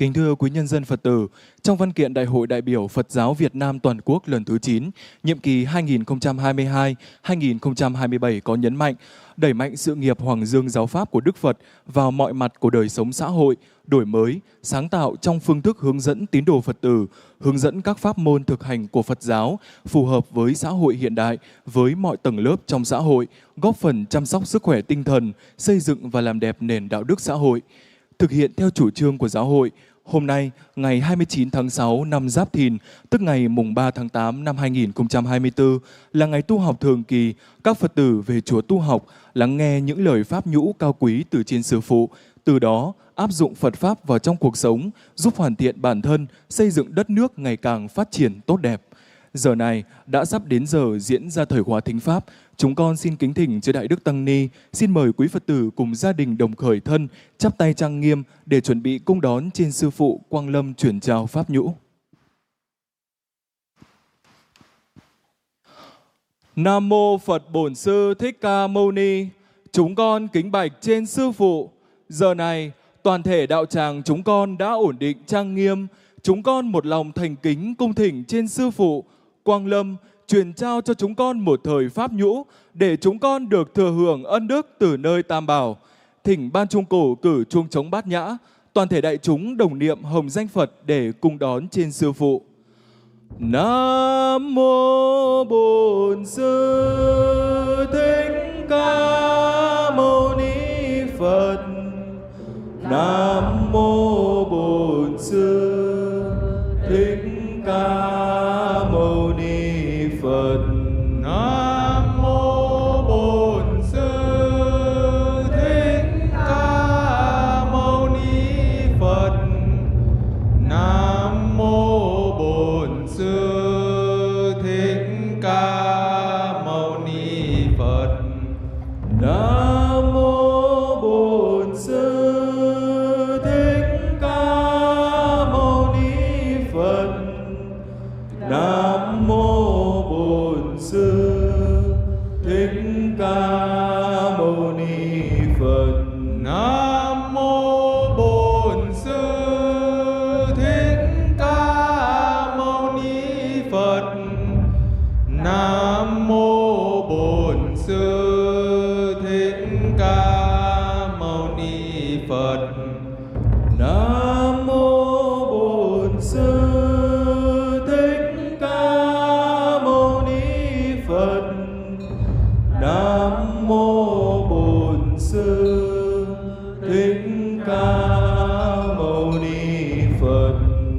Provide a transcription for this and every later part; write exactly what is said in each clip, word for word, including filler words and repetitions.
Kính thưa quý nhân dân Phật tử, trong văn kiện Đại hội đại biểu Phật giáo Việt Nam toàn quốc lần thứ chín, nhiệm kỳ hai nghìn không trăm hai mươi hai đến hai nghìn không trăm hai mươi bảy có nhấn mạnh đẩy mạnh sự nghiệp Hoàng dương giáo pháp của Đức Phật vào mọi mặt của đời sống xã hội, đổi mới, sáng tạo trong phương thức hướng dẫn tín đồ Phật tử, hướng dẫn các pháp môn thực hành của Phật giáo phù hợp với xã hội hiện đại, với mọi tầng lớp trong xã hội, góp phần chăm sóc sức khỏe tinh thần, xây dựng và làm đẹp nền đạo đức xã hội. Thực hiện theo chủ trương của giáo hội, hôm nay, ngày hai mươi chín tháng sáu năm Giáp Thìn, tức ngày mùng ba tháng tám năm hai nghìn không trăm hai mươi tư, là ngày tu học thường kỳ, các Phật tử về chùa tu học, lắng nghe những lời pháp nhũ cao quý từ trên Sư Phụ, từ đó áp dụng Phật Pháp vào trong cuộc sống, giúp hoàn thiện bản thân, xây dựng đất nước ngày càng phát triển tốt đẹp. Giờ này đã sắp đến giờ diễn ra thời khóa thính Pháp. Chúng con xin kính thỉnh chư Đại Đức Tăng Ni, xin mời quý Phật tử cùng gia đình đồng khởi thân, chắp tay trang nghiêm để chuẩn bị cung đón trên Sư Phụ Quang Lâm chuyển trao Pháp nhũ. Nam Mô Phật Bổn Sư Thích Ca Mâu Ni. Chúng con kính bạch trên Sư Phụ. Giờ này, toàn thể đạo tràng chúng con đã ổn định trang nghiêm. Chúng con một lòng thành kính cung thỉnh trên Sư Phụ Quang Lâm truyền trao cho chúng con một thời pháp nhũ để chúng con được thừa hưởng ân đức từ nơi Tam Bảo. Thỉnh ban trung cổ cử chuông trống bát nhã, toàn thể đại chúng đồng niệm hồng danh Phật để cung đón trên Sư Phụ. Nam Mô Bổn Sư Thích Ca Mâu Ni Phật. Nam Mô Bổn Sư Thích Ca Mâu Ni Phật. Nam Mô Bổn Sư Thích Ca Mâu Ni Phật. Nam Mô Bổn Sư Thích Ca Mâu Ni Phật. Nam Mô Bổn Sư Nam Mô Bổn Sư Thích Ca Mâu Ni Phật. Nam Mô Bổn Sư Thích Ca Mâu Ni Phật. Nam Mô Bổn Sư Thích Ca Mâu Ni Phật. Nam Mô Bổn Sư Nam Mô Bổn Sư Thích Ca Mâu Ni Phật.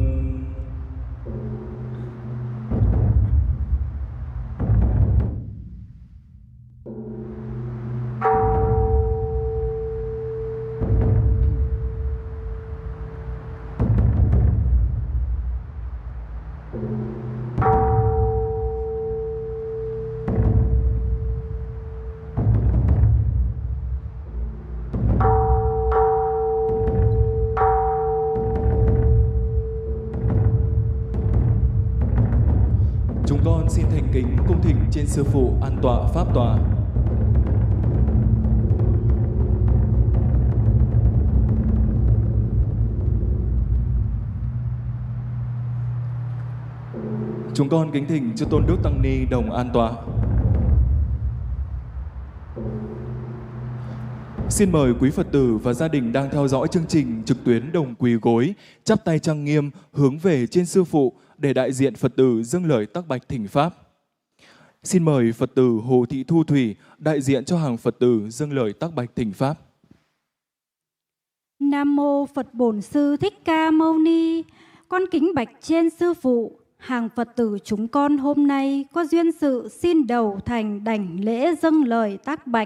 Chúng con xin thành kính cung thỉnh trên Sư Phụ an tọa pháp tọa. Chúng con kính thỉnh chư Tôn Đức Tăng Ni đồng an tọa. Xin mời quý Phật tử và gia đình đang theo dõi chương trình trực tuyến đồng quỳ gối, chắp tay trang nghiêm hướng về trên Sư Phụ để đại diện Phật tử dâng lời tắc bạch thỉnh Pháp. Xin mời Phật tử Hồ Thị Thu Thủy đại diện cho hàng Phật tử dâng lời tắc bạch thỉnh Pháp. Nam Mô Phật Bổn Sư Thích Ca Mâu Ni. Con kính bạch trên Sư Phụ, hàng Phật tử chúng con hôm nay có duyên sự xin đầu thành đảnh lễ dâng lời tác bạch.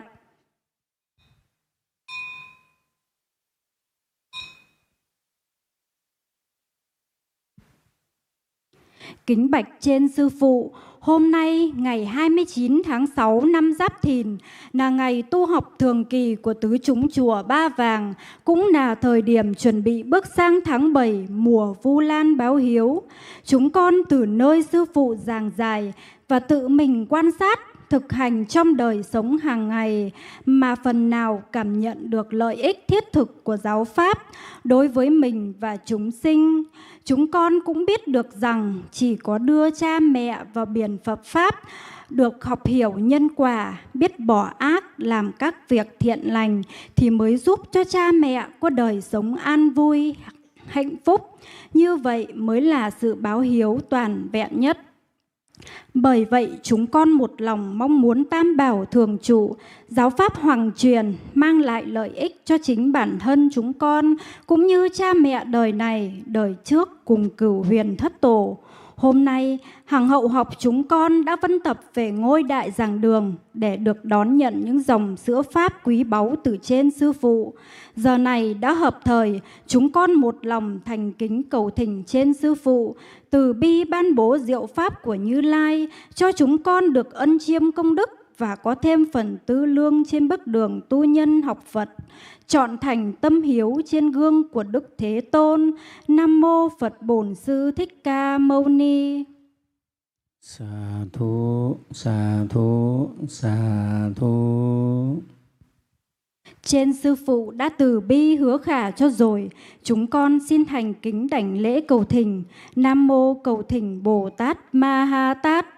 Kính bạch trên Sư Phụ, hôm nay ngày hai mươi chín tháng sáu năm Giáp Thìn là ngày tu học thường kỳ của tứ chúng chùa Ba Vàng, cũng là thời điểm chuẩn bị bước sang tháng bảy mùa Vu Lan báo hiếu. Chúng con từ nơi Sư Phụ giảng giải và tự mình quan sát thực hành trong đời sống hàng ngày mà phần nào cảm nhận được lợi ích thiết thực của giáo pháp đối với mình và chúng sinh. Chúng con cũng biết được rằng chỉ có đưa cha mẹ vào biển Phật Pháp, được học hiểu nhân quả, biết bỏ ác, làm các việc thiện lành thì mới giúp cho cha mẹ có đời sống an vui, hạnh phúc. Như vậy mới là sự báo hiếu toàn vẹn nhất. Bởi vậy chúng con một lòng mong muốn Tam Bảo Thường Trụ, giáo pháp hoàng truyền mang lại lợi ích cho chính bản thân chúng con cũng như cha mẹ đời này, đời trước cùng cửu huyền thất tổ. Hôm nay, hàng hậu học chúng con đã vân tập về ngôi đại giảng đường để được đón nhận những dòng sữa pháp quý báu từ trên sư phụ. Giờ này đã hợp thời, chúng con một lòng thành kính cầu thỉnh trên sư phụ, từ bi ban bố diệu pháp của Như Lai, cho chúng con được ân chiêm công đức và có thêm phần tư lương trên bước đường tu nhân học Phật, chọn thành tâm hiếu trên gương của Đức Thế Tôn. Nam mô Phật Bổn Sư Thích Ca Mâu Ni. Sa thú, sa thú, sa thú. Trên sư phụ đã từ bi hứa khả cho rồi, chúng con xin thành kính đảnh lễ cầu thỉnh. Nam mô cầu thỉnh Bồ Tát Ma Ha Tát.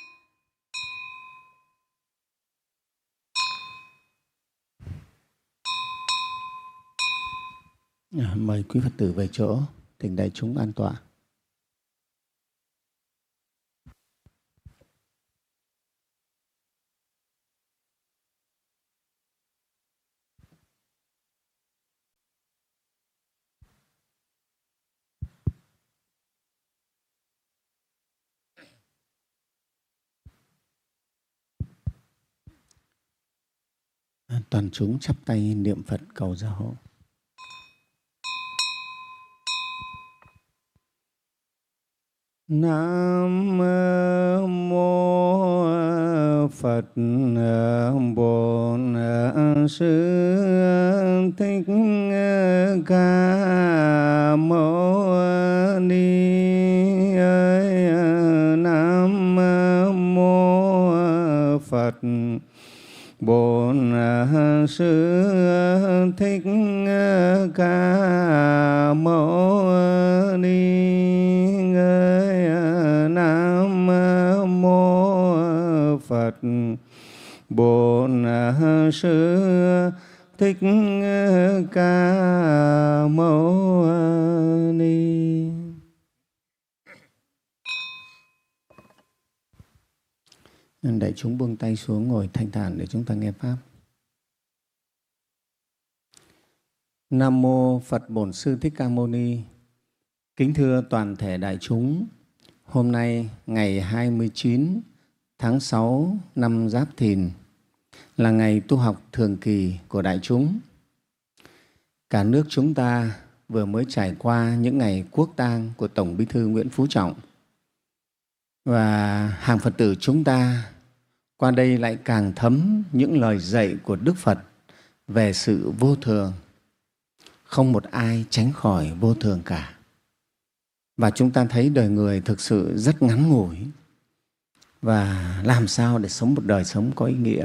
À, mời quý Phật tử về chỗ, thỉnh đại chúng an tọa. À, toàn chúng chắp tay niệm Phật cầu gia hộ. Nam mô Phật Bổn Sư Thích Ca Mâu Ni. Nam mô Phật Bổn Sư Thích Ca Mâu Ni. Nam mô Phật Bổn Sư Thích Ca Mâu Ni. Đại chúng buông tay xuống ngồi thanh thản để chúng ta nghe pháp. Nam mô Phật Bổn Sư Thích Ca Mâu Ni. Kính thưa toàn thể đại chúng, hôm nay ngày hai mươi chín tháng sáu năm Giáp Thìn là ngày tu học thường kỳ của đại chúng. Cả nước chúng ta vừa mới trải qua những ngày quốc tang của Tổng Bí thư Nguyễn Phú Trọng, và hàng Phật tử chúng ta qua đây lại càng thấm những lời dạy của Đức Phật về sự vô thường. Không một ai tránh khỏi vô thường cả. Và chúng ta thấy đời người thực sự rất ngắn ngủi, và làm sao để sống một đời sống có ý nghĩa.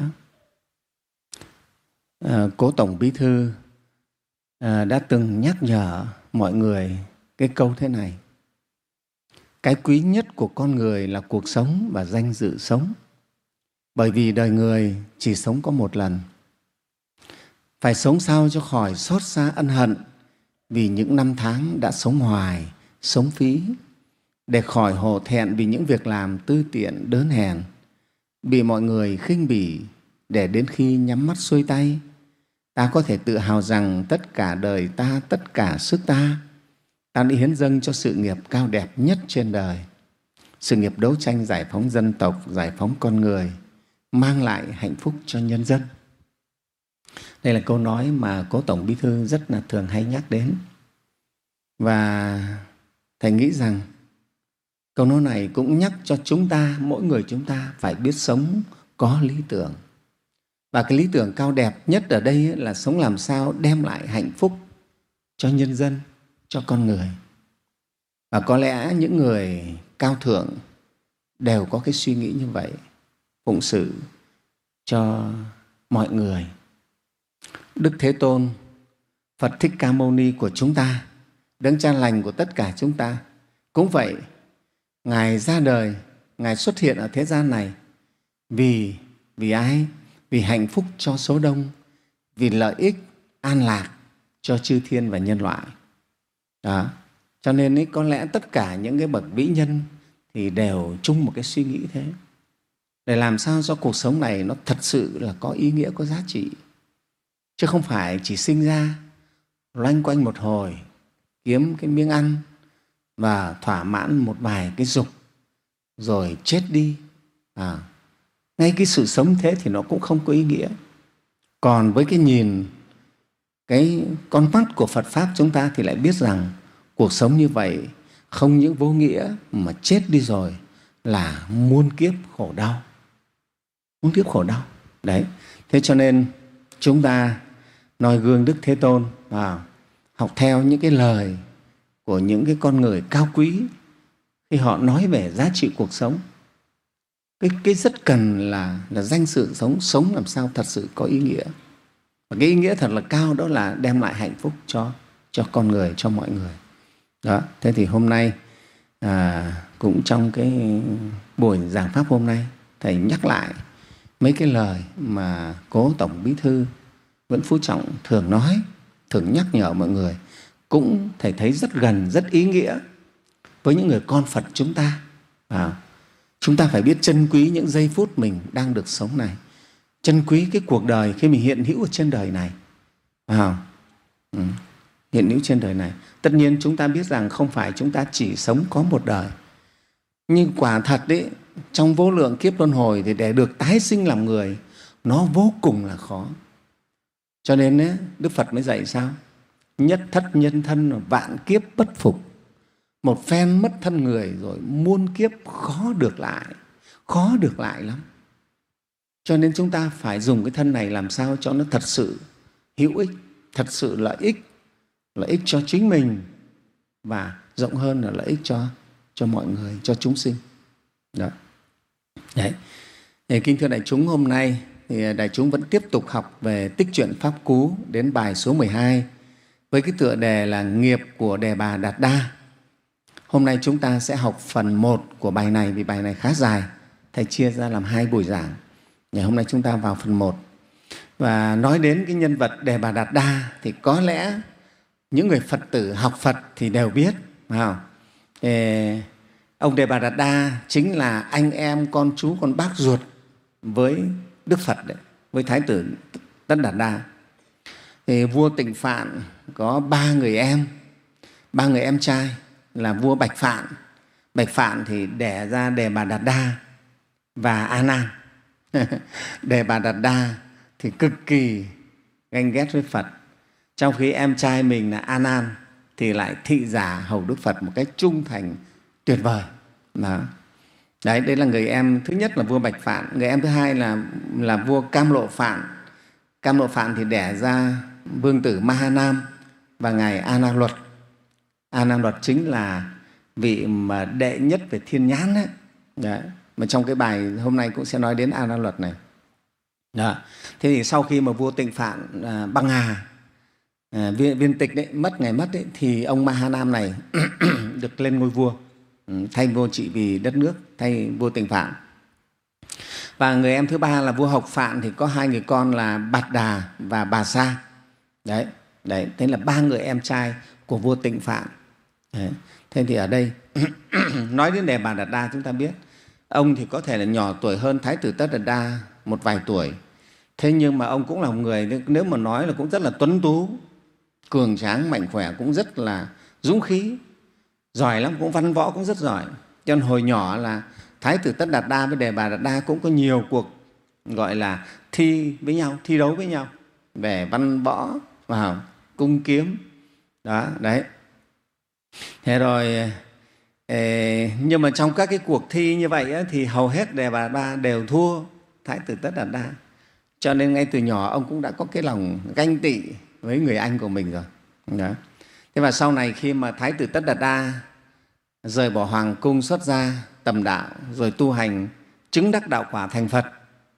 À, Cố Tổng Bí thư à, đã từng nhắc nhở mọi người cái câu thế này: cái quý nhất của con người là cuộc sống và danh dự sống. Bởi vì đời người chỉ sống có một lần. Phải sống sao cho khỏi xót xa ân hận vì những năm tháng đã sống hoài, sống phí, để khỏi hổ thẹn vì những việc làm tư tiện đớn hèn, bị mọi người khinh bỉ, để đến khi nhắm mắt xuôi tay, ta có thể tự hào rằng tất cả đời ta, tất cả sức ta, ta đã hiến dâng cho sự nghiệp cao đẹp nhất trên đời, sự nghiệp đấu tranh giải phóng dân tộc, giải phóng con người, mang lại hạnh phúc cho nhân dân. Đây là câu nói mà Cố Tổng Bí thư rất là thường hay nhắc đến. Và Thầy nghĩ rằng câu nói này cũng nhắc cho chúng ta, mỗi người chúng ta phải biết sống có lý tưởng. Và cái lý tưởng cao đẹp nhất ở đây là sống làm sao đem lại hạnh phúc cho nhân dân, cho con người. Và có lẽ những người cao thượng đều có cái suy nghĩ như vậy, phụng sự cho mọi người. Đức Thế Tôn, Phật Thích Ca Mâu Ni của chúng ta, Đấng Cha Lành của tất cả chúng ta cũng vậy. Ngài ra đời, Ngài xuất hiện ở thế gian này vì vì ai? Vì hạnh phúc cho số đông, vì lợi ích an lạc cho chư thiên và nhân loại. Đó. Cho nên ấy, có lẽ tất cả những cái bậc vĩ nhân thì đều chung một cái suy nghĩ thế, để làm sao cho cuộc sống này nó thật sự là có ý nghĩa, có giá trị, chứ không phải chỉ sinh ra loanh quanh một hồi kiếm cái miếng ăn và thỏa mãn một vài cái dục rồi chết đi. À, ngay cái sự sống thế thì nó cũng không có ý nghĩa. Còn với cái nhìn, cái con mắt của Phật Pháp chúng ta thì lại biết rằng cuộc sống như vậy không những vô nghĩa mà chết đi rồi là muôn kiếp khổ đau. Muôn kiếp khổ đau. Đấy. Thế cho nên chúng ta noi gương Đức Thế Tôn và học theo những cái lời của những cái con người cao quý khi họ nói về giá trị cuộc sống. Cái, cái rất cần là, là danh sự sống, sống làm sao thật sự có ý nghĩa. Và cái ý nghĩa thật là cao đó là đem lại hạnh phúc cho, cho con người, cho mọi người. Đó. Thế thì hôm nay à, cũng trong cái buổi giảng Pháp hôm nay, Thầy nhắc lại mấy cái lời mà Cố Tổng Bí thư Nguyễn Phú Trọng thường nói, thường nhắc nhở mọi người, cũng Thầy thấy rất gần, rất ý nghĩa với những người con Phật chúng ta. À, chúng ta phải biết trân quý những giây phút mình đang được sống này, trân quý cái cuộc đời khi mình hiện hữu ở trên đời này. À, ừ, hiện hữu trên đời này. Tất nhiên chúng ta biết rằng không phải chúng ta chỉ sống có một đời, nhưng quả thật đấy, trong vô lượng kiếp luân hồi thì để được tái sinh làm người nó vô cùng là khó. Cho nên ấy, Đức Phật mới dạy sao? Nhất thất nhân thân, vạn kiếp bất phục. Một phen mất thân người rồi muôn kiếp khó được lại, khó được lại lắm. Cho nên chúng ta phải dùng cái thân này làm sao cho nó thật sự hữu ích, thật sự lợi ích, lợi ích cho chính mình và rộng hơn là lợi ích cho, cho mọi người, cho chúng sinh. Đó. Đấy. Để kính thưa đại chúng, hôm nay thì đại chúng vẫn tiếp tục học về Tích Truyện Pháp Cú đến bài số mười hai với cái tựa đề là Nghiệp của Đề Bà Đạt Đa. Hôm nay chúng ta sẽ học phần một của bài này vì bài này khá dài. Thầy chia ra làm hai buổi giảng. Ngày hôm nay chúng ta vào phần một. Và nói đến cái nhân vật Đề Bà Đạt Đa thì có lẽ những người Phật tử học Phật thì đều biết. Phải không? Ê, ông Đề Bà Đạt Đa chính là anh em, con chú, con bác ruột với Đức Phật đấy, với Thái tử Tất Đạt Đa. Thì vua Tịnh Phạn có ba người em, ba người em trai là vua Bạch Phạn. Bạch Phạn thì đẻ ra Đề Bà Đạt Đa và A Nan. Đề Bà Đạt Đa thì cực kỳ ganh ghét với Phật, trong khi em trai mình là A Nan thì lại thị giả hầu Đức Phật một cách trung thành tuyệt vời. Đó. Đấy, đấy là người em thứ nhất là vua Bạch Phạn. Người em thứ hai là, là vua Cam Lộ Phạn. Cam Lộ Phạn thì đẻ ra vương tử Ma Ha Nam và ngài A Na Luật. A Na Luật chính là vị mà đệ nhất về thiên nhãn đấy. Đấy. Mà trong cái bài hôm nay cũng sẽ nói đến A Na Luật này. Đó. Thế thì sau khi mà vua Tịnh Phạn à, băng hà, à, viên, viên tịch đấy, mất ngày mất đấy, thì ông Ma Ha Nam này được lên ngôi vua, thay vua trị vì đất nước, thay vua Tịnh Phạn. Và người em thứ ba là vua Hộc Phạn thì có hai người con là Bạt Đà và Bà Sa. Đấy, đấy, thế là ba người em trai của vua Tịnh Phạn. Đấy. Thế thì ở đây nói đến Đề Bà Đạt Đa chúng ta biết ông thì có thể là nhỏ tuổi hơn Thái tử Tất Đạt Đa một vài tuổi. Thế nhưng mà ông cũng là một người, nếu mà nói là cũng rất là tuấn tú, cường tráng, mạnh khỏe, cũng rất là dũng khí, giỏi lắm, cũng văn võ cũng rất giỏi. Cho nên hồi nhỏ là Thái tử Tất Đạt Đa với Đề Bà Đạt Đa cũng có nhiều cuộc gọi là thi với nhau, thi đấu với nhau về văn võ và cung kiếm. Đó, đấy. Thế rồi, nhưng mà trong các cái cuộc thi như vậy ấy, thì hầu hết Đề Bà Đạt Đa đều thua Thái tử Tất Đạt Đa. Cho nên ngay từ nhỏ ông cũng đã có cái lòng ganh tị với người anh của mình rồi. Đó. Thế và sau này khi mà Thái tử Tất Đạt Đa rời bỏ hoàng cung xuất gia tầm đạo rồi tu hành chứng đắc đạo quả thành Phật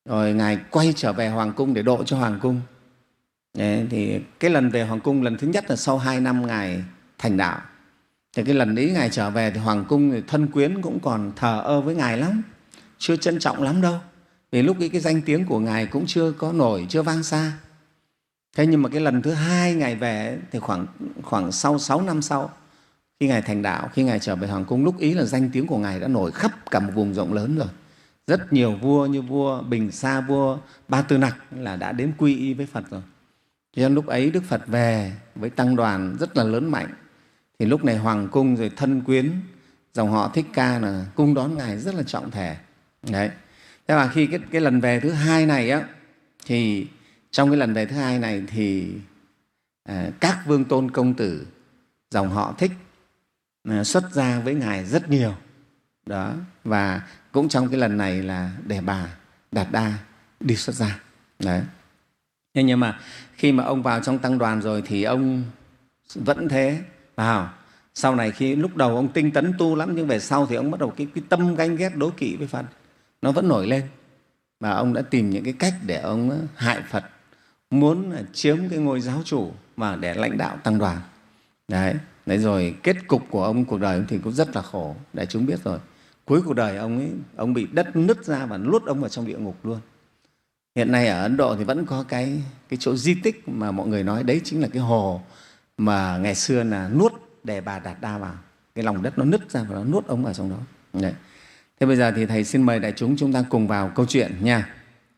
rồi Ngài quay trở về Hoàng cung để độ cho Hoàng cung. Đấy, thì cái lần về Hoàng cung lần thứ nhất là sau hai năm Ngài thành đạo. Thì cái lần ấy Ngài trở về thì Hoàng cung thì thân quyến cũng còn thờ ơ với Ngài lắm, chưa trân trọng lắm đâu. Vì lúc ấy cái danh tiếng của Ngài cũng chưa có nổi, chưa vang xa. Thế nhưng mà cái lần thứ hai Ngài về thì khoảng, khoảng sau sáu năm sau, khi Ngài thành đạo, khi Ngài trở về Hoàng cung, lúc ý là danh tiếng của Ngài đã nổi khắp cả một vùng rộng lớn rồi. Rất nhiều vua như vua Bình Sa, vua Ba Tư Nặc là đã đến quy y với Phật rồi. Cho nên lúc ấy Đức Phật về với tăng đoàn rất là lớn mạnh. Thì lúc này Hoàng cung rồi thân quyến, dòng họ Thích Ca là cung đón Ngài rất là trọng thể. Đấy. Thế mà khi cái, cái lần về thứ hai này á, thì trong cái lần về thứ hai này thì à, các vương tôn công tử dòng họ Thích à, xuất gia với Ngài rất nhiều. Đó. Và cũng trong cái lần này là Đề Bà Đạt Đa đi xuất gia. Đấy. Thế nhưng mà khi mà ông vào trong tăng đoàn rồi thì ông vẫn thế. Vào sau này khi lúc đầu ông tinh tấn tu lắm, nhưng về sau thì ông bắt đầu cái, cái tâm ganh ghét đố kỵ với Phật nó vẫn nổi lên, và ông đã tìm những cái cách để ông hại Phật, muốn chiếm cái ngôi giáo chủ mà để lãnh đạo tăng đoàn. Đấy, đấy rồi kết cục của ông, cuộc đời ông thì cũng rất là khổ, đại chúng biết rồi. Cuối cuộc đời ông ấy, ông bị đất nứt ra và nuốt ông vào trong địa ngục luôn. Hiện nay ở Ấn Độ thì vẫn có cái, cái chỗ di tích mà mọi người nói đấy chính là cái hồ mà ngày xưa là nuốt Đề Bà Đạt Đa vào. Cái lòng đất nó nứt ra và nó nuốt ông vào trong đó. Đấy. Thế bây giờ thì Thầy xin mời đại chúng chúng ta cùng vào câu chuyện nha.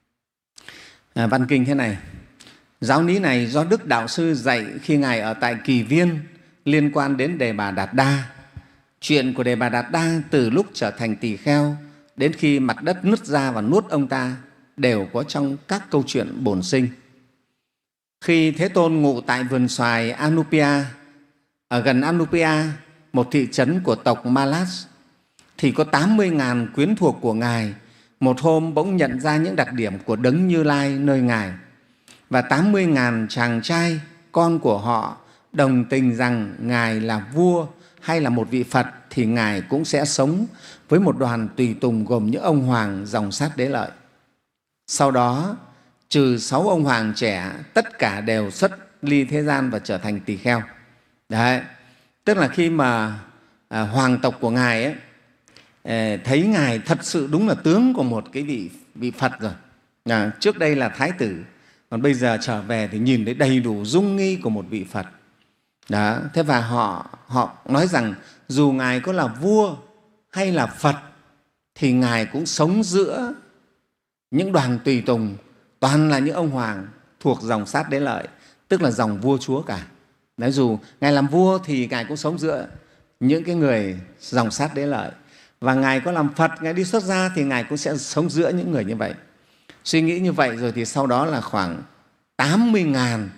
À, văn kinh thế này. Giáo lý này do Đức Đạo Sư dạy khi Ngài ở tại Kỳ Viên liên quan đến Đề Bà Đạt Đa. Chuyện của Đề Bà Đạt Đa từ lúc trở thành tỳ kheo đến khi mặt đất nứt ra và nuốt ông ta đều có trong các câu chuyện bổn sinh. Khi Thế Tôn ngụ tại vườn xoài Anupia, ở gần Anupia, một thị trấn của tộc Malas, thì có tám mươi nghìn quyến thuộc của Ngài một hôm bỗng nhận ra những đặc điểm của Đấng Như Lai nơi Ngài. Và tám mươi nghìn chàng trai, con của họ, đồng tình rằng Ngài là vua hay là một vị Phật thì Ngài cũng sẽ sống với một đoàn tùy tùng gồm những ông hoàng dòng sát đế lợi. Sau đó, trừ sáu ông hoàng trẻ, tất cả đều xuất ly thế gian và trở thành tỳ kheo. Đấy, tức là khi mà à, hoàng tộc của Ngài ấy, thấy Ngài thật sự đúng là tướng của một cái vị, vị Phật rồi. À, trước đây là thái tử, còn bây giờ trở về thì nhìn thấy đầy đủ dung nghi của một vị Phật. Đó, thế và họ, họ nói rằng dù Ngài có là vua hay là Phật thì Ngài cũng sống giữa những đoàn tùy tùng toàn là những ông hoàng thuộc dòng sát đế lợi, tức là dòng vua chúa cả. Đấy, dù Ngài làm vua thì Ngài cũng sống giữa những cái người dòng sát đế lợi, và Ngài có làm Phật, Ngài đi xuất gia thì Ngài cũng sẽ sống giữa những người như vậy. Suy nghĩ như vậy rồi thì sau đó là khoảng tám mươi nghìn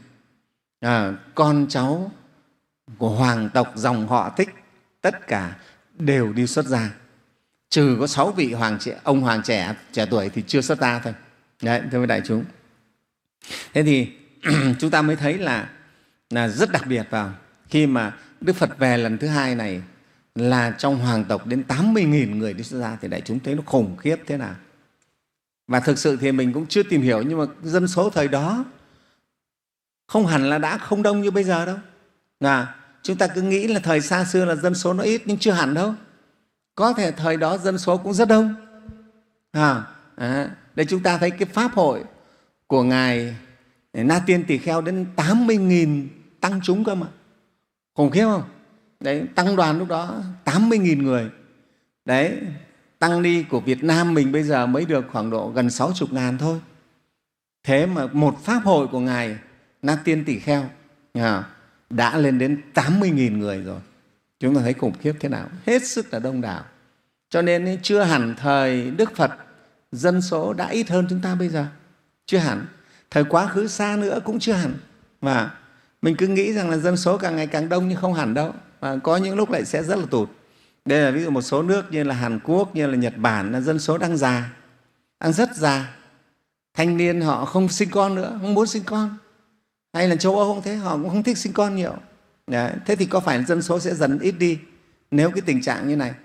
à, con cháu của hoàng tộc dòng họ Thích, tất cả đều đi xuất gia, trừ có sáu vị hoàng trẻ, ông hoàng trẻ trẻ tuổi thì chưa xuất gia thôi. Đấy, thưa với đại chúng. Thế thì chúng ta mới thấy là, là rất đặc biệt vào khi mà Đức Phật về lần thứ hai này là trong hoàng tộc đến tám mươi nghìn người đi xuất gia, thì đại chúng thấy nó khủng khiếp thế nào. Và thực sự thì mình cũng chưa tìm hiểu, nhưng mà dân số thời đó không hẳn là đã không đông như bây giờ đâu. À, chúng ta cứ nghĩ là thời xa xưa là dân số nó ít, nhưng chưa hẳn đâu. Có thể thời đó dân số cũng rất đông. À, à, đây chúng ta thấy cái pháp hội của Ngài Na Tiên Tỳ Kheo đến tám mươi nghìn tăng chúng cơ mà. Khủng khiếp không? Đấy, tăng đoàn lúc đó tám mươi nghìn người. Đấy, tăng ni của Việt Nam mình bây giờ mới được khoảng độ gần sáu mươi ngàn thôi. Thế mà một pháp hội của Ngài Na Tiên Tỳ Kheo đã lên đến tám mươi nghìn người rồi. Chúng ta thấy khủng khiếp thế nào, hết sức là đông đảo. Cho nên chưa hẳn thời Đức Phật dân số đã ít hơn chúng ta bây giờ, chưa hẳn. Thời quá khứ xa nữa cũng chưa hẳn. Và mình cứ nghĩ rằng là dân số càng ngày càng đông, nhưng không hẳn đâu. Và có những lúc lại sẽ rất là tụt. Đây là ví dụ một số nước như là Hàn Quốc, như là Nhật Bản là dân số đang già, đang rất già. Thanh niên họ không sinh con nữa, không muốn sinh con. Hay là châu Âu cũng thế, họ cũng không thích sinh con nhiều. Đấy, thế thì có phải dân số sẽ dần ít đi nếu cái tình trạng như này?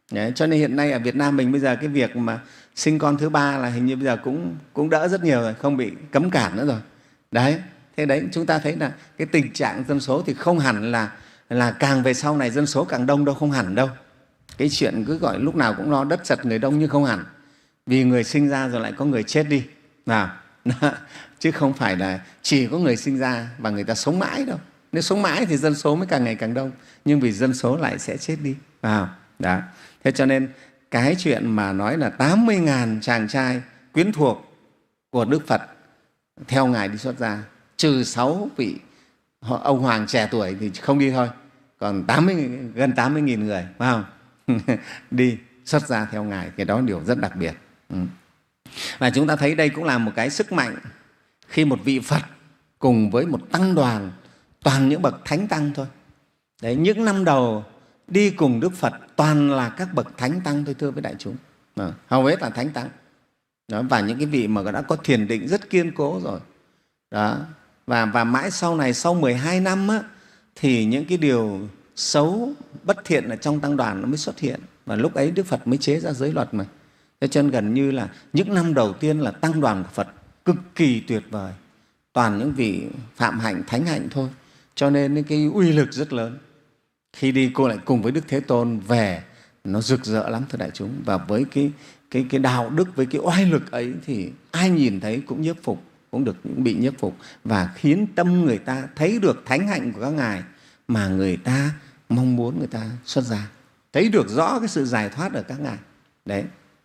Đấy, cho nên hiện nay ở Việt Nam mình bây giờ cái việc mà sinh con thứ ba là hình như bây giờ cũng cũng đỡ rất nhiều rồi, không bị cấm cản nữa rồi. Đấy, thế đấy chúng ta thấy là cái tình trạng dân số thì không hẳn là là càng về sau này dân số càng đông đâu, không hẳn đâu. Cái chuyện cứ gọi lúc nào cũng lo đất chật người đông nhưng không hẳn. Vì người sinh ra rồi lại có người chết đi. Nào, chứ không phải là chỉ có người sinh ra và người ta sống mãi đâu. Nếu sống mãi thì dân số mới càng ngày càng đông, nhưng vì dân số lại sẽ chết đi. Vào. Đó. Thế cho nên cái chuyện mà nói là tám mươi ngàn chàng trai quyến thuộc của Đức Phật theo Ngài đi xuất gia, trừ sáu vị ông hoàng trẻ tuổi thì không đi thôi, còn tám mươi, gần tám mươi nghìn người phải không? Đi xuất gia theo Ngài, cái đó là điều rất đặc biệt. Ừ. Và chúng ta thấy đây cũng là một cái sức mạnh khi một vị Phật cùng với một tăng đoàn toàn những bậc thánh tăng thôi. Đấy, những năm đầu đi cùng Đức Phật toàn là các bậc thánh tăng thôi, thưa với đại chúng. À, hầu hết là thánh tăng. Đó, và những cái vị mà đã có thiền định rất kiên cố rồi. Đó. Và, và mãi sau này, sau mười hai năm á, thì những cái điều xấu, bất thiện ở trong tăng đoàn nó mới xuất hiện. Và lúc ấy Đức Phật mới chế ra giới luật mà. Thế cho nên gần như là những năm đầu tiên là tăng đoàn của Phật cực kỳ tuyệt vời. Toàn những vị phạm hạnh, thánh hạnh thôi. Cho nên cái uy lực rất lớn. Khi đi cô lại cùng với Đức Thế Tôn về, nó rực rỡ lắm thưa đại chúng. Và với cái, cái, cái đạo đức, với cái oai lực ấy thì ai nhìn thấy cũng nhiếp phục, cũng được bị nhiếp phục. Và khiến tâm người ta thấy được thánh hạnh của các ngài mà người ta mong muốn người ta xuất gia. Thấy được rõ cái sự giải thoát ở các ngài. Đấy.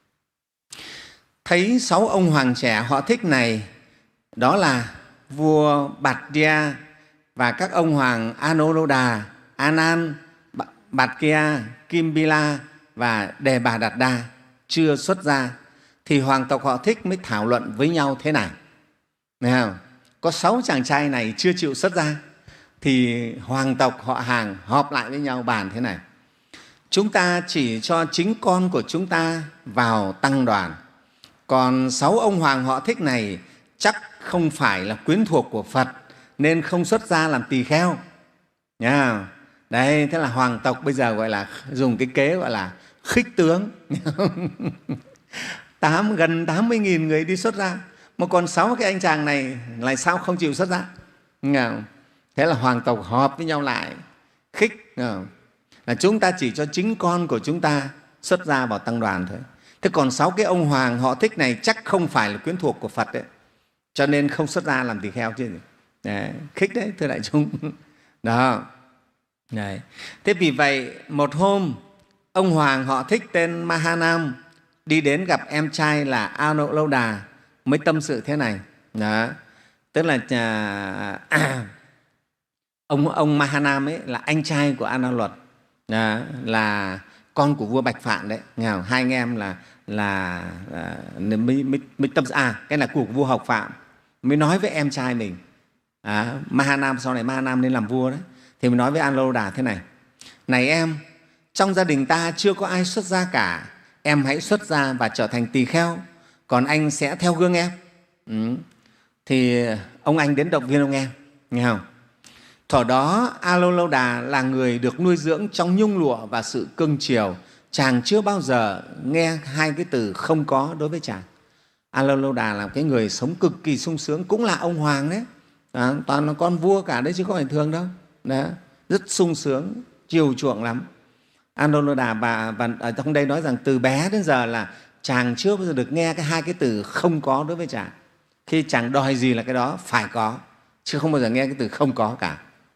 Thấy sáu ông hoàng trẻ họ thích này, đó là vua Bạt Dia và các ông hoàng Anuruddha, Anan, Bạt Kia, Kimbila và Đề Bà Đạt Đa chưa xuất gia, thì hoàng tộc họ thích mới thảo luận với nhau thế này. Thấy không? Có sáu chàng trai này chưa chịu xuất gia, thì hoàng tộc họ Hàng họp lại với nhau bàn thế này: chúng ta chỉ cho chính con của chúng ta vào tăng đoàn, còn sáu ông hoàng họ thích này chắc không phải là quyến thuộc của Phật nên không xuất gia làm tỳ kheo. Nha. Đấy, thế là hoàng tộc bây giờ gọi là dùng cái kế gọi là khích tướng. Tám, gần tám mươi nghìn người đi xuất gia, mà còn sáu cái anh chàng này lại sao không chịu xuất gia? Thế là hoàng tộc họp với nhau lại khích là chúng ta chỉ cho chính con của chúng ta xuất gia vào tăng đoàn thôi. Thế còn sáu cái ông hoàng họ thích này chắc không phải là quyến thuộc của Phật đấy, cho nên không xuất gia làm tỳ kheo chứ gì. Đấy, khích đấy thưa đại chúng. Đó. Đấy. Thế vì vậy một hôm ông hoàng họ thích tên Mahanam đi đến gặp em trai là Anuruddha mới tâm sự thế này. Đó. Tức là à, ông ông Mahanam ấy là anh trai của Anuruddha, à, là con của vua Bạch Phạn đấy. Nghe không? Hai anh em là là, là mới, mới, mới tâm à cái là của vua Học Phạm mới nói với em trai mình. À, Mahanam sau này Mahanam nên làm vua đấy, thì mình nói với Anuruddha thế này: này em, trong gia đình ta chưa có ai xuất gia cả, em hãy xuất gia và trở thành tỳ kheo, còn anh sẽ theo gương em. Ừ. Thì ông anh đến động viên ông em, nghe không? Thuở đó Anuruddha là người được nuôi dưỡng trong nhung lụa và sự cưng chiều, chàng chưa bao giờ nghe hai cái từ không có đối với chàng. Anuruddha là cái người sống cực kỳ sung sướng, cũng là ông hoàng đấy, à, toàn là con vua cả đấy chứ không phải thường đâu. Đó, rất sung sướng, chiều chuộng lắm. Anuruddha và, và ở trong đây nói rằng từ bé đến giờ là chàng chưa bao giờ được nghe cái hai cái từ không có đối với chàng. Khi chàng đòi gì là cái đó phải có, chứ không bao giờ nghe cái từ không có cả.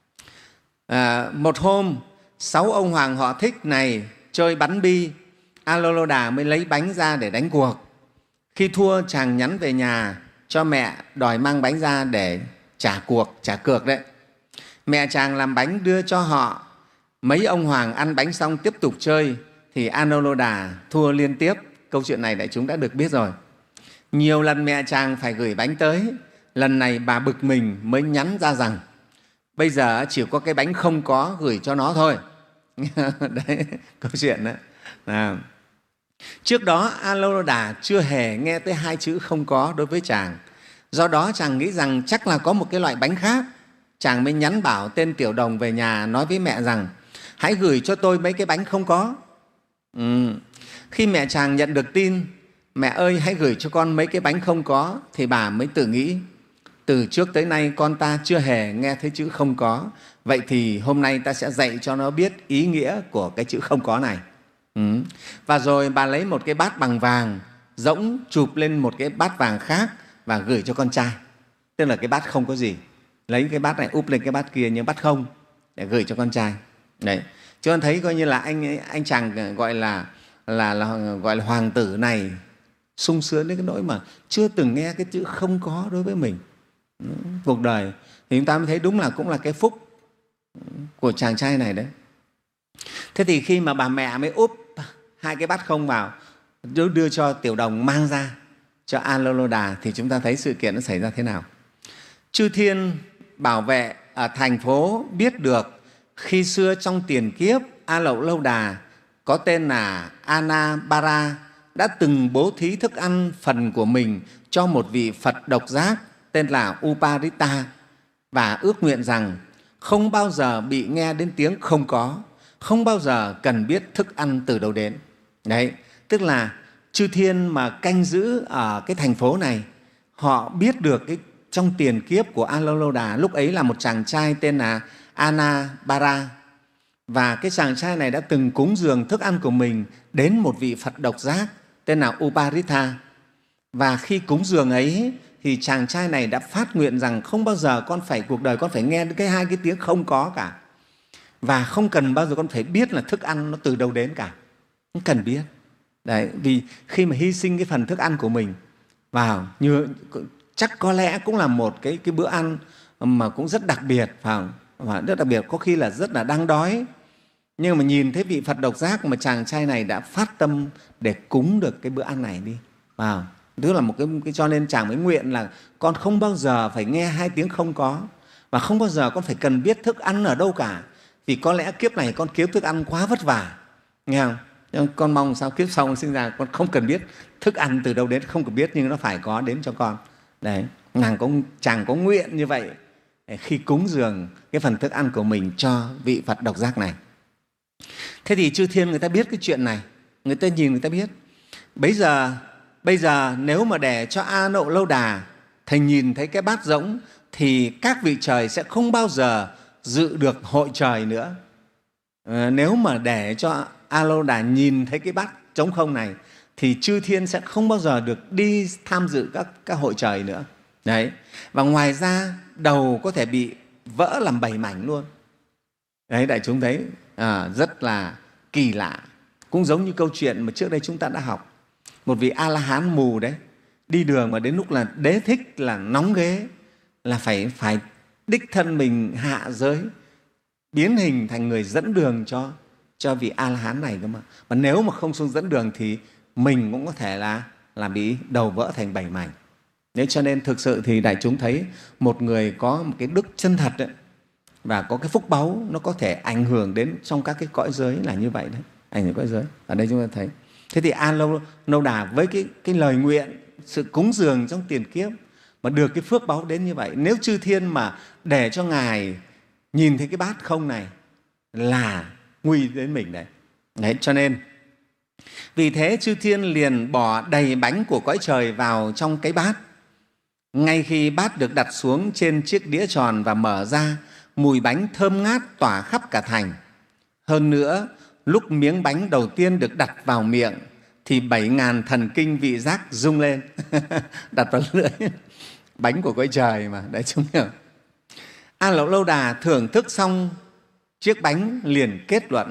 À, một hôm sáu ông hoàng họ thích này chơi bắn bi, Anuruddha mới lấy bánh ra để đánh cuộc. Khi thua, chàng nhắn về nhà cho mẹ đòi mang bánh ra để trả cuộc, trả cược đấy. Mẹ chàng làm bánh đưa cho họ. Mấy ông hoàng ăn bánh xong tiếp tục chơi, thì Anuruddha thua liên tiếp. Câu chuyện này đại chúng đã được biết rồi. Nhiều lần mẹ chàng phải gửi bánh tới, lần này bà bực mình mới nhắn ra rằng bây giờ chỉ có cái bánh không có gửi cho nó thôi. Đấy, câu chuyện đó. À. Trước đó Anuruddha chưa hề nghe tới hai chữ không có đối với chàng. Do đó chàng nghĩ rằng chắc là có một cái loại bánh khác. Chàng mới nhắn bảo tên tiểu đồng về nhà nói với mẹ rằng hãy gửi cho tôi mấy cái bánh không có. Ừ. Khi mẹ chàng nhận được tin mẹ ơi hãy gửi cho con mấy cái bánh không có, thì bà mới tự nghĩ từ trước tới nay con ta chưa hề nghe thấy chữ không có, vậy thì hôm nay ta sẽ dạy cho nó biết ý nghĩa của cái chữ không có này. Ừ. Và rồi bà lấy một cái bát bằng vàng rỗng chụp lên một cái bát vàng khác và gửi cho con trai, tức là cái bát không có gì, lấy cái bát này úp lên cái bát kia nhưng bát không để gửi cho con trai. Đấy, cho con thấy coi như là anh anh chàng gọi là là, là gọi là hoàng tử này sung sướng đến cái nỗi mà chưa từng nghe cái chữ không có đối với mình. Cuộc đời thì chúng ta mới thấy đúng là cũng là cái phúc của chàng trai này đấy. Thế thì khi mà bà mẹ mới úp hai cái bát không vào, đưa, đưa cho Tiểu Đồng mang ra cho A-lô-lô-đà, thì chúng ta thấy sự kiện nó xảy ra thế nào. Chư thiên bảo vệ ở thành phố biết được khi xưa trong tiền kiếp A-lô-lô-đà có tên là Anabara đã từng bố thí thức ăn phần của mình cho một vị Phật độc giác tên là Uparita và ước nguyện rằng không bao giờ bị nghe đến tiếng không có, không bao giờ cần biết thức ăn từ đâu đến. Đấy, tức là chư thiên mà canh giữ ở cái thành phố này, họ biết được cái trong tiền kiếp của A-lô-lô-đà lúc ấy là một chàng trai tên là Anabara, và cái chàng trai này đã từng cúng dường thức ăn của mình đến một vị Phật độc giác tên là Uparita. Và khi cúng dường ấy thì chàng trai này đã phát nguyện rằng không bao giờ con phải cuộc đời con phải nghe cái hai cái tiếng không có cả, và không cần bao giờ con phải biết là thức ăn nó từ đâu đến cả, không cần biết. Đấy, vì khi mà hy sinh cái phần thức ăn của mình vào, như chắc có lẽ cũng là một cái, cái bữa ăn mà cũng rất đặc biệt, phải không? Và rất đặc biệt, có khi là rất là đang đói, nhưng mà nhìn thấy vị Phật độc giác mà chàng trai này đã phát tâm để cúng được cái bữa ăn này đi, phải không? Tức là một cái, cái cho nên chàng mới nguyện là con không bao giờ phải nghe hai tiếng không có, và không bao giờ con phải cần biết thức ăn ở đâu cả, vì có lẽ kiếp này con kiếm thức ăn quá vất vả, nghe không? Con mong sao kiếp sau con sinh ra con không cần biết thức ăn từ đâu đến, không cần biết, nhưng nó phải có đến cho con. Đấy, nàng có, chàng có nguyện như vậy khi cúng dường cái phần thức ăn của mình cho vị Phật độc giác này. Thế thì chư thiên người ta biết cái chuyện này, người ta nhìn người ta biết. Bây giờ, bây giờ nếu mà để cho A-lô-lô-đà thầy nhìn thấy cái bát rỗng thì các vị trời sẽ không bao giờ dự được hội trời nữa. À, nếu mà để cho A-lô-đà nhìn thấy cái bát trống không này thì chư thiên sẽ không bao giờ được đi tham dự các, các hội trời nữa. Đấy. Và ngoài ra đầu có thể bị vỡ làm bảy mảnh luôn. Đấy, đại chúng thấy à, rất là kỳ lạ. Cũng giống như câu chuyện mà trước đây chúng ta đã học. Một vị A-la-hán mù đấy, đi đường mà đến lúc là đế thích là nóng ghế, là phải, phải đích thân mình hạ giới, biến hình thành người dẫn đường cho, cho vị A-la-hán này cơ mà. Mà nếu mà không xuống dẫn đường thì mình cũng có thể là, là bị đầu vỡ thành bảy mảnh. Nếu cho nên thực sự thì đại chúng thấy một người có một cái đức chân thật ấy, và có cái phúc báu, nó có thể ảnh hưởng đến trong các cái cõi giới là như vậy đấy, ảnh hưởng cõi giới. Ở đây chúng ta thấy. Thế thì A-lô-đà với cái, cái lời nguyện, sự cúng dường trong tiền kiếp mà được cái phước báu đến như vậy, nếu chư thiên mà để cho Ngài nhìn thấy cái bát không này là nguy đến mình đấy. Đấy, cho nên vì thế chư thiên liền bỏ đầy bánh của cõi trời vào trong cái bát. Ngay khi bát được đặt xuống trên chiếc đĩa tròn và mở ra, mùi bánh thơm ngát tỏa khắp cả thành. Hơn nữa, lúc miếng bánh đầu tiên được đặt vào miệng thì bảy ngàn thần kinh vị giác rung lên đặt vào lưỡi. Bánh của cõi trời mà, đại chúng hiểu. A-lô-lô-đà thưởng thức xong chiếc bánh liền kết luận: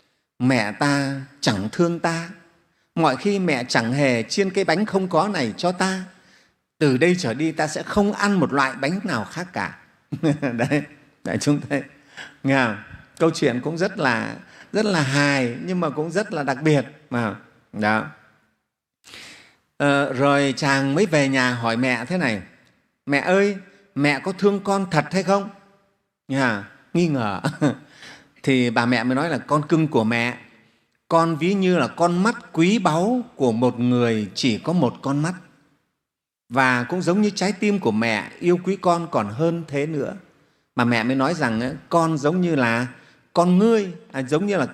mẹ ta chẳng thương ta, mọi khi mẹ chẳng hề chiên cái bánh không có này cho ta. Từ đây trở đi ta sẽ không ăn một loại bánh nào khác cả. Đấy, đại chúng thấy, nghe không? Câu chuyện cũng rất là rất là hài nhưng mà cũng rất là đặc biệt mà. Đó. À, rồi chàng mới về nhà hỏi mẹ thế này: mẹ ơi, mẹ có thương con thật hay không? Nghe, nghi ngờ. Thì bà mẹ mới nói là con cưng của mẹ, con ví như là con mắt quý báu của một người chỉ có một con mắt. Và cũng giống như trái tim của mẹ yêu quý con còn hơn thế nữa. Mà mẹ mới nói rằng con giống như là con ngươi, à, giống như là cái,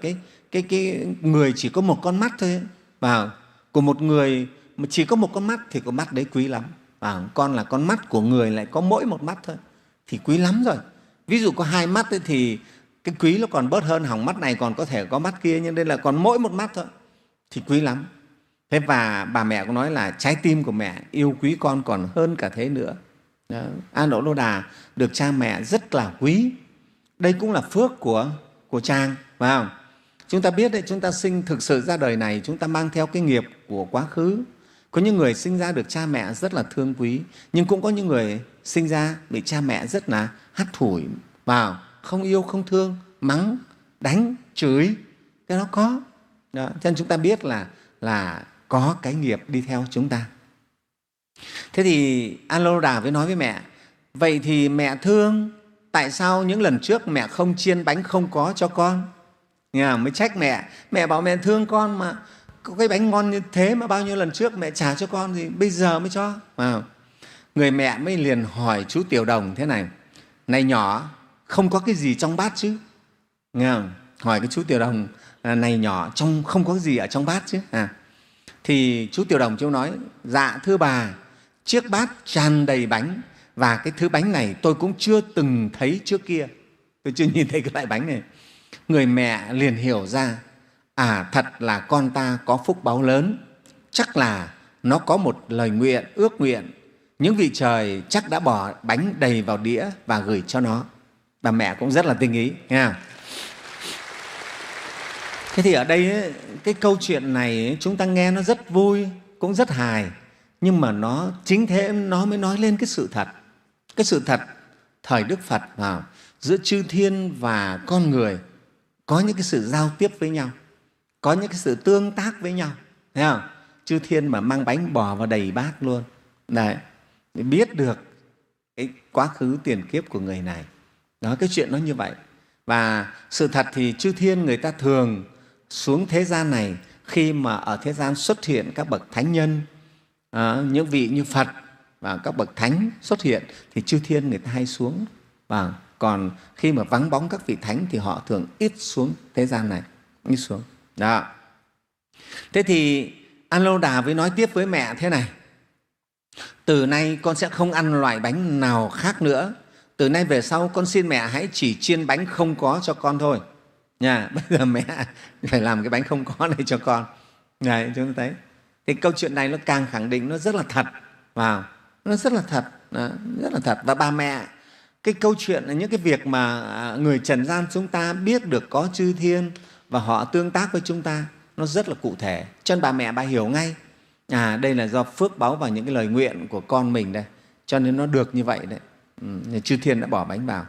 cái, cái người chỉ có một con mắt thôi, và của một người mà chỉ có một con mắt thì con mắt đấy quý lắm. Và con là con mắt của người lại có mỗi một mắt thôi thì quý lắm rồi. Ví dụ có hai mắt ấy thì cái quý nó còn bớt hơn, hỏng mắt này còn có thể có mắt kia, nhưng đây là còn mỗi một mắt thôi thì quý lắm. Thế và bà mẹ cũng nói là trái tim của mẹ yêu quý con còn hơn cả thế nữa. Đó. A Nỗ Lô Đà được cha mẹ rất là quý. Đây cũng là phước của, của chàng, phải không? Chúng ta biết đấy, chúng ta sinh thực sự ra đời này, chúng ta mang theo cái nghiệp của quá khứ. Có những người sinh ra được cha mẹ rất là thương quý, nhưng cũng có những người sinh ra bị cha mẹ rất là hắt hủi, vào không yêu, không thương, mắng, đánh, chửi. Cái đó có. Đó. Cho nên chúng ta biết là, là có cái nghiệp đi theo chúng ta. Thế thì A Lô Đà mới nói với mẹ, vậy thì mẹ thương, tại sao những lần trước mẹ không chiên bánh không có cho con? Nghe không? Mới trách mẹ. Mẹ bảo mẹ thương con mà có cái bánh ngon như thế mà bao nhiêu lần trước mẹ trả cho con thì bây giờ mới cho. À, người mẹ mới liền hỏi chú Tiểu Đồng thế này, này nhỏ, không có cái gì trong bát chứ? Nghe không? Hỏi cái chú Tiểu Đồng, này nhỏ, trong không có gì ở trong bát chứ? À, thì chú Tiểu Đồng chú nói, dạ thưa bà, chiếc bát tràn đầy bánh và cái thứ bánh này tôi cũng chưa từng thấy trước kia, tôi chưa nhìn thấy cái loại bánh này. Người mẹ liền hiểu ra, à thật là con ta có phúc báu lớn, chắc là nó có một lời nguyện, ước nguyện, những vị trời chắc đã bỏ bánh đầy vào đĩa và gửi cho nó. Bà mẹ cũng rất là tinh ý, nghe không? Thế thì ở đây cái câu chuyện này chúng ta nghe nó rất vui, cũng rất hài, nhưng mà nó chính thế nó mới nói lên cái sự thật. Cái sự thật thời Đức Phật à, giữa chư thiên và con người có những cái sự giao tiếp với nhau, có những cái sự tương tác với nhau, thấy không? Chư thiên mà mang bánh bò vào đầy bát luôn. Đấy, để biết được cái quá khứ tiền kiếp của người này. Đó, cái chuyện nó như vậy. Và sự thật thì chư thiên người ta thường xuống thế gian này, khi mà ở thế gian xuất hiện các bậc thánh nhân, à, những vị như Phật và các bậc thánh xuất hiện thì chư thiên người ta hay xuống. Và còn khi mà vắng bóng các vị thánh thì họ thường ít xuống thế gian này, ít xuống. Đó. Thế thì A Lô Đà mới nói tiếp với mẹ thế này, từ nay con sẽ không ăn loại bánh nào khác nữa. Từ nay về sau con xin mẹ hãy chỉ chiên bánh không có cho con thôi. Nha, bây giờ mẹ phải làm cái bánh không có này cho con. Đấy, chúng ta thấy. Thì câu chuyện này nó càng khẳng định nó rất là thật. Wow, nó rất là thật, đó, rất là thật. Và bà mẹ, cái câu chuyện là những cái việc mà người trần gian chúng ta biết được có chư thiên và họ tương tác với chúng ta, nó rất là cụ thể. Cho nên bà mẹ bà hiểu ngay, à đây là do phước báu và những cái lời nguyện của con mình đây, cho nên nó được như vậy đấy. Ừ, chư thiên đã bỏ bánh vào.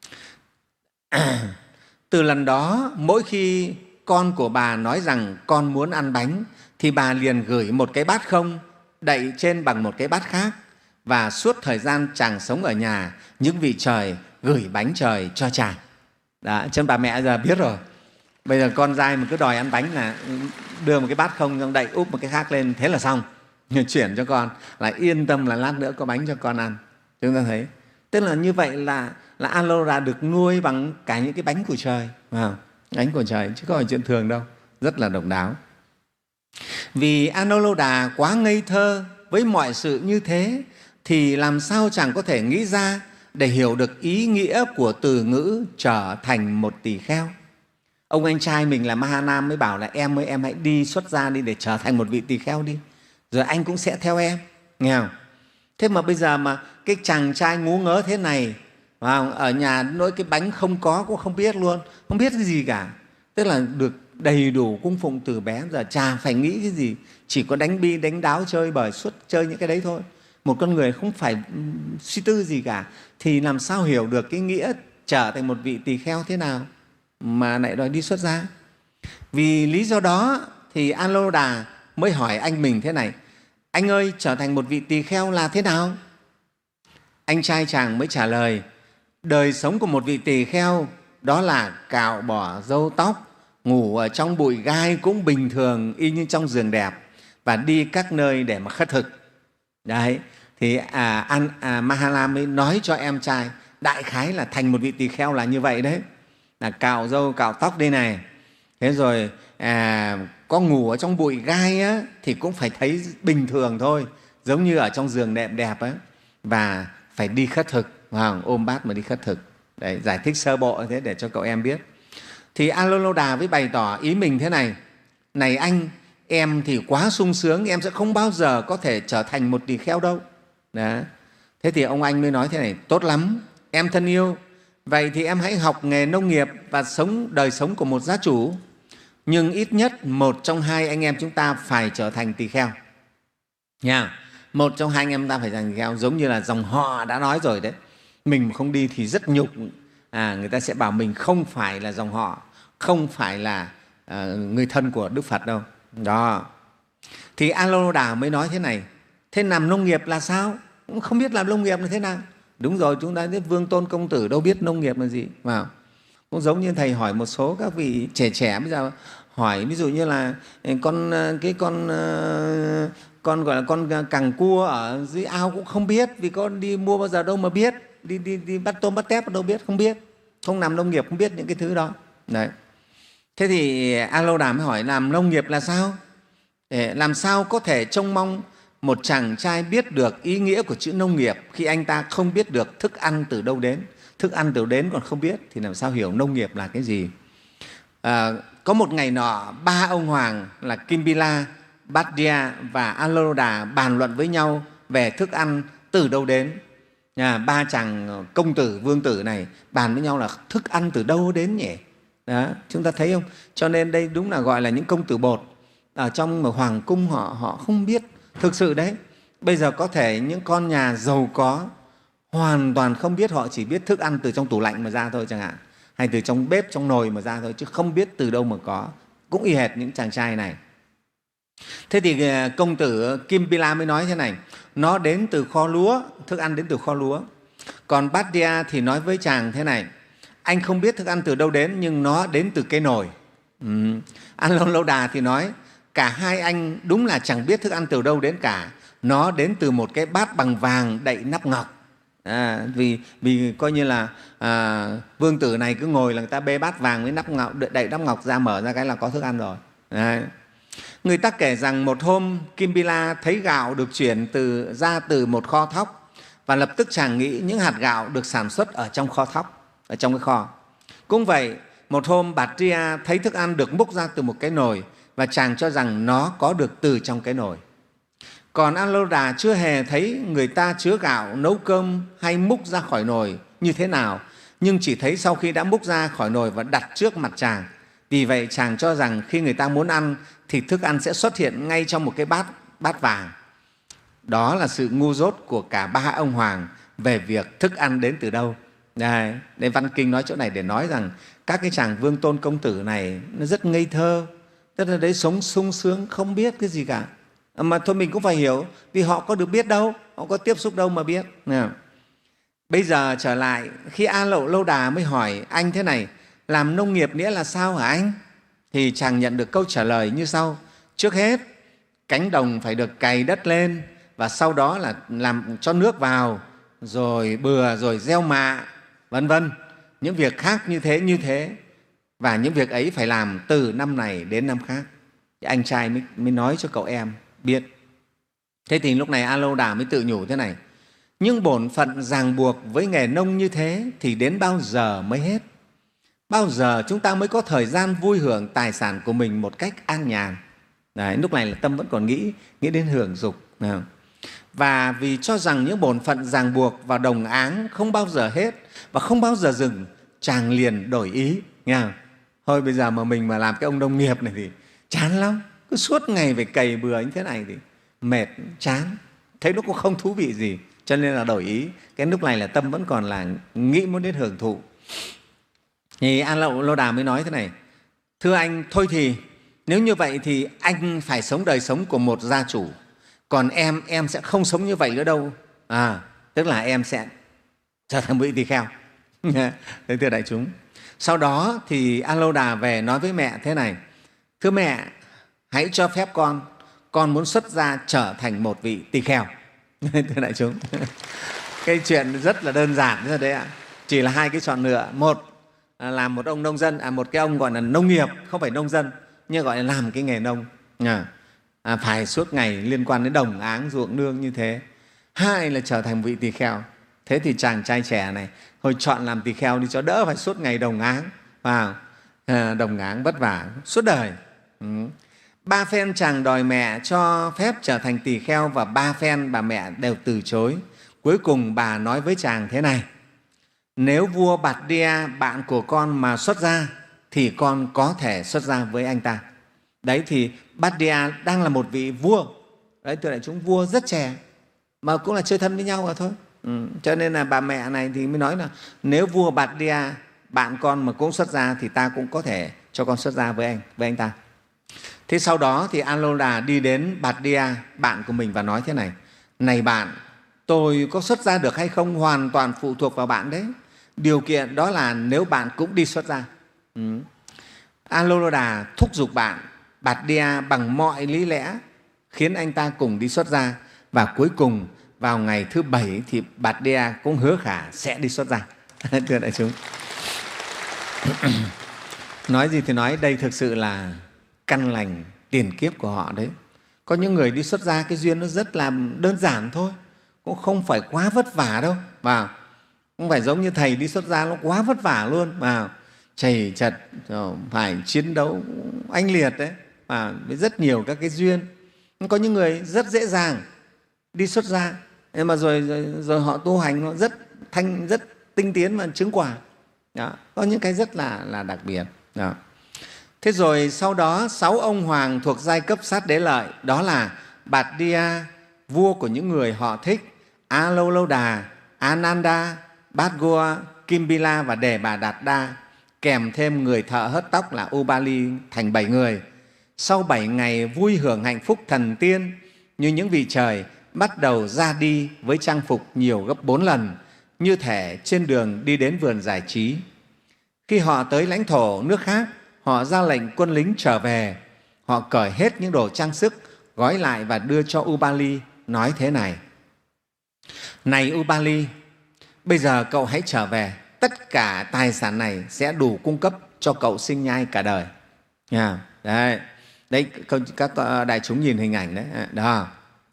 Từ lần đó, mỗi khi con của bà nói rằng con muốn ăn bánh thì bà liền gửi một cái bát không đậy trên bằng một cái bát khác, và suốt thời gian chàng sống ở nhà, những vị trời gửi bánh trời cho chàng. Đó, cho nên bà mẹ giờ biết rồi. Bây giờ con trai mà cứ đòi ăn bánh là đưa một cái bát không xong đậy úp một cái khác lên, thế là xong. Chuyển cho con là yên tâm là lát nữa có bánh cho con ăn. Chúng ta thấy. Tức là như vậy là, là A Lô Đà được nuôi bằng cả những cái bánh của trời. Wow, bánh của trời chứ không phải chuyện thường đâu. Rất là độc đáo. Vì A Lô Đà quá ngây thơ với mọi sự như thế thì làm sao chàng có thể nghĩ ra để hiểu được ý nghĩa của từ ngữ trở thành một tỳ kheo. Ông anh trai mình là Mahanam mới bảo là em ơi, em hãy đi xuất gia đi để trở thành một vị tỳ kheo đi, rồi anh cũng sẽ theo em, nghe không? Thế mà bây giờ mà cái chàng trai ngu ngớ thế này, ở nhà nỗi cái bánh không có cũng không biết luôn, không biết cái gì cả. Tức là được đầy đủ cung phụng từ bé, giờ chả phải nghĩ cái gì, chỉ có đánh bi, đánh đáo, chơi bời suốt, chơi những cái đấy thôi. Một con người không phải suy tư gì cả thì làm sao hiểu được cái nghĩa trở thành một vị tỳ kheo thế nào mà lại đòi đi xuất gia. Vì lý do đó thì A Lô Đà mới hỏi anh mình thế này, anh ơi, trở thành một vị tỳ kheo là thế nào? Anh trai chàng mới trả lời, đời sống của một vị tỳ kheo đó là cạo bỏ râu tóc, ngủ ở trong bụi gai cũng bình thường y như trong giường đẹp, và đi các nơi để mà khất thực. Đấy, thì à, An, à, Mahalam mới nói cho em trai đại khái là thành một vị tỳ kheo là như vậy đấy, là cạo râu cạo tóc đây này, Thế rồi à, có ngủ ở trong bụi gai á, thì cũng phải thấy bình thường thôi, giống như ở trong giường đệm đẹp á, và phải đi khất thực, wow, ôm bát mà đi khất thực. Đấy, giải thích sơ bộ thế để cho cậu em biết. Thì A-lô-lô-đà mới bày tỏ ý mình thế này: này anh, em thì quá sung sướng, em sẽ không bao giờ có thể trở thành một tỳ kheo đâu. Đó. Thế thì ông anh mới nói thế này: tốt lắm, em thân yêu, vậy thì em hãy học nghề nông nghiệp và sống đời sống của một gia chủ. Nhưng ít nhất một trong hai anh em chúng ta phải trở thành tỳ kheo. Nha, một trong hai anh em ta phải thành tỳ kheo, giống như là dòng họ đã nói rồi đấy. Mình mà không đi thì rất nhục, à, người ta sẽ bảo mình không phải là dòng họ, không phải là à, người thân của Đức Phật đâu. Đó. Thì A-lô-đà mới nói thế này: thế làm nông nghiệp là sao? Cũng không biết làm nông nghiệp là thế nào. Đúng rồi, chúng ta biết Vương Tôn Công Tử đâu biết nông nghiệp là gì. Wow. Cũng giống như Thầy hỏi một số các vị trẻ trẻ bây giờ, hỏi ví dụ như là con cái con con gọi là con cẳng cua ở dưới ao cũng không biết, vì con đi mua bao giờ đâu mà biết, đi đi đi bắt tôm bắt tép đâu biết, không biết, không làm nông nghiệp không biết những cái thứ đó. Đấy. Thế thì A-lô-đà mới hỏi làm nông nghiệp là sao? Để làm sao có thể trông mong một chàng trai biết được ý nghĩa của chữ nông nghiệp khi anh ta không biết được thức ăn từ đâu đến? Thức ăn từ đâu đến còn không biết thì làm sao hiểu nông nghiệp là cái gì? À, có một ngày nọ, ba ông hoàng là Kimbila, Bhatia và A-lô-đà bàn luận với nhau về thức ăn từ đâu đến. À, ba chàng công tử, vương tử này bàn với nhau là thức ăn từ đâu đến nhỉ? Đó, chúng ta thấy không? Cho nên đây đúng là gọi là những công tử bột. Ở trong một hoàng cung họ, họ không biết. Thực sự đấy, bây giờ có thể những con nhà giàu có hoàn toàn không biết, họ chỉ biết thức ăn từ trong tủ lạnh mà ra thôi chẳng hạn, hay từ trong bếp, trong nồi mà ra thôi, chứ không biết từ đâu mà có. Cũng y hệt những chàng trai này. Thế thì công tử Kimbila mới nói thế này: nó đến từ kho lúa, thức ăn đến từ kho lúa. Còn Bhatia thì nói với chàng thế này: anh không biết thức ăn từ đâu đến, nhưng nó đến từ cái nồi. Ừ. A-lô-đà thì nói: cả hai anh đúng là chẳng biết thức ăn từ đâu đến cả, nó đến từ một cái bát bằng vàng đậy nắp ngọc. À, vì, vì coi như là à, vương tử này cứ ngồi là người ta bê bát vàng với nắp ngọc, đậy nắp ngọc ra, mở ra cái là có thức ăn rồi. Đấy. Người ta kể rằng một hôm Kimbila thấy gạo được chuyển từ, ra từ một kho thóc, và lập tức chàng nghĩ những hạt gạo được sản xuất ở trong kho thóc, ở trong cái kho. Cũng vậy, một hôm Bhatia thấy thức ăn được múc ra từ một cái nồi, và chàng cho rằng nó có được từ trong cái nồi. Còn A-lô-đà chưa hề thấy người ta chứa gạo, nấu cơm hay múc ra khỏi nồi như thế nào, nhưng chỉ thấy sau khi đã múc ra khỏi nồi và đặt trước mặt chàng. Vì vậy chàng cho rằng khi người ta muốn ăn thì thức ăn sẽ xuất hiện ngay trong một cái bát, bát vàng. Đó là sự ngu dốt của cả ba ông hoàng về việc thức ăn đến từ đâu. Đây, đây Văn Kinh nói chỗ này để nói rằng các cái chàng Vương Tôn Công Tử này nó rất ngây thơ, tức là đấy sống sung sướng không biết cái gì cả. Mà thôi mình cũng phải hiểu, vì họ có được biết đâu, họ có tiếp xúc đâu mà biết. Bây giờ trở lại, khi A-lô-đà mới hỏi anh thế này: làm nông nghiệp nghĩa là sao hả anh? Thì chàng nhận được câu trả lời như sau: trước hết, cánh đồng phải được cày đất lên, và sau đó là làm cho nước vào, rồi bừa, rồi gieo mạ, vân vân. Những việc khác như thế, như thế. Và những việc ấy phải làm từ năm này đến năm khác. Thì anh trai mới, mới nói cho cậu em biết. Thế thì lúc này A-lô-đà mới tự nhủ thế này: nhưng bổn phận ràng buộc với nghề nông như thế thì đến bao giờ mới hết? Bao giờ chúng ta mới có thời gian vui hưởng tài sản của mình một cách an nhàn? Đấy, lúc này là tâm vẫn còn nghĩ, nghĩ đến hưởng dục. Và vì cho rằng những bổn phận ràng buộc và đồng áng không bao giờ hết và không bao giờ dừng, chàng liền đổi ý. Nghe không? Thôi bây giờ mà mình mà làm cái ông nông nghiệp này thì chán lắm, cứ suốt ngày phải cày bừa như thế này thì mệt, chán, thấy nó cũng không thú vị gì, cho nên là đổi ý. Cái lúc này là tâm vẫn còn là nghĩ muốn đến hưởng thụ. Thì A-lô-đà mới nói thế này: thưa anh, thôi thì nếu như vậy thì anh phải sống đời sống của một gia chủ, còn em, em sẽ không sống như vậy nữa đâu. À, tức là em sẽ trở thành một tỳ kheo. Thế thưa đại chúng. Sau đó thì A-lô-đà về nói với mẹ thế này: thưa mẹ, hãy cho phép con, con muốn xuất gia trở thành một vị tỳ kheo. Thưa đại chúng, cái chuyện rất là đơn giản thế đấy ạ. Chỉ là hai cái chọn lựa: một à, làm một ông nông dân, à, một cái ông gọi là nông nghiệp, không phải nông dân nhưng gọi là làm cái nghề nông, à, à, phải suốt ngày liên quan đến đồng áng ruộng nương như thế. Hai là trở thành vị tỳ kheo. Thế thì chàng trai trẻ này thôi chọn làm tỳ kheo đi cho đỡ phải suốt ngày đồng áng, vào à, đồng áng vất vả suốt đời. Ừ. Ba phen chàng đòi mẹ cho phép trở thành tỳ kheo và ba phen bà mẹ đều từ chối. Cuối cùng bà nói với chàng thế này: nếu vua Bạt Đia bạn của con mà xuất gia thì con có thể xuất gia với anh ta. Đấy thì Bạt Đia đang là một vị vua. Đấy, thưa đại chúng, vua rất trẻ mà cũng là chơi thân với nhau mà thôi. Ừ. Cho nên là bà mẹ này thì mới nói là nếu vua Bạt Đia bạn con mà cũng xuất gia thì ta cũng có thể cho con xuất gia với anh, với anh ta. Thế sau đó thì A-lô-đà đi đến Bạt Đia, bạn của mình, và nói thế này: này bạn, tôi có xuất gia được hay không hoàn toàn phụ thuộc vào bạn đấy. Điều kiện đó là nếu bạn cũng đi xuất gia. Ừ. A-lô-đà thúc giục bạn Bạt Đia bằng mọi lý lẽ khiến anh ta cùng đi xuất gia. Và cuối cùng vào ngày thứ bảy thì Bạt Đia cũng hứa khả sẽ đi xuất gia. Thưa đại chúng, nói gì thì nói, đây thực sự là căn lành tiền kiếp của họ đấy. Có những người đi xuất gia cái duyên nó rất là đơn giản thôi, cũng không phải quá vất vả đâu. Và không phải giống như thầy đi xuất gia nó quá vất vả luôn, mà chầy chật phải chiến đấu anh liệt đấy, và với rất nhiều các cái duyên. Có những người rất dễ dàng đi xuất gia, nhưng mà rồi, rồi, rồi họ tu hành nó rất thanh, rất tinh tiến và chứng quả. Đó. Có những cái rất là, là đặc biệt. Đó. Thế rồi sau đó sáu ông hoàng thuộc giai cấp sát đế lợi, đó là Bạt Đia, vua của những người họ Thích, A-lô-lô-đà, A-nan-đa, Bát-goa, Kim-bi-la và Đề Bà Đạt Đa, kèm thêm người thợ hớt tóc là U-ba-li, thành bảy người. Sau bảy ngày vui hưởng hạnh phúc thần tiên như những vị trời, bắt đầu ra đi với trang phục nhiều gấp bốn lần, như thể trên đường đi đến vườn giải trí. Khi họ tới lãnh thổ nước khác, họ ra lệnh quân lính trở về. Họ cởi hết những đồ trang sức, gói lại và đưa cho U-ba-li, nói thế này: này U-ba-li, bây giờ cậu hãy trở về, tất cả tài sản này sẽ đủ cung cấp cho cậu sinh nhai cả đời. Yeah. Đấy, đấy, các đại chúng nhìn hình ảnh đấy. Đó.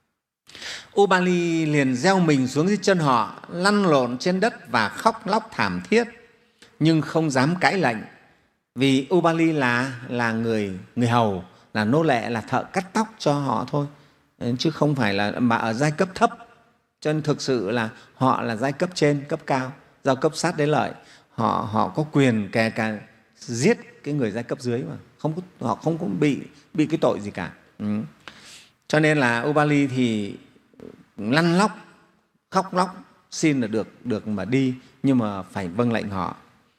U-ba-li liền gieo mình xuống dưới chân họ, lăn lộn trên đất và khóc lóc thảm thiết, nhưng không dám cãi lệnh, vì U-ba-li là, là người, người hầu, là nô lệ, là thợ cắt tóc cho họ thôi, chứ không phải là mà ở giai cấp thấp. Cho nên thực sự là họ là giai cấp trên, cấp cao, giai cấp sát đế lợi. Họ, họ có quyền kể cả giết cái người giai cấp dưới mà không có, họ không có bị, bị cái tội gì cả. Ừ. Cho nên là U-ba-li thì lăn lóc, khóc lóc, xin là được, được mà đi, nhưng mà phải vâng lệnh họ.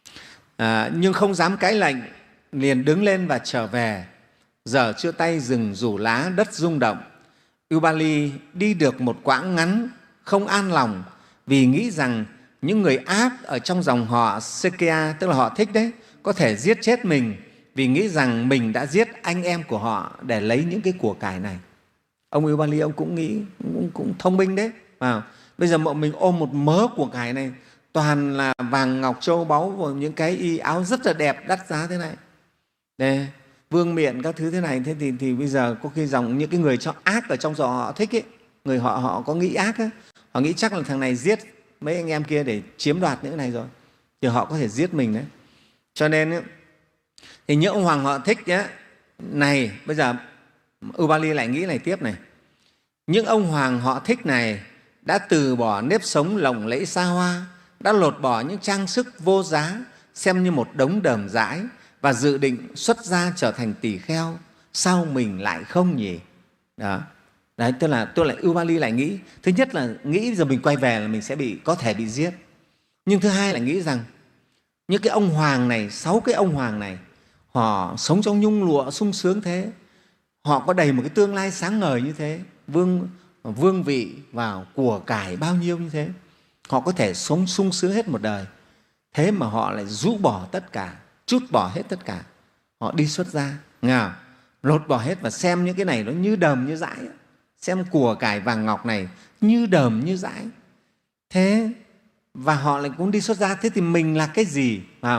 À, nhưng không dám cãi lệnh, liền đứng lên và trở về. Giờ chưa tay rừng rủ lá, đất rung động. U-ba-li đi được một quãng ngắn, không an lòng, vì nghĩ rằng những người ác ở trong dòng họ Sekea, tức là họ Thích đấy, có thể giết chết mình, vì nghĩ rằng mình đã giết anh em của họ để lấy những cái của cải này. Ông U-ba-li ông cũng nghĩ, cũng, cũng thông minh đấy. À, bây giờ mình ôm một mớ của cải này, toàn là vàng ngọc châu báu và những cái y áo rất là đẹp, đắt giá thế này, đây, vương miện các thứ thế này. Thế thì, thì bây giờ có khi dòng những cái người cho ác ở trong dòng họ Thích ấy, người họ họ có nghĩ ác ấy, họ nghĩ chắc là thằng này giết mấy anh em kia để chiếm đoạt những cái này rồi, thì họ có thể giết mình đấy. Cho nên ấy, thì những ông hoàng họ Thích ấy, này, bây giờ U-ba-li lại nghĩ này tiếp này, những ông hoàng họ Thích này đã từ bỏ nếp sống lộng lẫy xa hoa, đã lột bỏ những trang sức vô giá xem như một đống đờm dãi và dự định xuất gia trở thành tỳ kheo. Sao mình lại không nhỉ? Đó. Đấy, tức là tôi lại U-ba-li lại nghĩ, thứ nhất là nghĩ giờ mình quay về là mình sẽ bị có thể bị giết, nhưng thứ hai là nghĩ rằng những cái ông hoàng này, sáu cái ông hoàng này, họ sống trong nhung lụa sung sướng thế, họ có đầy một cái tương lai sáng ngời như thế, vương vương vị vào của cải bao nhiêu như thế, họ có thể sống sung sướng hết một đời. Thế mà họ lại rũ bỏ tất cả, trút bỏ hết tất cả, họ đi xuất gia, nghe, lột bỏ hết và xem những cái này nó như đờm như dãi, xem của cải vàng ngọc này như đờm như dãi. Thế và họ lại cũng đi xuất gia, thế thì mình là cái gì? À,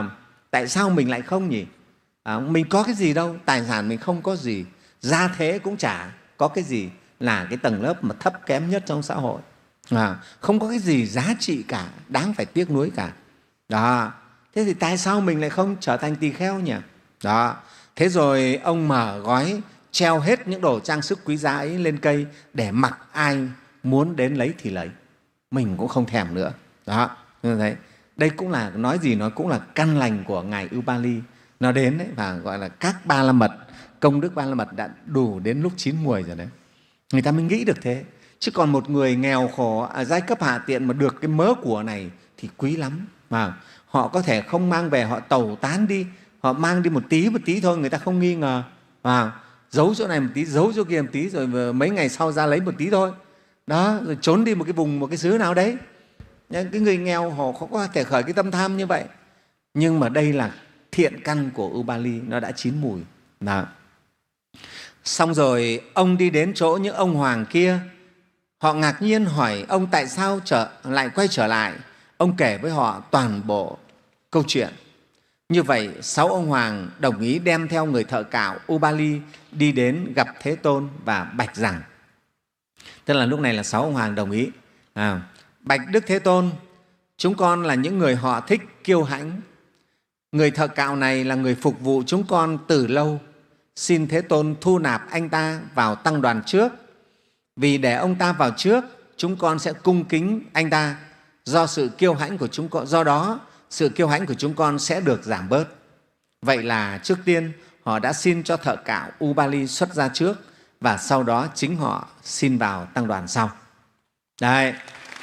Tại sao mình lại không nhỉ? À, mình có cái gì đâu, tài sản mình không có gì, gia thế cũng chả có cái gì, là cái tầng lớp mà thấp kém nhất trong xã hội. À, không có cái gì giá trị cả, đáng phải tiếc nuối cả. Đó. Thế thì tại sao mình lại không trở thành tỳ kheo nhỉ? Đó. Thế rồi ông mở gói treo hết những đồ trang sức quý giá ấy lên cây để mặc ai muốn đến lấy thì lấy. Mình cũng không thèm nữa. Đó. Đấy. Đây cũng là, nói gì nói cũng là căn lành của Ngài Upali. Nó đến đấy, và gọi là các ba la mật, công đức ba la mật đã đủ đến lúc chín muồi rồi đấy. Người ta mới nghĩ được thế. Chứ còn một người nghèo khổ, à, giai cấp hạ tiện mà được cái mớ của này thì quý lắm. Mà họ có thể không mang về, họ tẩu tán đi, họ mang đi một tí một tí thôi, người ta không nghi ngờ. À, giấu chỗ này một tí, giấu chỗ kia một tí, rồi mấy ngày sau ra lấy một tí thôi. Đó, rồi trốn đi một cái vùng, một cái xứ nào đấy. Cái người nghèo họ không có thể khởi cái tâm tham như vậy. Nhưng mà đây là thiện căn của Upali, nó đã chín mùi. Đó. Xong rồi ông đi đến chỗ những ông hoàng kia. Họ ngạc nhiên hỏi ông tại sao trở, lại quay trở lại. Ông kể với họ toàn bộ câu chuyện. Như vậy, sáu ông hoàng đồng ý đem theo người thợ cạo Upali đi đến gặp Thế Tôn và bạch rằng. Tức là lúc này là sáu ông hoàng đồng ý. À, bạch Đức Thế Tôn, chúng con là những người họ thích kiêu hãnh. Người thợ cạo này là người phục vụ chúng con từ lâu. Xin Thế Tôn thu nạp anh ta vào tăng đoàn trước. Vì để ông ta vào trước, chúng con sẽ cung kính anh ta. Do sự kiêu hãnh của chúng con, do đó sự kiêu hãnh của chúng con sẽ được giảm bớt. Vậy là trước tiên họ đã xin cho thợ cạo Upali xuất ra trước, và sau đó chính họ xin vào tăng đoàn sau. Đấy.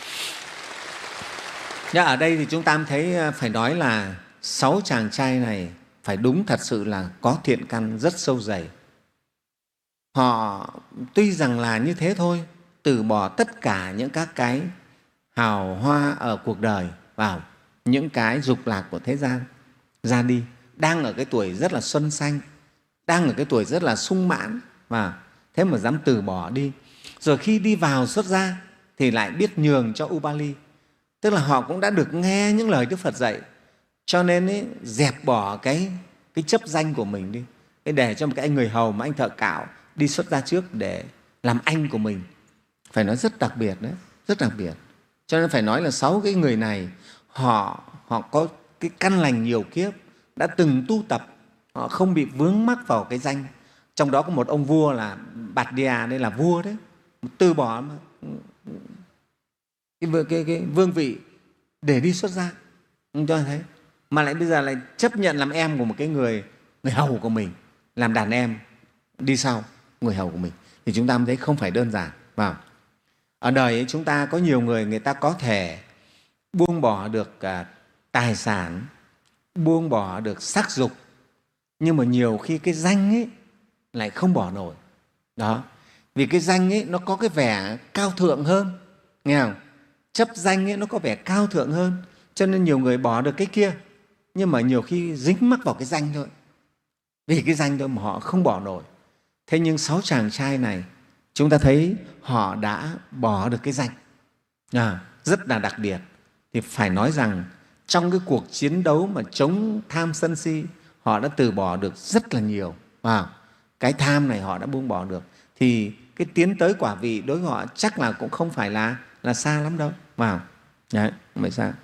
Nhưng ở đây thì chúng ta thấy phải nói là sáu chàng trai này phải đúng thật sự là có thiện căn rất sâu dày. Họ tuy rằng là như thế thôi, từ bỏ tất cả những các cái hào hoa ở cuộc đời vào những cái dục lạc của thế gian ra đi, đang ở cái tuổi rất là xuân xanh, đang ở cái tuổi rất là sung mãn, và thế mà dám từ bỏ đi. Rồi khi đi vào xuất gia thì lại biết nhường cho Upali. Tức là họ cũng đã được nghe những lời Đức Phật dạy, cho nên ấy, dẹp bỏ cái, cái chấp danh của mình đi, cái để cho một cái anh người hầu mà anh thợ cạo đi xuất gia trước để làm anh của mình. Phải nói rất đặc biệt đấy, rất đặc biệt. Cho nên phải nói là sáu cái người này họ, họ có cái căn lành nhiều kiếp, đã từng tu tập, họ không bị vướng mắc vào cái danh. Trong đó có một ông vua là Bạt Đia, đây là vua đấy, từ bỏ cái, cái, cái vương vị để đi xuất gia, cho thấy. Mà lại bây giờ lại chấp nhận làm em của một cái người, người hầu của mình, làm đàn em đi sau người hầu của mình. Thì chúng ta mới thấy không phải đơn giản. Vào ở đời ấy, chúng ta có nhiều người, người ta có thể buông bỏ được à, tài sản, buông bỏ được sắc dục, nhưng mà nhiều khi cái danh ấy lại không bỏ nổi. Đó. Vì cái danh ấy nó có cái vẻ cao thượng hơn, nghe không? Chấp danh ấy nó có vẻ cao thượng hơn, cho nên nhiều người bỏ được cái kia, nhưng mà nhiều khi dính mắc vào cái danh thôi. Vì cái danh thôi mà họ không bỏ nổi. Thế nhưng sáu chàng trai này, chúng ta thấy họ đã bỏ được cái danh, à, rất là đặc biệt. Thì phải nói rằng trong cái cuộc chiến đấu mà chống tham sân si, họ đã từ bỏ được rất là nhiều. À, cái tham này họ đã buông bỏ được. Thì cái tiến tới quả vị đối với họ chắc là cũng không phải là, là xa lắm đâu. Vào, đấy, không phải xa.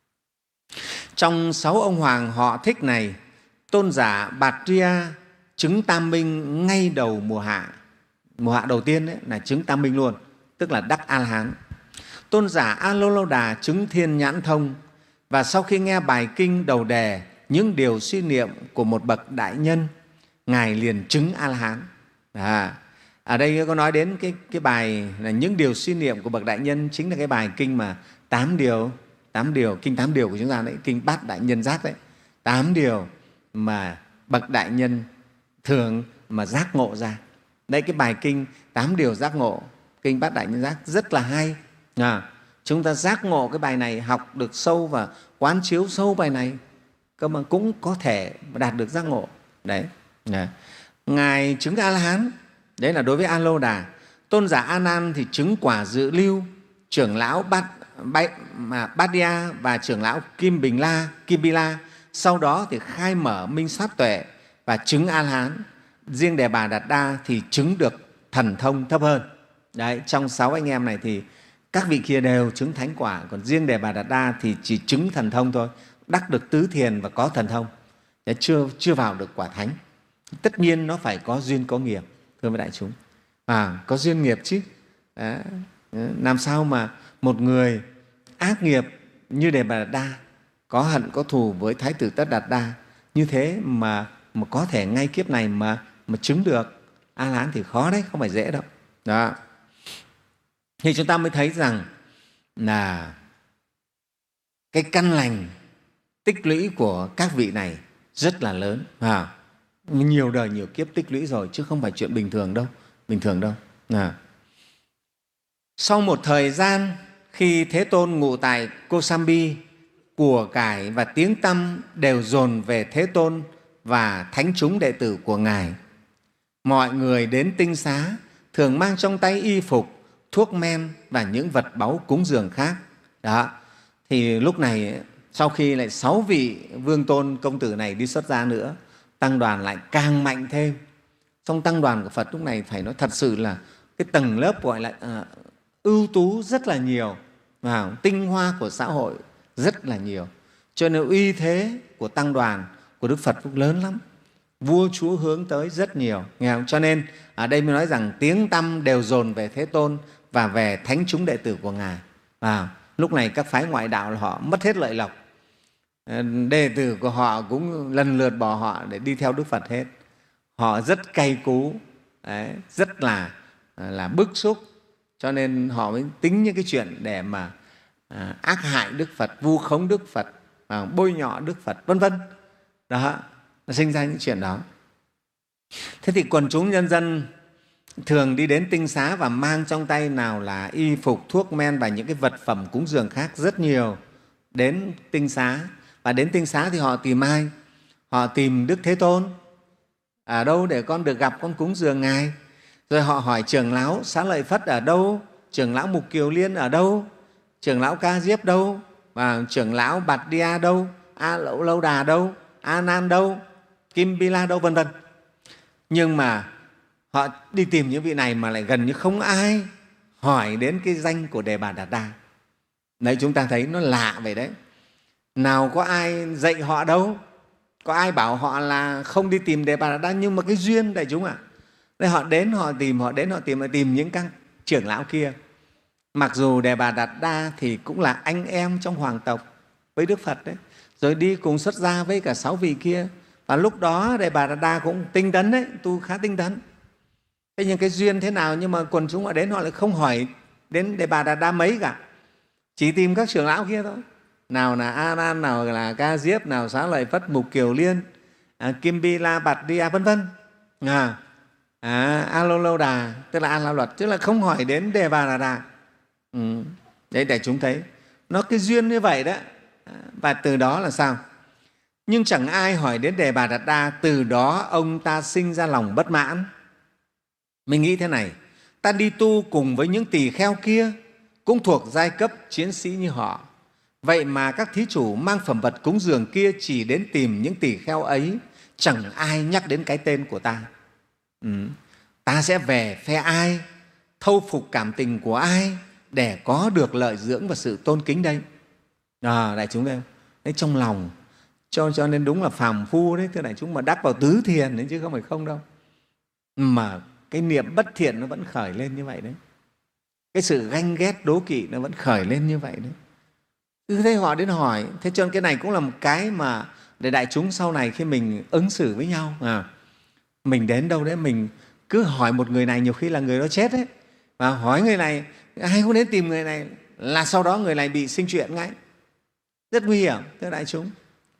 Trong sáu ông hoàng họ thích này, tôn giả Bạt Ria chứng tam minh ngay đầu mùa hạ. Mùa hạ đầu tiên ấy, là chứng tam minh luôn, tức là đắc A-la-hán. Tôn giả A-lô-lô-đà chứng thiên nhãn thông, và sau khi nghe bài kinh đầu đề những điều suy niệm của một bậc đại nhân, Ngài liền chứng A-la-hán. À, ở đây có nói đến cái, cái bài là những điều suy niệm của bậc đại nhân, chính là cái bài kinh mà tám điều, tám điều, kinh tám điều của chúng ta đấy, kinh Bát Đại Nhân Giác đấy, tám điều mà bậc đại nhân thường mà giác ngộ ra. Đây cái bài kinh tám điều giác ngộ, kinh Bát Đại Nhân Giác rất là hay. À, chúng ta giác ngộ cái bài này, học được sâu và quán chiếu sâu bài này, cơ mà cũng có thể đạt được giác ngộ. Đấy. À. Ngài chứng A-la-hán, đấy là đối với A-lô-đà. Tôn giả A-nan thì chứng quả dự lưu, trưởng lão Bát, Bát, Bát Đia và trưởng lão Kim Bình La, Kim Bi La sau đó thì khai mở minh sát tuệ và chứng A-la-hán. Riêng Đề Bà Đạt Đa thì chứng được thần thông thấp hơn. Đấy, trong sáu anh em này thì các vị kia đều chứng thánh quả, còn riêng Đề Bà Đạt Đa thì chỉ chứng thần thông thôi, đắc được tứ thiền và có thần thông, chưa, chưa vào được quả thánh. Tất nhiên nó phải có duyên có nghiệp, thưa với đại chúng. À, có duyên nghiệp chứ. Đó. Làm sao mà một người ác nghiệp như Đề Bà Đạt Đa, có hận có thù với Thái tử Tất Đạt Đa như thế mà, mà có thể ngay kiếp này mà, mà chứng được A-la-hán thì khó đấy, không phải dễ đâu. Đó. Thì chúng ta mới thấy rằng là cái căn lành tích lũy của các vị này rất là lớn. À, nhiều đời nhiều kiếp tích lũy rồi chứ không phải chuyện bình thường đâu, bình thường đâu. À. Sau một thời gian khi Thế Tôn ngụ tại Kosambi, của cải và tiếng tăm đều dồn về Thế Tôn và thánh chúng đệ tử của Ngài. Mọi người đến tinh xá thường mang trong tay y phục, thuốc men và những vật báu cúng dường khác. Đó. Thì lúc này sau khi lại sáu vị vương tôn công tử này đi xuất gia nữa, tăng đoàn lại càng mạnh thêm. Trong tăng đoàn của Phật lúc này phải nói thật sự là cái tầng lớp gọi là à, ưu tú rất là nhiều, và tinh hoa của xã hội rất là nhiều. Cho nên uy thế của tăng đoàn của Đức Phật cũng lớn lắm, vua chúa hướng tới rất nhiều, nghe không? Cho nên ở đây mới nói rằng tiếng tăm đều dồn về Thế Tôn và về thánh chúng đệ tử của Ngài. À, lúc này các phái ngoại đạo là họ mất hết lợi lộc, đệ tử của họ cũng lần lượt bỏ họ để đi theo Đức Phật hết. Họ rất cay cú, đấy, rất là, là bức xúc, cho nên họ mới tính những cái chuyện để mà à, ác hại Đức Phật, vu khống Đức Phật, à, bôi nhọ Đức Phật, vân vân. Đó, nó sinh ra những chuyện đó. Thế thì quần chúng nhân dân thường đi đến tinh xá và mang trong tay nào là y phục, thuốc men và những cái vật phẩm cúng dường khác rất nhiều đến tinh xá. Và đến tinh xá thì họ tìm ai? Họ tìm Đức Thế Tôn. Ở đâu để con được gặp, con cúng dường Ngài? Rồi họ hỏi trưởng lão Xá Lợi Phất ở đâu? Trưởng lão Mục Kiều Liên ở đâu? Trưởng lão Ca Diếp đâu? Và trưởng lão Bạt Đia đâu? A Lậu Lâu Đà đâu? A Nan đâu? Kim Bi La đâu? Vân vân. Nhưng mà họ đi tìm những vị này mà lại gần như không ai hỏi đến cái danh của Đề Bà Đạt Đa. Đấy, chúng ta thấy nó lạ vậy đấy. Nào có ai dạy họ đâu, có ai bảo họ là không đi tìm Đề Bà Đạt Đa, nhưng mà cái duyên đại chúng ạ. À, đây họ đến họ tìm, họ đến họ tìm, họ tìm những các trưởng lão kia. Mặc dù Đề Bà Đạt Đa thì cũng là anh em trong hoàng tộc với Đức Phật đấy, rồi đi cùng xuất gia với cả sáu vị kia. Và lúc đó Đề Bà Đạt Đa cũng tinh tấn đấy, tu khá tinh tấn. Thế nhưng cái duyên thế nào, nhưng mà quần chúng họ đến họ lại không hỏi đến Đề Bà Đạt Đa mấy cả, chỉ tìm các trưởng lão kia thôi. Nào là A Nan, nào là Ca Diếp, nào Xá Lợi Phất, Mục Kiều Liên, à, Kim Bi La, Bạt Đia, vân vân. À, à, A Lô Lâu Đà, tức là A La Luật, tức là không hỏi đến Đề Bà Đạt Đa. Ừ. Đấy, để chúng thấy nó cái duyên như vậy đó. Và từ đó là sao? Nhưng chẳng ai hỏi đến Đề Bà Đạt Đa, từ đó ông ta sinh ra lòng bất mãn. Mình nghĩ thế này, ta đi tu cùng với những tỳ kheo kia, cũng thuộc giai cấp chiến sĩ như họ. Vậy mà các thí chủ mang phẩm vật cúng dường kia chỉ đến tìm những tỳ kheo ấy, chẳng ai nhắc đến cái tên của ta. Ừ. Ta sẽ về phe ai, thâu phục cảm tình của ai để có được lợi dưỡng và sự tôn kính đây? À, đại chúng đây, đấy, trong lòng. Cho, cho nên đúng là phàm phu đấy, thưa đại chúng, mà đắc vào tứ thiền đấy chứ không phải không đâu. Mà cái niệm bất thiện nó vẫn khởi lên như vậy đấy. Cái sự ganh ghét đố kỵ nó vẫn khởi lên như vậy đấy. Cứ thế họ đến hỏi. Thế cho nên cái này cũng là một cái mà để đại chúng sau này khi mình ứng xử với nhau, à, mình đến đâu đấy mình cứ hỏi một người này, nhiều khi là người đó chết đấy, và hỏi người này, ai cũng đến tìm người này, là sau đó người này bị sinh chuyện ngay. Rất nguy hiểm, thưa đại chúng.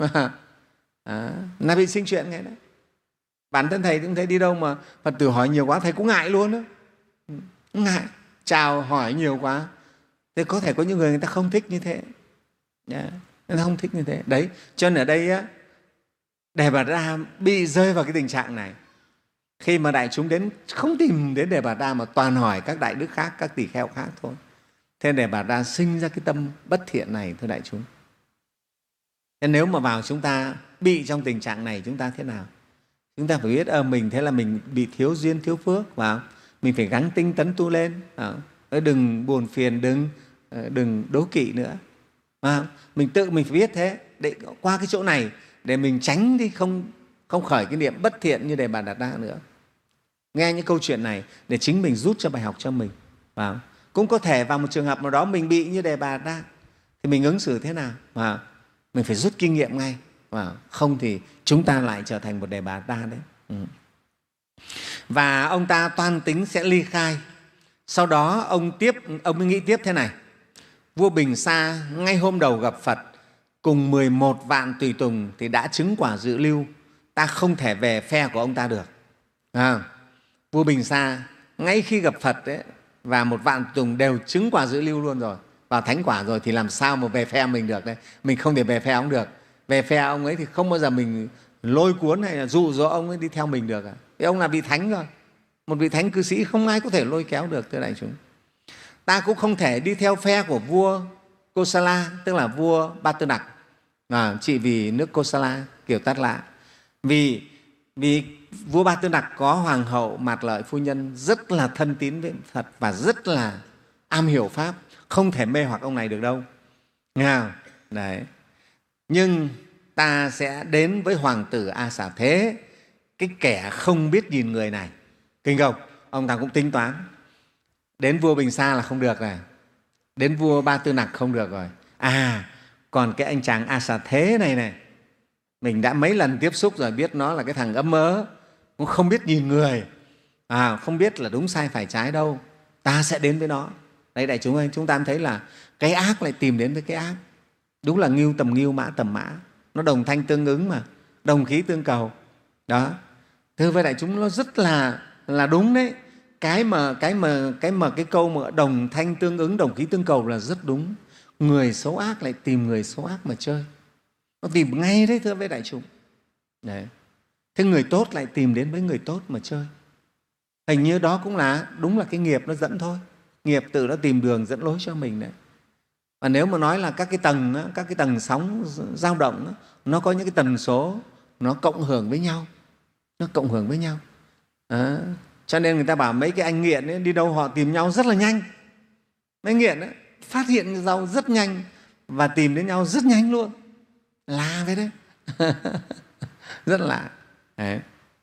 À, là bị sinh chuyện ngay đấy. Bản thân thầy cũng thấy đi đâu mà Phật tử hỏi nhiều quá, thầy cũng ngại luôn đó. Ngại, chào hỏi nhiều quá. Thế có thể có những người người ta không thích như thế. Yeah, người ta không thích như thế. Đấy, cho nên ở đây á, Đề Bà Đạt Đa bị rơi vào cái tình trạng này. Khi mà đại chúng đến không tìm đến Đề Bà Đạt Đa mà toàn hỏi các đại đức khác, các tỳ kheo khác thôi. Thế Đề Bà Đạt Đa sinh ra cái tâm bất thiện này, thưa đại chúng. Thế nếu mà vào chúng ta bị trong tình trạng này, chúng ta thế nào? Chúng ta phải biết ờ, mình thế là mình bị thiếu duyên, thiếu phước, vào mình phải gắng tinh tấn tu lên, vào. Đừng buồn phiền, đừng đừng đố kỵ nữa. À, mình tự mình phải biết thế, để qua cái chỗ này để mình tránh đi, không không khởi cái niệm bất thiện như Đề Bà Đạt Đa nữa. Nghe những câu chuyện này để chính mình rút cho bài học cho mình. Và cũng có thể vào một trường hợp nào đó mình bị như Đề Bà Đạt Đa thì mình ứng xử thế nào? Và mình phải rút kinh nghiệm ngay. Và không thì chúng ta lại trở thành một Đề Bà Đạt Đa đấy. Ừ. Và ông ta toan tính sẽ ly khai. Sau đó ông tiếp ông mới nghĩ tiếp thế này: vua Bình Sa ngay hôm đầu gặp Phật cùng mười một vạn tùy tùng thì đã chứng quả dự lưu, ta không thể về phe của ông ta được. À, vua Bình Sa ngay khi gặp Phật ấy, và một vạn tùy tùng đều chứng quả dự lưu luôn rồi, vào thánh quả rồi, thì làm sao mà về phe mình được đấy? Mình không thể về phe ông được. Về phe ông ấy thì không bao giờ mình lôi cuốn hay là dụ dỗ ông ấy đi theo mình được. Vì ông là vị thánh rồi, một vị thánh cư sĩ không ai có thể lôi kéo được, thưa đại chúng. Ta cũng không thể đi theo phe của vua Kosala, tức là vua Ba Tư Nặc, à, trị vì nước Kosala, kiểu Tát Lạ. Vì, vì vua Ba Tư Nặc có hoàng hậu Mạt Lợi phu nhân rất là thân tín với Phật và rất là am hiểu Pháp, không thể mê hoặc ông này được đâu. Nghe không? Đấy. Nhưng ta sẽ đến với hoàng tử A Xà Thế, cái kẻ không biết nhìn người này. Kinh không? Ông ta cũng tính toán. Đến vua Bình Sa là không được này, đến vua Ba Tư Nặc không được rồi. À, còn cái anh chàng A Xà Thế này này, mình đã mấy lần tiếp xúc rồi, biết nó là cái thằng ấm ớ, cũng không biết nhìn người, à, không biết là đúng sai phải trái đâu. Ta sẽ đến với nó. Đấy đại chúng ơi, chúng ta thấy là cái ác lại tìm đến với cái ác. Đúng là ngưu tầm ngưu, mã tầm mã, nó đồng thanh tương ứng mà, đồng khí tương cầu. Đó, thưa với đại chúng, nó rất là là đúng đấy. Cái mà cái mà cái mà cái câu mà đồng thanh tương ứng, đồng khí tương cầu là rất đúng. Người xấu ác lại tìm người xấu ác mà chơi, nó tìm ngay đấy, thưa với đại chúng. Đấy. Thế người tốt lại tìm đến với người tốt mà chơi. Hình như đó cũng là đúng là cái nghiệp nó dẫn thôi. Nghiệp tự nó tìm đường dẫn lối cho mình đấy. Và nếu mà nói là các cái tầng các cái tầng sóng dao động, nó có những cái tần số nó cộng hưởng với nhau, nó cộng hưởng với nhau. Đó. Cho nên người ta bảo mấy cái anh nghiện ấy, đi đâu họ tìm nhau rất là nhanh. Mấy nghiện ấy, phát hiện ra rất nhanh và tìm đến nhau rất nhanh luôn. Lạ vậy đấy. Rất lạ. Đấy.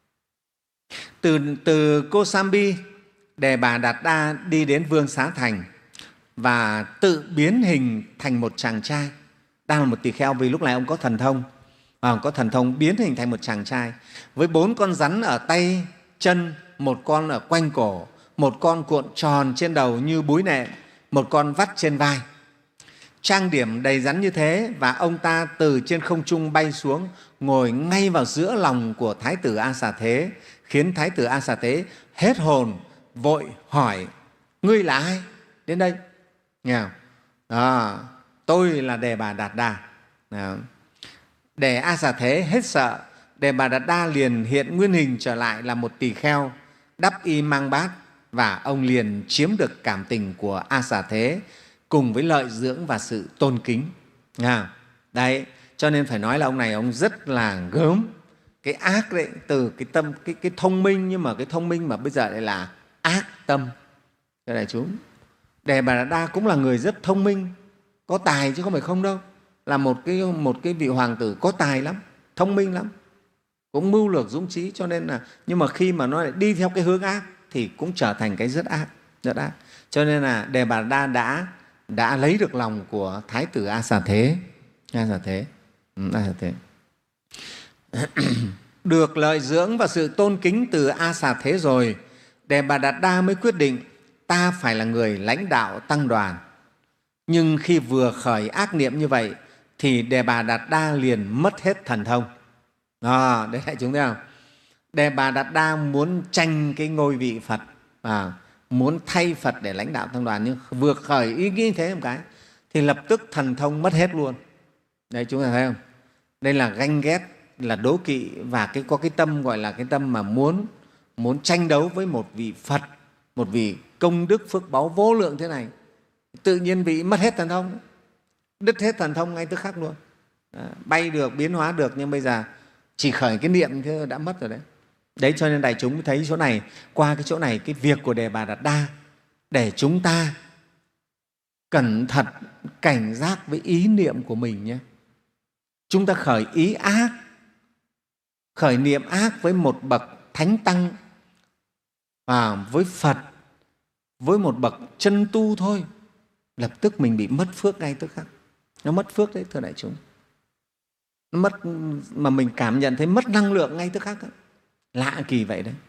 Từ, từ Kosambi, Đề Bà Đạt Đa đi đến Vương Xá Thành và tự biến hình thành một chàng trai. Đang là một tỳ kheo, vì lúc này ông có thần thông. À, có thần thông biến hình thành một chàng trai với bốn con rắn ở tay, chân, một con ở quanh cổ, một con cuộn tròn trên đầu như búi nệm, một con vắt trên vai. Trang điểm đầy rắn như thế, và ông ta từ trên không trung bay xuống, ngồi ngay vào giữa lòng của Thái tử A Xà Thế, khiến Thái tử A Xà Thế hết hồn, vội hỏi: ngươi là ai đến đây? Nghe không? À, tôi là Đề Bà Đạt Đa. À, Đề A Xà Thế hết sợ, Đề Bà Đạt Đa liền hiện nguyên hình trở lại là một tỳ kheo, đắp y mang bát, và ông liền chiếm được cảm tình của A Xà Thế cùng với lợi dưỡng và sự tôn kính. À, đấy, cho nên phải nói là ông này ông rất là gớm. Cái ác đấy, từ cái tâm cái, cái thông minh, nhưng mà cái thông minh mà bây giờ lại là ác tâm. Thưa đại chúng, Đề Bà Đạt Đa cũng là người rất thông minh, có tài chứ không phải không đâu, là một cái, một cái vị hoàng tử có tài lắm, thông minh lắm, cũng mưu lược dũng trí. Cho nên là, nhưng mà khi mà nó lại đi theo cái hướng ác thì cũng trở thành cái rất ác, rất ác. Cho nên là Đề Bà Đạt Đa đã đã lấy được lòng của Thái tử A Xà Thế. A Xà Thế, ừ, A Xà Thế. Được lợi dưỡng và sự tôn kính từ A Xà Thế rồi, Đề Bà Đạt Đa mới quyết định ta phải là người lãnh đạo tăng đoàn. Nhưng khi vừa khởi ác niệm như vậy thì Đề Bà Đạt Đa liền mất hết thần thông. À, đấy đại chúng thấy không? Đề Bà Đạt Đa muốn tranh cái ngôi vị Phật, à, muốn thay Phật để lãnh đạo tăng đoàn, nhưng vừa khởi ý nghĩ thế một cái thì lập tức thần thông mất hết luôn. Đấy chúng ta thấy không? Đây là ganh ghét, là đố kỵ, và cái có cái tâm gọi là cái tâm mà muốn muốn tranh đấu với một vị Phật, một vị công đức phước báu vô lượng thế này, tự nhiên bị mất hết thần thông, đứt hết thần thông ngay tức khắc luôn. À, bay được, biến hóa được, nhưng bây giờ chỉ khởi cái niệm thế đã mất rồi đấy. Đấy, cho nên đại chúng thấy chỗ này, qua cái chỗ này, cái việc của Đề Bà Đạt Đa để chúng ta cẩn thận, cảnh giác với ý niệm của mình nhé. Chúng ta khởi ý ác, khởi niệm ác với một bậc thánh tăng và với Phật, với một bậc chân tu thôi, lập tức mình bị mất phước ngay tức khắc. Nó mất phước đấy, thưa đại chúng. Nó mất, mà mình cảm nhận thấy mất năng lượng ngay tức khắc. Lạ kỳ vậy đấy.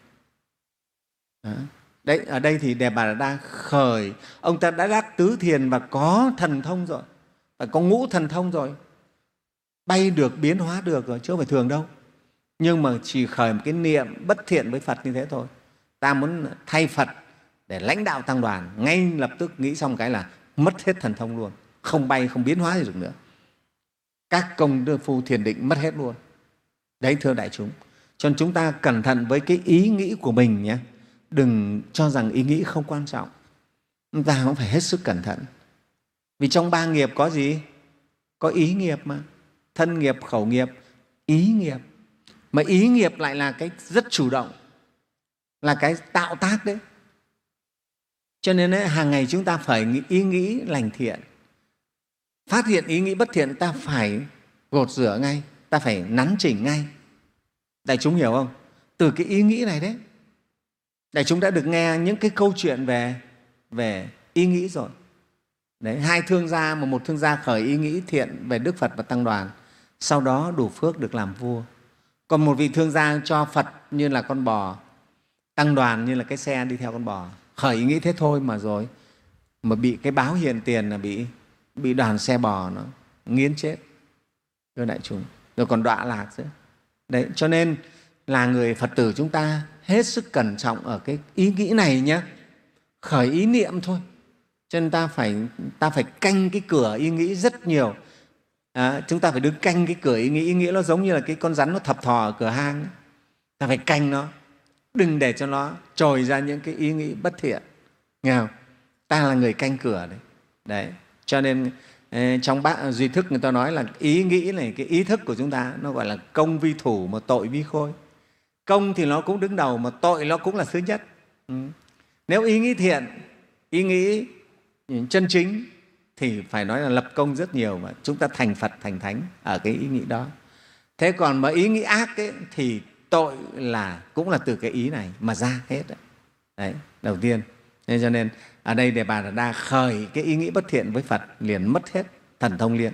Đó. Đấy, ở đây thì Đề Bà Đạt Đa khởi, ông ta đã đắc tứ thiền và có thần thông rồi, và có ngũ thần thông rồi, bay được, biến hóa được rồi, chứ không phải thường đâu. Nhưng mà chỉ khởi một cái niệm bất thiện với Phật như thế thôi. Ta muốn thay Phật để lãnh đạo tăng đoàn, ngay lập tức nghĩ xong cái là mất hết thần thông luôn, không bay, không biến hóa gì được nữa. Các công đức phu thiền định mất hết luôn. Đấy, thưa đại chúng. Cho nên chúng ta cẩn thận với cái ý nghĩ của mình nhé. Đừng cho rằng ý nghĩ không quan trọng. Chúng ta cũng phải hết sức cẩn thận. Vì trong ba nghiệp có gì? Có ý nghiệp mà. Thân nghiệp, khẩu nghiệp, ý nghiệp. Mà ý nghiệp lại là cái rất chủ động, là cái tạo tác đấy. Cho nên ấy, hàng ngày chúng ta phải nghĩ, ý nghĩ lành thiện. Phát hiện ý nghĩ bất thiện, ta phải gột rửa ngay, ta phải nắn chỉnh ngay. Đại chúng hiểu không? Từ cái ý nghĩ này đấy, đại chúng đã được nghe những cái câu chuyện về, về ý nghĩ rồi. Đấy, hai thương gia, mà một thương gia khởi ý nghĩ thiện về Đức Phật và Tăng đoàn, sau đó đủ phước được làm vua. Còn một vị thương gia cho Phật như là con bò, Tăng đoàn như là cái xe đi theo con bò, khởi ý nghĩ thế thôi mà rồi mà bị cái báo hiện tiền là bị, bị đoàn xe bò nó nghiến chết, thưa đại chúng, rồi còn đọa lạc nữa. Đấy, cho nên là người Phật tử chúng ta hết sức cẩn trọng ở cái ý nghĩ này nhé. Khởi ý niệm thôi, cho nên ta phải, ta phải canh cái cửa ý nghĩ rất nhiều. À, chúng ta phải đứng canh cái cửa ý nghĩ. Ý nghĩ nó giống như là cái con rắn nó thập thò ở cửa hang ấy. Ta phải canh nó, đừng để cho nó trồi ra những cái ý nghĩ bất thiện. Nghe không? Ta là người canh cửa đấy. Đấy. Cho nên trong bác duy thức người ta nói là ý nghĩ này, cái ý thức của chúng ta nó gọi là công vi thủ mà tội vi khôi. Công thì nó cũng đứng đầu, mà tội nó cũng là thứ nhất. Ừ. Nếu ý nghĩ thiện, ý nghĩ chân chính thì phải nói là lập công rất nhiều, mà chúng ta thành Phật, thành Thánh ở cái ý nghĩ đó. Thế còn mà ý nghĩ ác ấy, thì tội là cũng là từ cái ý này mà ra hết. Đấy, đấy đầu tiên. Nên cho nên ở đây Đề Bà Đạt Đa khởi cái ý nghĩ bất thiện với Phật liền mất hết thần thông liền.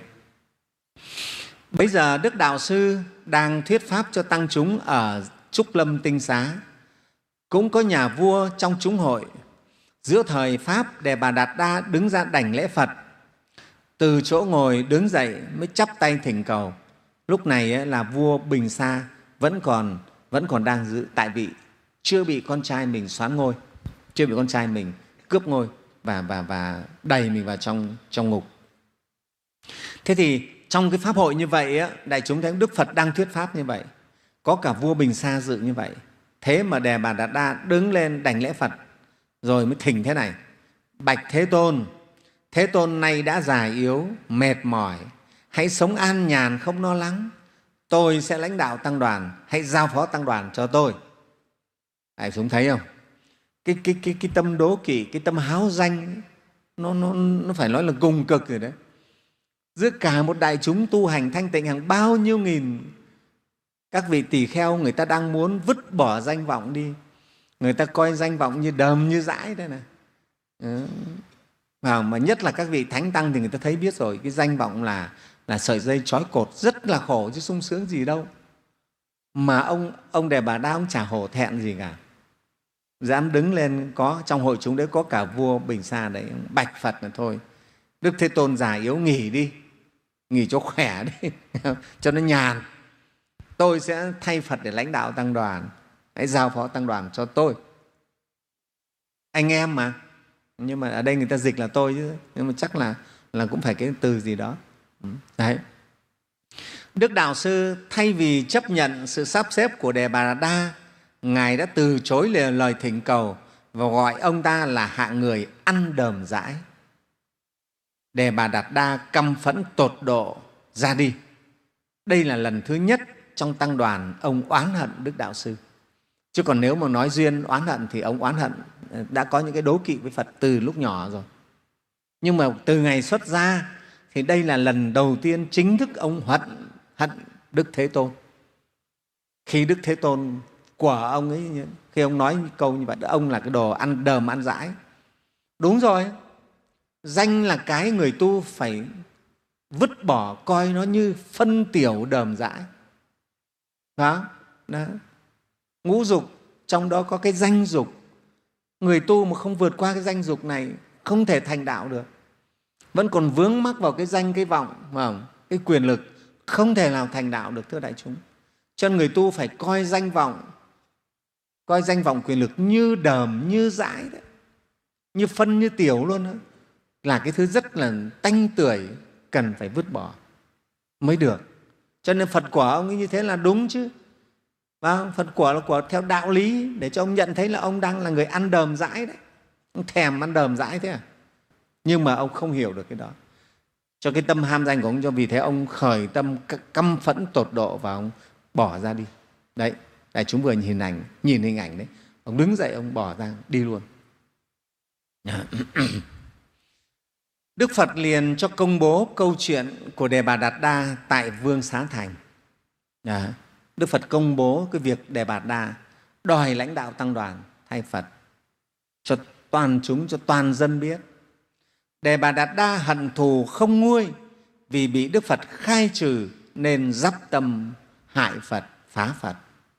Bây giờ Đức Đạo Sư đang thuyết pháp cho tăng chúng ở Trúc Lâm Tinh Xá. Cũng có nhà vua trong chúng hội. Giữa thời Pháp, Đề Bà Đạt Đa đứng ra đảnh lễ Phật. Từ chỗ ngồi đứng dậy mới chắp tay thỉnh cầu. Lúc này là vua Bình Sa vẫn còn, vẫn còn đang giữ tại vị, chưa bị con trai mình soán ngôi, chưa bị con trai mình cướp ngôi và, và, và đẩy mình vào trong, trong ngục. Thế thì trong cái pháp hội như vậy, đại chúng thấy Đức Phật đang thuyết pháp như vậy, có cả vua Bình Sa dự như vậy. Thế mà Đề Bà Đạt Đa đứng lên đảnh lễ Phật rồi mới thỉnh thế này: Bạch Thế Tôn, Thế Tôn nay đã già yếu, mệt mỏi, hãy sống an nhàn không lo lắng. Tôi sẽ lãnh đạo tăng đoàn, hãy giao phó tăng đoàn cho tôi. Đại chúng thấy không? Cái, cái, cái, cái tâm đố kỵ, cái tâm háo danh, nó, nó, nó phải nói là cùng cực rồi đấy. Giữa cả một đại chúng tu hành thanh tịnh hàng bao nhiêu nghìn các vị tỳ kheo, người ta đang muốn vứt bỏ danh vọng đi. Người ta coi danh vọng như đờm, như dãi đây này. Ừ. Mà nhất là các vị thánh tăng thì người ta thấy biết rồi, cái danh vọng là, là sợi dây trói cột, rất là khổ chứ sung sướng gì đâu. Mà ông, ông Đề Bà Đa ông chả hổ thẹn gì cả, dám đứng lên, có trong hội chúng đấy có cả vua Bình Sa đấy, bạch Phật là thôi, Đức Thế Tôn già yếu, nghỉ đi, nghỉ cho khỏe đi cho nó nhàn. Tôi sẽ thay Phật để lãnh đạo tăng đoàn, hãy giao phó tăng đoàn cho tôi. Anh em mà, nhưng mà ở đây người ta dịch là tôi chứ, nhưng mà chắc là, là cũng phải cái từ gì đó. Đấy. Đức Đạo Sư thay vì chấp nhận sự sắp xếp của Đề Bà Đạt Đa, Ngài đã từ chối lời thỉnh cầu và gọi ông ta là hạng người ăn đờm dãi. Đề Bà Đạt Đa căm phẫn tột độ ra đi. Đây là lần thứ nhất trong tăng đoàn ông oán hận Đức Đạo Sư. Chứ còn nếu mà nói duyên oán hận thì ông oán hận đã có những cái đố kỵ với Phật từ lúc nhỏ rồi. Nhưng mà từ ngày xuất gia thì đây là lần đầu tiên chính thức ông hận, hận Đức Thế Tôn. Khi Đức Thế Tôn của ông ấy, khi ông nói câu như vậy, ông là cái đồ ăn đờm ăn dãi. Đúng rồi, danh là cái người tu phải vứt bỏ, coi nó như phân tiểu đờm dãi. Đó, đó. Ngũ dục, trong đó có cái danh dục. Người tu mà không vượt qua cái danh dục này không thể thành đạo được. Vẫn còn vướng mắc vào cái danh, cái vọng, không? Cái quyền lực, không thể nào thành đạo được, thưa đại chúng. Cho nên người tu phải coi danh vọng, coi danh vọng quyền lực như đờm, như dãi đấy, như phân, như tiểu luôn đó. Là cái thứ rất là tanh tưởi, cần phải vứt bỏ mới được. Cho nên Phật quả ông ấy như thế là đúng chứ. Và Phật quả là quả theo đạo lý, để cho ông nhận thấy là ông đang là người ăn đờm dãi đấy. Ông thèm ăn đờm dãi thế à? Nhưng mà ông không hiểu được cái đó. Cho cái tâm ham danh của ông, cho vì thế ông khởi tâm căm phẫn tột độ và ông bỏ ra đi. Đấy, đại chúng vừa nhìn ảnh, nhìn hình ảnh đấy. Ông đứng dậy, ông bỏ ra đi luôn. Đức Phật liền cho công bố câu chuyện của Đề Bà Đạt Đa tại Vương Xá Thành. Đó. Đức Phật công bố cái việc Đề Bà Đạt Đa đòi lãnh đạo tăng đoàn thay Phật cho toàn chúng, cho toàn dân biết. Đề Bà Đạt Đa hận thù không nguôi vì bị Đức Phật khai trừ nên dắp tâm hại Phật, phá Phật.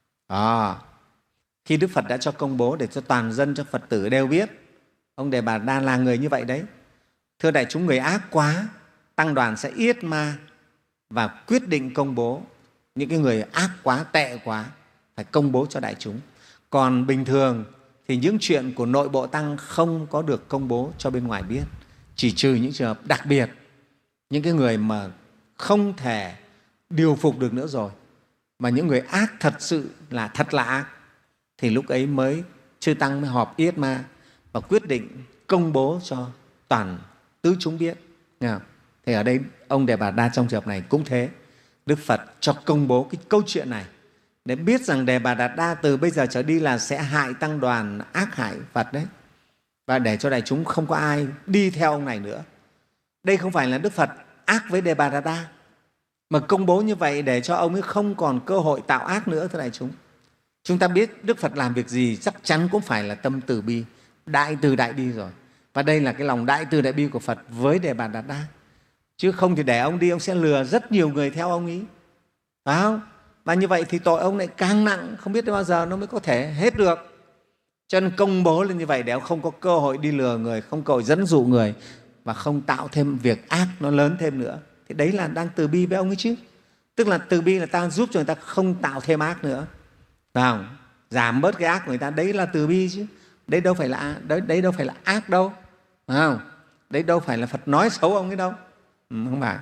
À, khi Đức Phật đã cho công bố để cho toàn dân, cho Phật tử đều biết ông Đề Bà Đạt Đa là người như vậy đấy. Thưa đại chúng, người ác quá, tăng đoàn sẽ yết ma và quyết định công bố. Những cái người ác quá, tệ quá phải công bố cho đại chúng. Còn bình thường thì những chuyện của nội bộ tăng không có được công bố cho bên ngoài biết, chỉ trừ những trường hợp đặc biệt, những cái người mà không thể điều phục được nữa rồi, mà những người ác thật sự là thật là ác, thì lúc ấy mới chư tăng mới họp yết ma và quyết định công bố cho toàn tứ chúng biết. Thì ở đây ông Đề Bà Đạt Đa trong trường hợp này cũng thế. Đức Phật cho công bố cái câu chuyện này để biết rằng Đề Bà Đạt Đa từ bây giờ trở đi là sẽ hại tăng đoàn, ác hại Phật đấy. Và để cho đại chúng không có ai đi theo ông này nữa. Đây không phải là Đức Phật ác với Đề Bà Đạt Đa, mà công bố như vậy để cho ông ấy không còn cơ hội tạo ác nữa, thưa đại chúng. Chúng ta biết Đức Phật làm việc gì chắc chắn cũng phải là tâm từ bi, đại từ đại bi rồi. Và đây là cái lòng đại từ đại bi của Phật với Đề Bà Đạt Đa. Chứ không thì để ông đi, ông sẽ lừa rất nhiều người theo ông ấy. Phải không? Và như vậy thì tội ông lại càng nặng, không biết đến bao giờ nó mới có thể hết được. Cho nên công bố lên như vậy để ông không có cơ hội đi lừa người, không có cơ hội dẫn dụ người và không tạo thêm việc ác nó lớn thêm nữa. Thì đấy là đang từ bi với ông ấy chứ. Tức là từ bi là ta giúp cho người ta không tạo thêm ác nữa. Phải không? Giảm bớt cái ác của người ta, đấy là từ bi chứ. Đấy đâu phải là, đấy, đấy đâu phải là ác đâu. Phải không? Đấy đâu phải là Phật nói xấu ông ấy đâu. Ừ, không phải.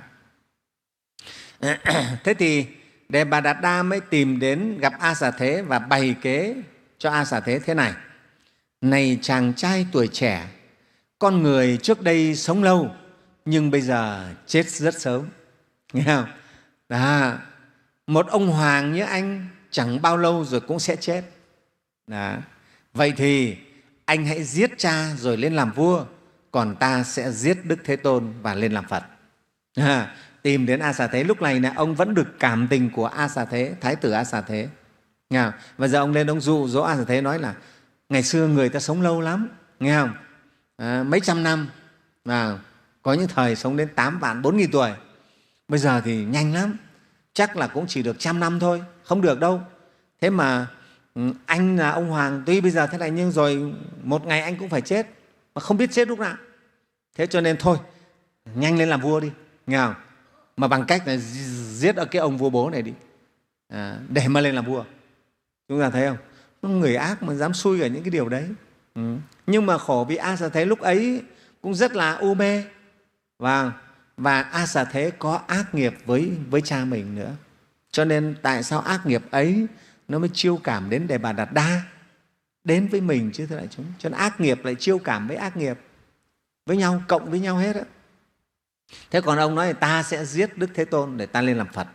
Thế thì Đề Bà Đạt Đa mới tìm đến gặp A Xà Thế và bày kế cho A Xà Thế thế này: này chàng trai tuổi trẻ, con người trước đây sống lâu nhưng bây giờ chết rất sớm. Nghe không? Đó. Một ông hoàng như anh chẳng bao lâu rồi cũng sẽ chết. Đó. Vậy thì anh hãy giết cha rồi lên làm vua, còn ta sẽ giết Đức Thế Tôn và lên làm Phật. À, tìm đến A Xà Thế. Lúc này là ông vẫn được cảm tình của A Xà Thế, Thái tử A Xà Thế. Nghe không? Và giờ ông lên ông dụ dỗ A Xà Thế, nói là ngày xưa người ta sống lâu lắm, nghe không? À, mấy trăm năm, à, có những thời sống đến tám vạn, bốn nghìn tuổi. Bây giờ thì nhanh lắm, chắc là cũng chỉ được trăm năm thôi, không được đâu. Thế mà anh là ông hoàng, tuy bây giờ thế này nhưng rồi một ngày anh cũng phải chết, mà không biết chết lúc nào. Thế cho nên thôi, nhanh lên làm vua đi, nghe không? Mà bằng cách là giết ở cái ông vua bố này đi, à, để mà lên làm vua. Chúng ta thấy không? Người ác mà dám xui ở những cái điều đấy. Ừ. Nhưng mà khổ vì A Xà Thế lúc ấy cũng rất là u mê, và, và A Xà Thế có ác nghiệp với, với cha mình nữa. Cho nên tại sao ác nghiệp ấy nó mới chiêu cảm đến Đề Bà Đạt Đa đến với mình chứ, thưa đại chúng. Cho nên ác nghiệp lại chiêu cảm với ác nghiệp với nhau, cộng với nhau hết á. Thế còn ông nói là ta sẽ giết Đức Thế Tôn để ta lên làm Phật.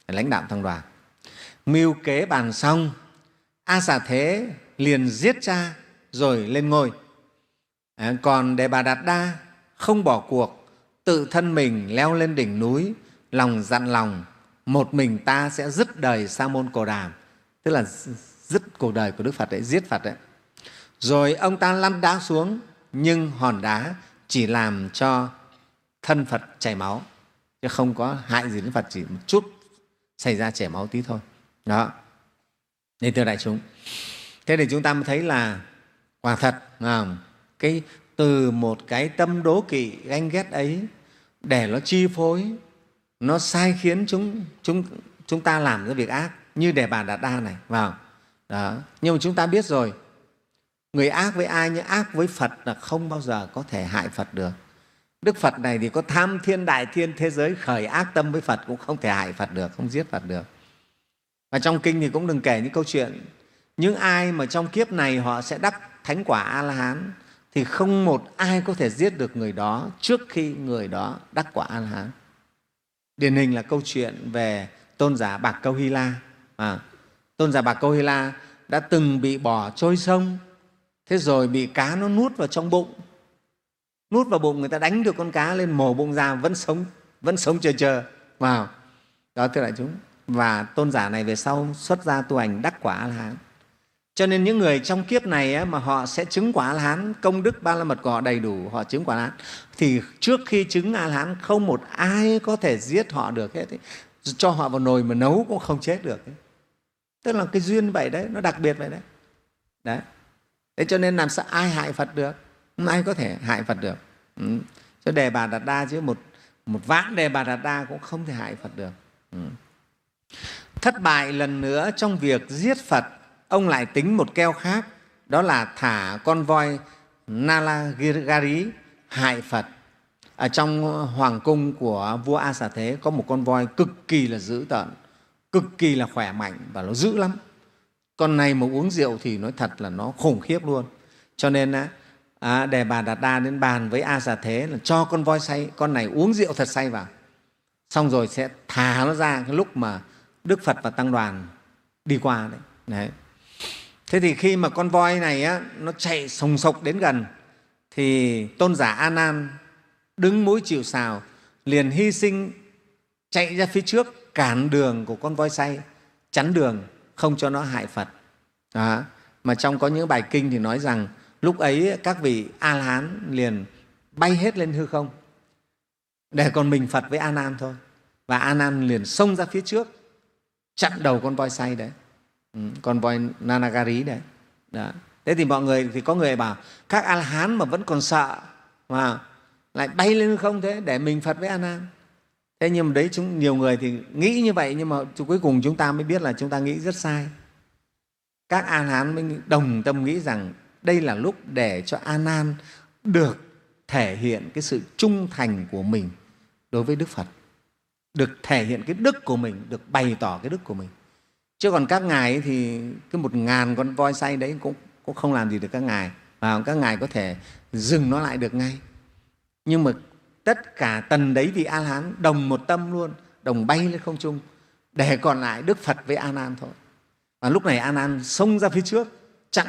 phải lãnh đạo tăng đoàn. Mưu kế bàn xong, A Xà Thế liền giết cha rồi lên ngôi. À, còn Đề Bà Đạt Đa không bỏ cuộc, tự thân mình leo lên đỉnh núi, lòng dặn lòng một mình ta sẽ dứt đời Sa môn Cồ Đàm, tức là dứt cuộc đời của Đức Phật đấy, giết Phật đấy. Rồi ông ta lăn đá xuống, nhưng hòn đá chỉ làm cho thân Phật chảy máu, chứ không có hại gì đến Phật, chỉ một chút xảy ra chảy máu tí thôi. Đó, nên thưa đại chúng, thế thì chúng ta mới thấy là quả thật à, cái từ một cái tâm đố kỵ ganh ghét ấy để nó chi phối, nó sai khiến chúng chúng chúng ta làm cái việc ác như Đề Bà Đạt Đa này vào. Đó. Nhưng mà chúng ta biết rồi, người ác với ai nhưng ác với Phật là không bao giờ có thể hại Phật được. Đức Phật này thì có tham thiên đại thiên thế giới khởi ác tâm với Phật cũng không thể hại Phật được, không giết Phật được. Và trong kinh thì cũng đừng kể những câu chuyện những ai mà trong kiếp này họ sẽ đắc thánh quả A-la-hán thì không một ai có thể giết được người đó trước khi người đó đắc quả A-la-hán. Điển hình là câu chuyện về tôn giả Bạc Câu Hy La. À, tôn giả Bạc Câu Hy La đã từng bị bỏ trôi sông, thế rồi bị cá nó nuốt vào trong bụng. Nuốt vào bụng, người ta đánh được con cá lên, mổ bụng ra, vẫn sống, vẫn sống chờ chờ. Wow. Đó, thưa đại chúng. Và tôn giả này về sau xuất gia tu hành đắc quả A-la-hán. Cho nên những người trong kiếp này mà họ sẽ chứng quả A-la-hán, công đức ba la mật của họ đầy đủ, họ chứng quả A-la-hán, thì trước khi chứng A-la-hán không một ai có thể giết họ được hết. Cho họ vào nồi mà nấu cũng không chết được. Tức là cái duyên vậy đấy, nó đặc biệt vậy đấy. Đấy. Thế cho nên làm sao ai hại Phật được? Không ai có thể hại Phật được. Ừ. Cho Đề Bà Đạt Đa chứ một, một vạn Đề Bà Đạt Đa cũng không thể hại Phật được. Ừ. Thất bại lần nữa trong việc giết Phật, ông lại tính một keo khác, đó là thả con voi Nalagiri hại Phật. Ở trong hoàng cung của vua A Xà Thế có một con voi cực kỳ là dữ tợn, cực kỳ là khỏe mạnh và nó dữ lắm. Con này mà uống rượu thì nói thật là nó khủng khiếp luôn. Cho nên à, Đề Bà Đạt Đa đến bàn với A Xà Thế là cho con voi say, con này uống rượu thật say vào, xong rồi sẽ thả nó ra cái lúc mà Đức Phật và tăng đoàn đi qua đấy. Đấy. Thế thì khi mà con voi này á, nó chạy sồng sộc đến gần thì tôn giả A Nan đứng mũi chịu sào, liền hy sinh chạy ra phía trước cản đường của con voi say, chắn đường không cho nó hại Phật. Đó. Mà trong có những bài kinh thì nói rằng lúc ấy các vị A-la-hán liền bay hết lên hư không để còn mình Phật với A Nan thôi. Và A Nan liền xông ra phía trước chặn đầu con voi say đấy, ừ, con voi Nanagari đấy. Đó. Thế thì mọi người thì có người bảo các A-la-hán mà vẫn còn sợ mà lại bay lên hư không thế để mình Phật với A Nan. Thế nhưng mà đấy chúng nhiều người thì nghĩ như vậy, nhưng mà cuối cùng chúng ta mới biết là chúng ta nghĩ rất sai. Các A-la-hán mới đồng tâm nghĩ rằng đây là lúc để cho A Nan được thể hiện cái sự trung thành của mình đối với Đức Phật, được thể hiện cái đức của mình, được bày tỏ cái đức của mình. Chứ còn các ngài ấy thì cái một ngàn con voi say đấy cũng, cũng không làm gì được các ngài. Và các ngài có thể dừng nó lại được ngay. Nhưng mà tất cả tần đấy vì A-la-hán đồng một tâm luôn, đồng bay lên không trung, để còn lại Đức Phật với A Nan thôi. Và lúc này A Nan xông ra phía trước chặn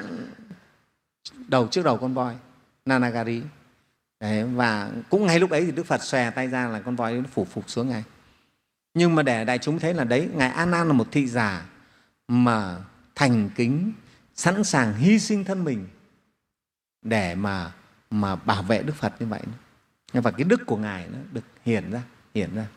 đầu trước đầu con voi Nanagari. Đấy, và cũng ngay lúc ấy thì Đức Phật xòe tay ra là con voi nó phủ phục xuống ngay. Nhưng mà để đại chúng thấy là đấy, ngài A Nan là một thị giả mà thành kính, sẵn sàng hy sinh thân mình để mà mà bảo vệ Đức Phật như vậy. Và cái đức của ngài nó được hiển ra, hiển ra.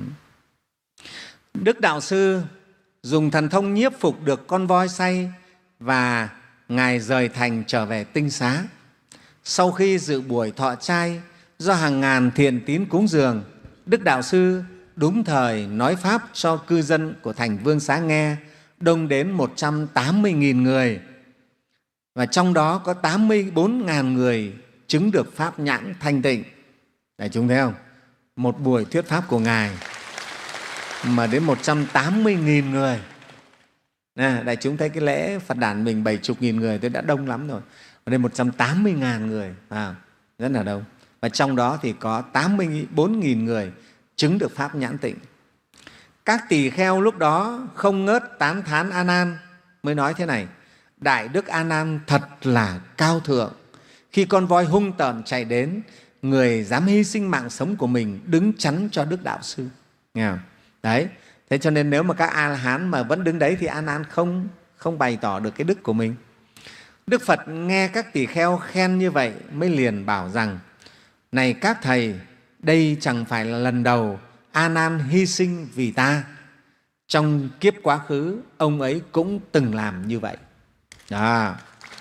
Đức Đạo Sư dùng thần thông nhiếp phục được con voi say và ngài rời thành trở về Tinh Xá. Sau khi dự buổi thọ trai do hàng ngàn thiện tín cúng dường, Đức Đạo Sư đúng thời nói pháp cho cư dân của thành Vương Xá nghe, đông đến một trăm tám mươi nghìn người. Và trong đó có tám mươi bốn nghìn người chứng được pháp nhãn thanh tịnh. Đại chúng thấy không? Một buổi thuyết pháp của ngài mà đến một trăm tám mươi nghìn người. Nè, đại chúng thấy cái lễ Phật đản mình bảy chục nghìn người tôi đã đông lắm rồi. Ở đây một trăm tám mươi nghìn người, à, rất là đông. Và trong đó thì có tám mươi bốn nghìn người chứng được pháp nhãn tịnh. Các tỳ kheo lúc đó không ngớt tán thán A Nan, mới nói thế này: Đại đức A Nan thật là cao thượng. Khi con voi hung tợn chạy đến, người dám hy sinh mạng sống của mình đứng chắn cho Đức Đạo Sư. Nghe không? Đấy, thế cho nên nếu mà các A-la-hán mà vẫn đứng đấy thì A Nan không, không bày tỏ được cái đức của mình. Đức Phật nghe các tỳ kheo khen như vậy mới liền bảo rằng: Này các thầy, đây chẳng phải là lần đầu A Nan hy sinh vì ta. Trong kiếp quá khứ, ông ấy cũng từng làm như vậy. Đó.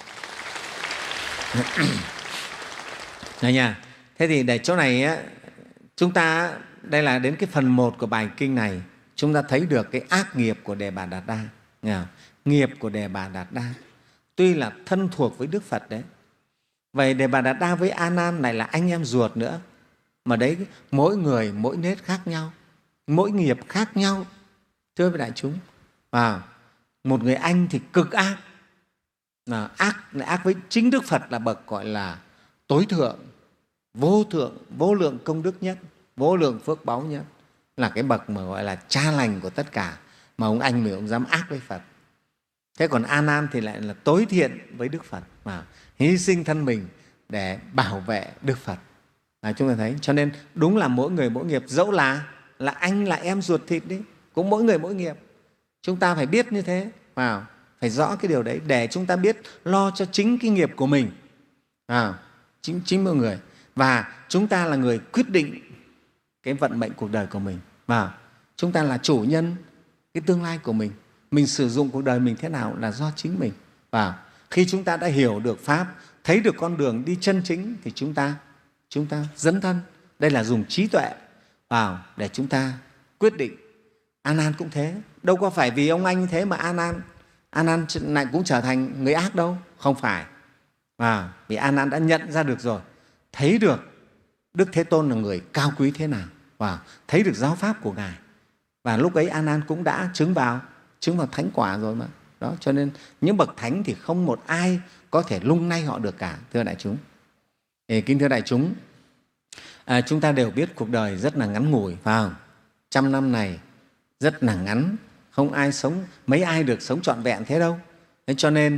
Đấy nha. Thế thì để chỗ này á, chúng ta, đây là đến cái phần một của bài kinh này, chúng ta thấy được cái ác nghiệp của Đề Bà Đạt Đa. Nghe không? Nghiệp của Đề Bà Đạt Đa tuy là thân thuộc với Đức Phật đấy. Vậy Đề Bà Đạt Đa với A Nan này là anh em ruột nữa. Mà đấy, mỗi người mỗi nết khác nhau, mỗi nghiệp khác nhau. Thưa với đại chúng, à, một người anh thì cực ác, là ác, là ác với chính Đức Phật là bậc gọi là tối thượng, vô thượng, vô lượng công đức nhất, vô lượng phước báu nhất, là cái bậc mà gọi là cha lành của tất cả, mà ông anh mình ông dám ác với Phật. Thế còn A Nan thì lại là tối thiện với Đức Phật, mà hy sinh thân mình để bảo vệ Đức Phật. À, chúng ta thấy, cho nên đúng là mỗi người mỗi nghiệp, dẫu là là anh là em ruột thịt đi, cũng mỗi người mỗi nghiệp. Chúng ta phải biết như thế, à, phải rõ cái điều đấy để chúng ta biết lo cho chính cái nghiệp của mình, à, chính, chính mỗi người. Và chúng ta là người quyết định cái vận mệnh cuộc đời của mình. Và chúng ta là chủ nhân cái tương lai của mình. Mình sử dụng cuộc đời mình thế nào là do chính mình. Và khi chúng ta đã hiểu được Pháp, thấy được con đường đi chân chính thì chúng ta chúng ta dấn thân. Đây là dùng trí tuệ vào để chúng ta quyết định. A Nan cũng thế, đâu có phải vì ông anh như thế mà A Nan A Nan lại cũng trở thành người ác đâu, không phải. À, vì A Nan đã nhận ra được rồi, thấy được Đức Thế Tôn là người cao quý thế nào, và thấy được giáo pháp của Ngài. Và lúc ấy A Nan cũng đã chứng vào chứng vào thánh quả rồi mà. Đó, cho nên những bậc thánh thì không một ai có thể lung lay họ được cả, thưa đại chúng. Thì, kính thưa đại chúng, à, chúng ta đều biết cuộc đời rất là ngắn ngủi, phải không? Trăm năm này rất là ngắn, không ai sống, mấy ai được sống trọn vẹn thế đâu. Thế cho nên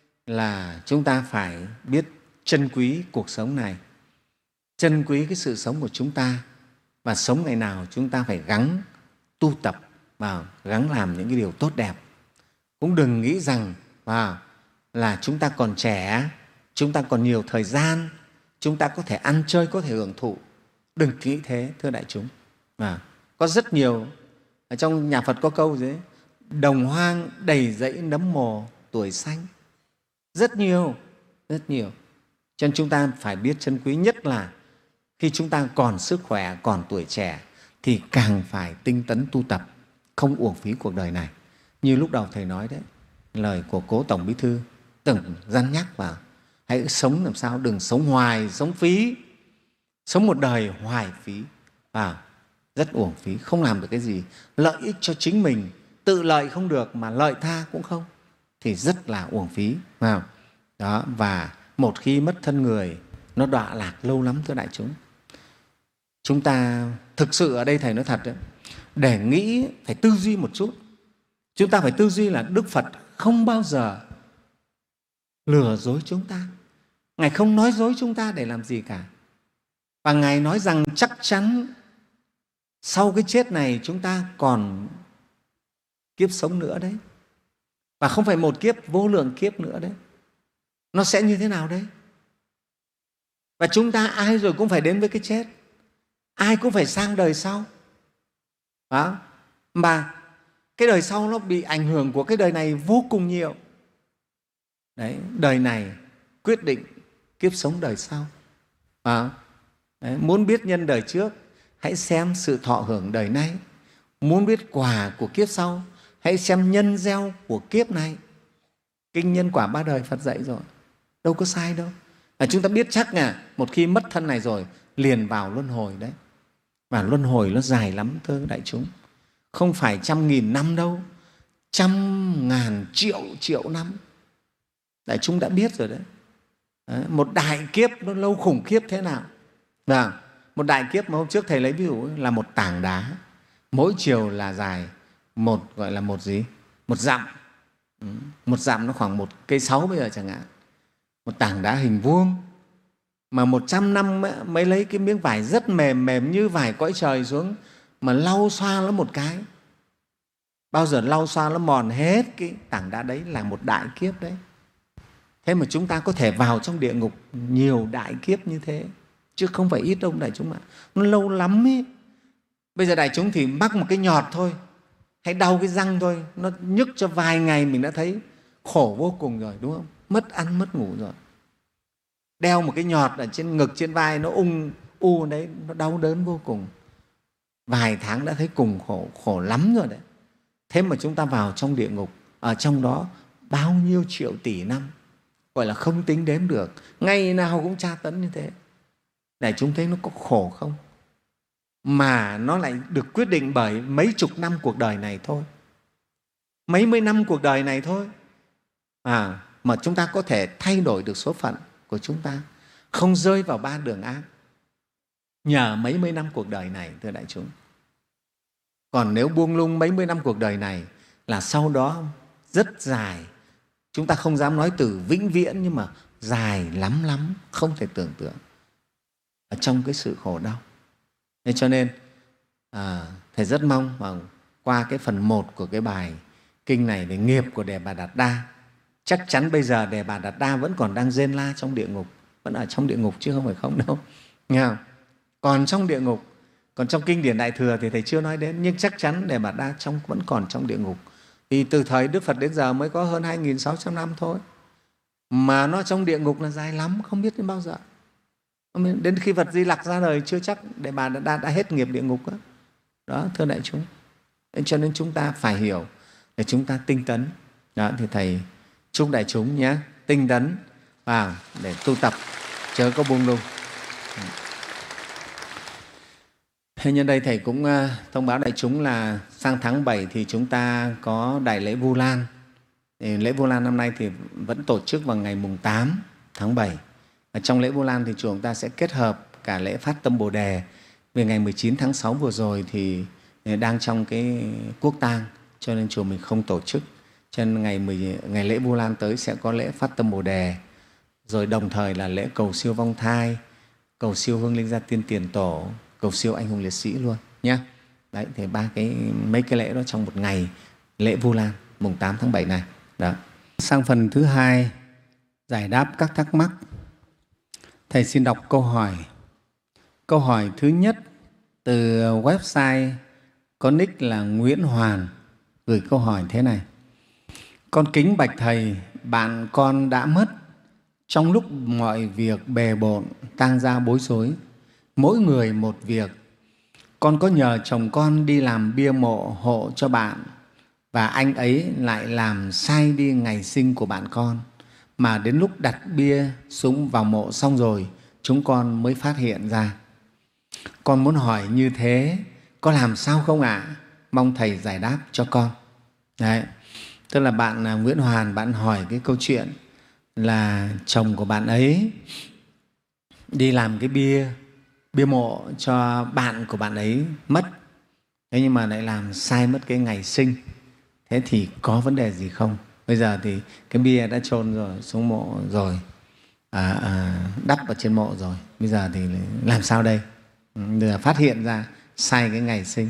là chúng ta phải biết trân quý cuộc sống này, trân quý cái sự sống của chúng ta, và sống ngày nào chúng ta phải gắng tu tập vào, gắng làm những cái điều tốt đẹp. Cũng đừng nghĩ rằng vào là chúng ta còn trẻ, chúng ta còn nhiều thời gian, chúng ta có thể ăn chơi, có thể hưởng thụ. Đừng nghĩ thế, thưa đại chúng. À, có rất nhiều, ở trong nhà Phật có câu gì đấy, đồng hoang đầy rẫy nấm mồ tuổi xanh. Rất nhiều, rất nhiều. Cho nên chúng ta phải biết trân quý, nhất là khi chúng ta còn sức khỏe, còn tuổi trẻ thì càng phải tinh tấn tu tập, không uổng phí cuộc đời này. Như lúc đầu Thầy nói đấy, lời của Cố Tổng Bí Thư từng dăn nhắc vào, hãy sống làm sao, đừng sống hoài, sống phí, sống một đời hoài phí, à, rất uổng phí, không làm được cái gì, lợi ích cho chính mình, tự lợi không được mà lợi tha cũng không, thì rất là uổng phí. À, đó, và một khi mất thân người, nó đọa lạc lâu lắm, thưa đại chúng. Chúng ta thực sự ở đây Thầy nói thật đấy, để nghĩ phải tư duy một chút. Chúng ta phải tư duy là Đức Phật không bao giờ lừa dối chúng ta. Ngài không nói dối chúng ta để làm gì cả. Và Ngài nói rằng chắc chắn sau cái chết này chúng ta còn kiếp sống nữa đấy. Và không phải một kiếp, vô lượng kiếp nữa đấy. Nó sẽ như thế nào đấy? Và chúng ta ai rồi cũng phải đến với cái chết, ai cũng phải sang đời sau. Đó. Mà cái đời sau nó bị ảnh hưởng của cái đời này vô cùng nhiều. Đấy, đời này quyết định kiếp sống đời sau. À, đấy, muốn biết nhân đời trước, hãy xem sự thọ hưởng đời nay. Muốn biết quả của kiếp sau, hãy xem nhân gieo của kiếp này. Kinh nhân quả ba đời Phật dạy rồi, đâu có sai đâu. À, chúng ta biết chắc là một khi mất thân này rồi liền vào luân hồi đấy. Và luân hồi nó dài lắm, thưa đại chúng. Không phải trăm nghìn năm đâu, trăm ngàn triệu triệu năm. Đại chúng đã biết rồi đấy. Đấy, một đại kiếp nó lâu khủng khiếp thế nào. Và một đại kiếp mà hôm trước Thầy lấy ví dụ là một tảng đá. Mỗi chiều là dài một, gọi là một gì? Một dặm. Ừ. Một dặm nó khoảng một cây sáu bây giờ chẳng hạn. Một tảng đá hình vuông mà một trăm năm mới lấy cái miếng vải rất mềm, mềm như vải cõi trời xuống mà lau xoa nó một cái. Bao giờ lau xoa nó mòn hết cái tảng đá đấy là một đại kiếp đấy. Thế mà chúng ta có thể vào trong địa ngục nhiều đại kiếp như thế, chứ không phải ít đâu đại chúng ạ. Nó lâu lắm ấy. Bây giờ đại chúng thì mắc một cái nhọt thôi, hay đau cái răng thôi, nó nhức cho vài ngày mình đã thấy khổ vô cùng rồi, đúng không? Mất ăn, mất ngủ rồi. Đeo một cái nhọt ở trên ngực, trên vai, nó ung u đấy, nó đau đớn vô cùng. Vài tháng đã thấy cùng khổ, khổ lắm rồi đấy. Thế mà chúng ta vào trong địa ngục, ở trong đó bao nhiêu triệu tỷ năm, gọi là không tính đếm được, ngày nào cũng tra tấn như thế. Để chúng thấy nó có khổ không? Mà nó lại được quyết định bởi mấy chục năm cuộc đời này thôi, mấy mươi năm cuộc đời này thôi. À, mà chúng ta có thể thay đổi được số phận của chúng ta, không rơi vào ba đường ác, nhờ mấy mươi năm cuộc đời này, thưa đại chúng. Còn nếu buông lung mấy mươi năm cuộc đời này là sau đó rất dài, chúng ta không dám nói từ vĩnh viễn, nhưng mà dài lắm lắm, không thể tưởng tượng ở trong cái sự khổ đau. Thế cho nên à, Thầy rất mong mà qua cái phần một của cái bài kinh này về nghiệp của Đề Bà Đạt Đa, chắc chắn bây giờ Đề Bà Đạt Đa vẫn còn đang rên la trong địa ngục, vẫn ở trong địa ngục chứ không phải không đâu. Nghe không? Còn trong địa ngục, còn trong kinh điển Đại Thừa thì Thầy chưa nói đến, nhưng chắc chắn Đề Bà Đạt Đa trong, vẫn còn trong địa ngục. Vì từ thời Đức Phật đến giờ mới có hơn hai nghìn sáu trăm năm thôi, mà nó trong địa ngục là dài lắm, không biết đến bao giờ. Đến khi Phật Di Lặc ra đời chưa chắc Đề Bà Đạt Đa đã hết nghiệp địa ngục đó, đó thưa đại chúng. Cho nên chúng ta phải hiểu để chúng ta tinh tấn. Đó, thì Thầy chúc đại chúng nhé, tinh tấn vào để tu tập, chớ có buông lung. Thế nhân đây Thầy cũng thông báo đại chúng là sang tháng bảy thì chúng ta có Đại lễ Vu Lan. Thì lễ Vu Lan năm nay thì vẫn tổ chức vào ngày mùng tám tháng bảy. Ở trong lễ Vu Lan thì chùa chúng ta sẽ kết hợp cả lễ phát tâm Bồ Đề. Vì ngày mười chín tháng sáu vừa rồi thì đang trong cái quốc tang, cho nên chùa mình không tổ chức. Cho nên ngày, mười, ngày lễ Vu Lan tới sẽ có lễ phát tâm Bồ Đề, rồi đồng thời là lễ cầu siêu vong thai, cầu siêu hương linh gia tiên tiền tổ, cầu siêu anh hùng liệt sĩ luôn nhé. Đấy, thì ba cái mấy cái lễ đó trong một ngày lễ Vu Lan mùng tám tháng bảy này. Đó. Sang phần thứ hai, giải đáp các thắc mắc. Thầy xin đọc câu hỏi. Câu hỏi thứ nhất từ website có nick là Nguyễn Hoàn gửi câu hỏi thế này: con kính bạch Thầy, bạn con đã mất. Trong lúc mọi việc bề bộn, tang gia bối rối, mỗi người một việc, con có nhờ chồng con đi làm bia mộ hộ cho bạn, và anh ấy lại làm sai đi ngày sinh của bạn con, mà đến lúc đặt bia xuống vào mộ xong rồi chúng con mới phát hiện ra. Con muốn hỏi như thế có làm sao không ạ? À? Mong Thầy giải đáp cho con. Đấy. Tức là bạn Nguyễn Hoàn, bạn hỏi cái câu chuyện là chồng của bạn ấy đi làm cái bia bia mộ cho bạn của bạn ấy mất, thế nhưng mà lại làm sai mất cái ngày sinh. Thế thì có vấn đề gì không? Bây giờ thì cái bia đã chôn rồi, xuống mộ rồi, à, à, đắp ở trên mộ rồi, bây giờ thì làm sao đây? Giờ phát hiện ra sai cái ngày sinh.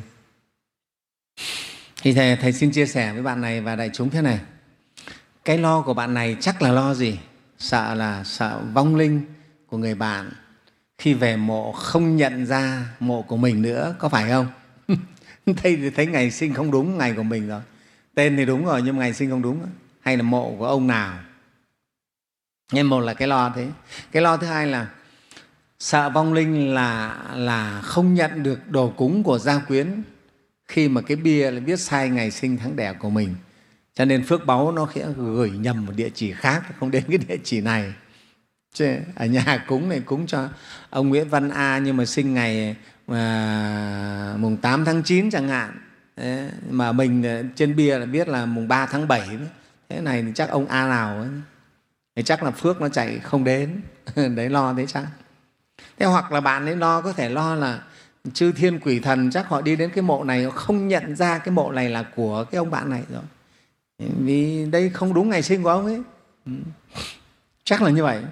Thì thầy, thầy xin chia sẻ với bạn này và đại chúng thế này. Cái lo của bạn này chắc là lo gì? Sợ là sợ vong linh của người bạn khi về mộ không nhận ra mộ của mình nữa, có phải không? Thấy thì thấy ngày sinh không đúng ngày của mình rồi. Tên thì đúng rồi nhưng ngày sinh không đúng. Hay là mộ của ông nào? Nhưng một là cái lo thế. Cái lo thứ hai là sợ vong linh là, là không nhận được đồ cúng của gia quyến khi mà cái bia là viết sai ngày sinh tháng đẻ của mình. Cho nên phước báu nó sẽ gửi nhầm một địa chỉ khác, không đến cái địa chỉ này. Chứ ở nhà cúng này cúng cho ông Nguyễn Văn A nhưng mà sinh ngày à, mùng tám tháng chín chẳng hạn. Đấy, mà mình trên bia là biết là mùng ba tháng bảy. Thế này thì chắc ông A nào ấy. Thì chắc là phước nó chạy không đến. Đấy lo thế chắc. Thế hoặc là bạn ấy lo có thể lo là chư thiên quỷ thần chắc họ đi đến cái mộ này, họ không nhận ra cái mộ này là của cái ông bạn này rồi, vì đây không đúng ngày sinh của ông ấy. Chắc là như vậy.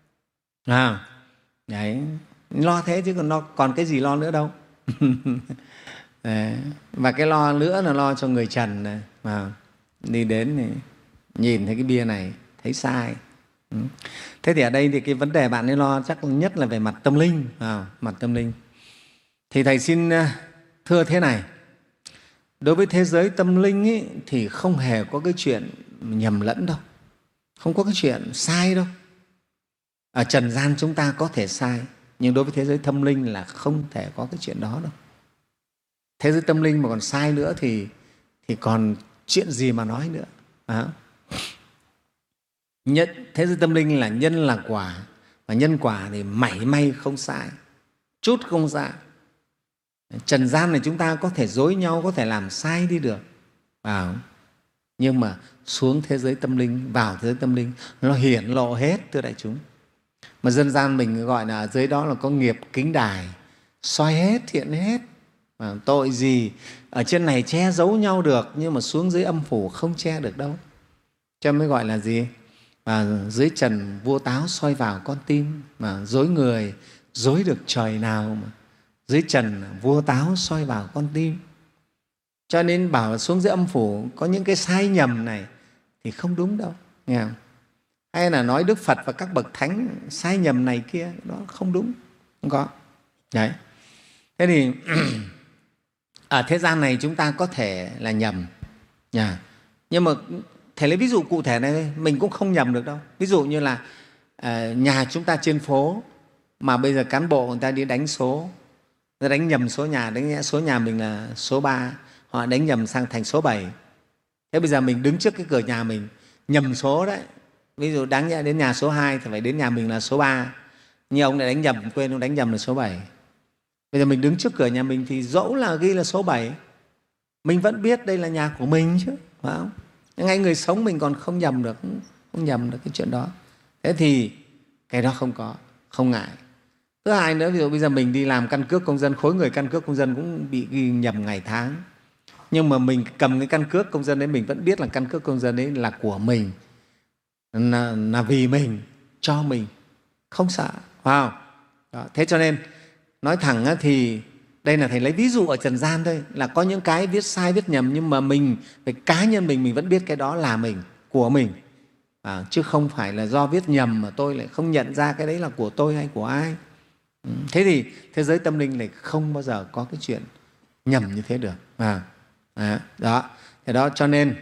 À, đấy, lo thế chứ còn, lo, còn cái gì lo nữa đâu. Đấy. Và cái lo nữa là lo cho người trần này, mà đi đến thì nhìn thấy cái bia này thấy sai. Thế thì ở đây thì cái vấn đề bạn ấy lo chắc nhất là về mặt tâm linh, à, mặt tâm linh. Thì Thầy xin thưa thế này, đối với thế giới tâm linh ấy, thì không hề có cái chuyện nhầm lẫn đâu, không có cái chuyện sai đâu. Ở trần gian chúng ta có thể sai, nhưng đối với thế giới tâm linh là không thể có cái chuyện đó đâu. Thế giới tâm linh mà còn sai nữa thì, thì còn chuyện gì mà nói nữa. À. Nhất, thế giới tâm linh là nhân là quả, và nhân quả thì mảy may không sai, chút không sai. Trần gian này chúng ta có thể dối nhau, có thể làm sai đi được, à, nhưng mà xuống thế giới tâm linh, vào thế giới tâm linh, nó hiển lộ hết, thưa đại chúng. Mà dân gian mình gọi là ở dưới đó là có nghiệp kính đài, soi hết, hiện hết. À, tội gì ở trên này che giấu nhau được, nhưng mà xuống dưới âm phủ không che được đâu. Cho mới gọi là gì? Và dưới trần vua táo soi vào con tim, mà dối người dối được trời nào mà. Dưới trần vua táo soi vào con tim. Cho nên bảo là xuống dưới âm phủ có những cái sai nhầm này thì không đúng đâu, nghe không? Hay là nói Đức Phật và các bậc thánh sai nhầm này kia, đó không đúng, không có. Đấy. Thế thì ở thế gian này chúng ta có thể là nhầm, nhà. Nhưng mà Thầy lấy ví dụ cụ thể này, mình cũng không nhầm được đâu. Ví dụ như là à, nhà chúng ta trên phố mà bây giờ cán bộ người ta đi đánh số, người ta đánh nhầm số nhà, đánh số nhà mình là số ba, họ đánh nhầm sang thành số bảy. Thế bây giờ mình đứng trước cái cửa nhà mình nhầm số đấy. Ví dụ đáng nhẽ đến nhà số hai thì phải đến nhà mình là số ba, nhưng ông lại đánh nhầm, quên ông đánh nhầm là số bảy. Bây giờ mình đứng trước cửa nhà mình thì dẫu là ghi là số bảy, mình vẫn biết đây là nhà của mình chứ, phải không? Ngay người sống mình còn không nhầm được, không nhầm được cái chuyện đó. Thế thì cái đó không có, không ngại. Thứ hai nữa, ví dụ bây giờ mình đi làm căn cước công dân, khối người căn cước công dân cũng bị ghi nhầm ngày tháng. Nhưng mà mình cầm cái căn cước công dân đấy, mình vẫn biết là căn cước công dân đấy là của mình, là, là vì mình, cho mình, không sợ, phải không? Đó. Thế cho nên nói thẳng thì đây là Thầy lấy ví dụ ở trần gian thôi, là có những cái viết sai, viết nhầm, nhưng mà mình, về cá nhân mình, mình vẫn biết cái đó là mình, của mình, à, chứ không phải là do viết nhầm mà tôi lại không nhận ra cái đấy là của tôi hay của ai. Thế thì thế giới tâm linh này không bao giờ có cái chuyện nhầm như thế được. À, à, đó. Thế đó, cho nên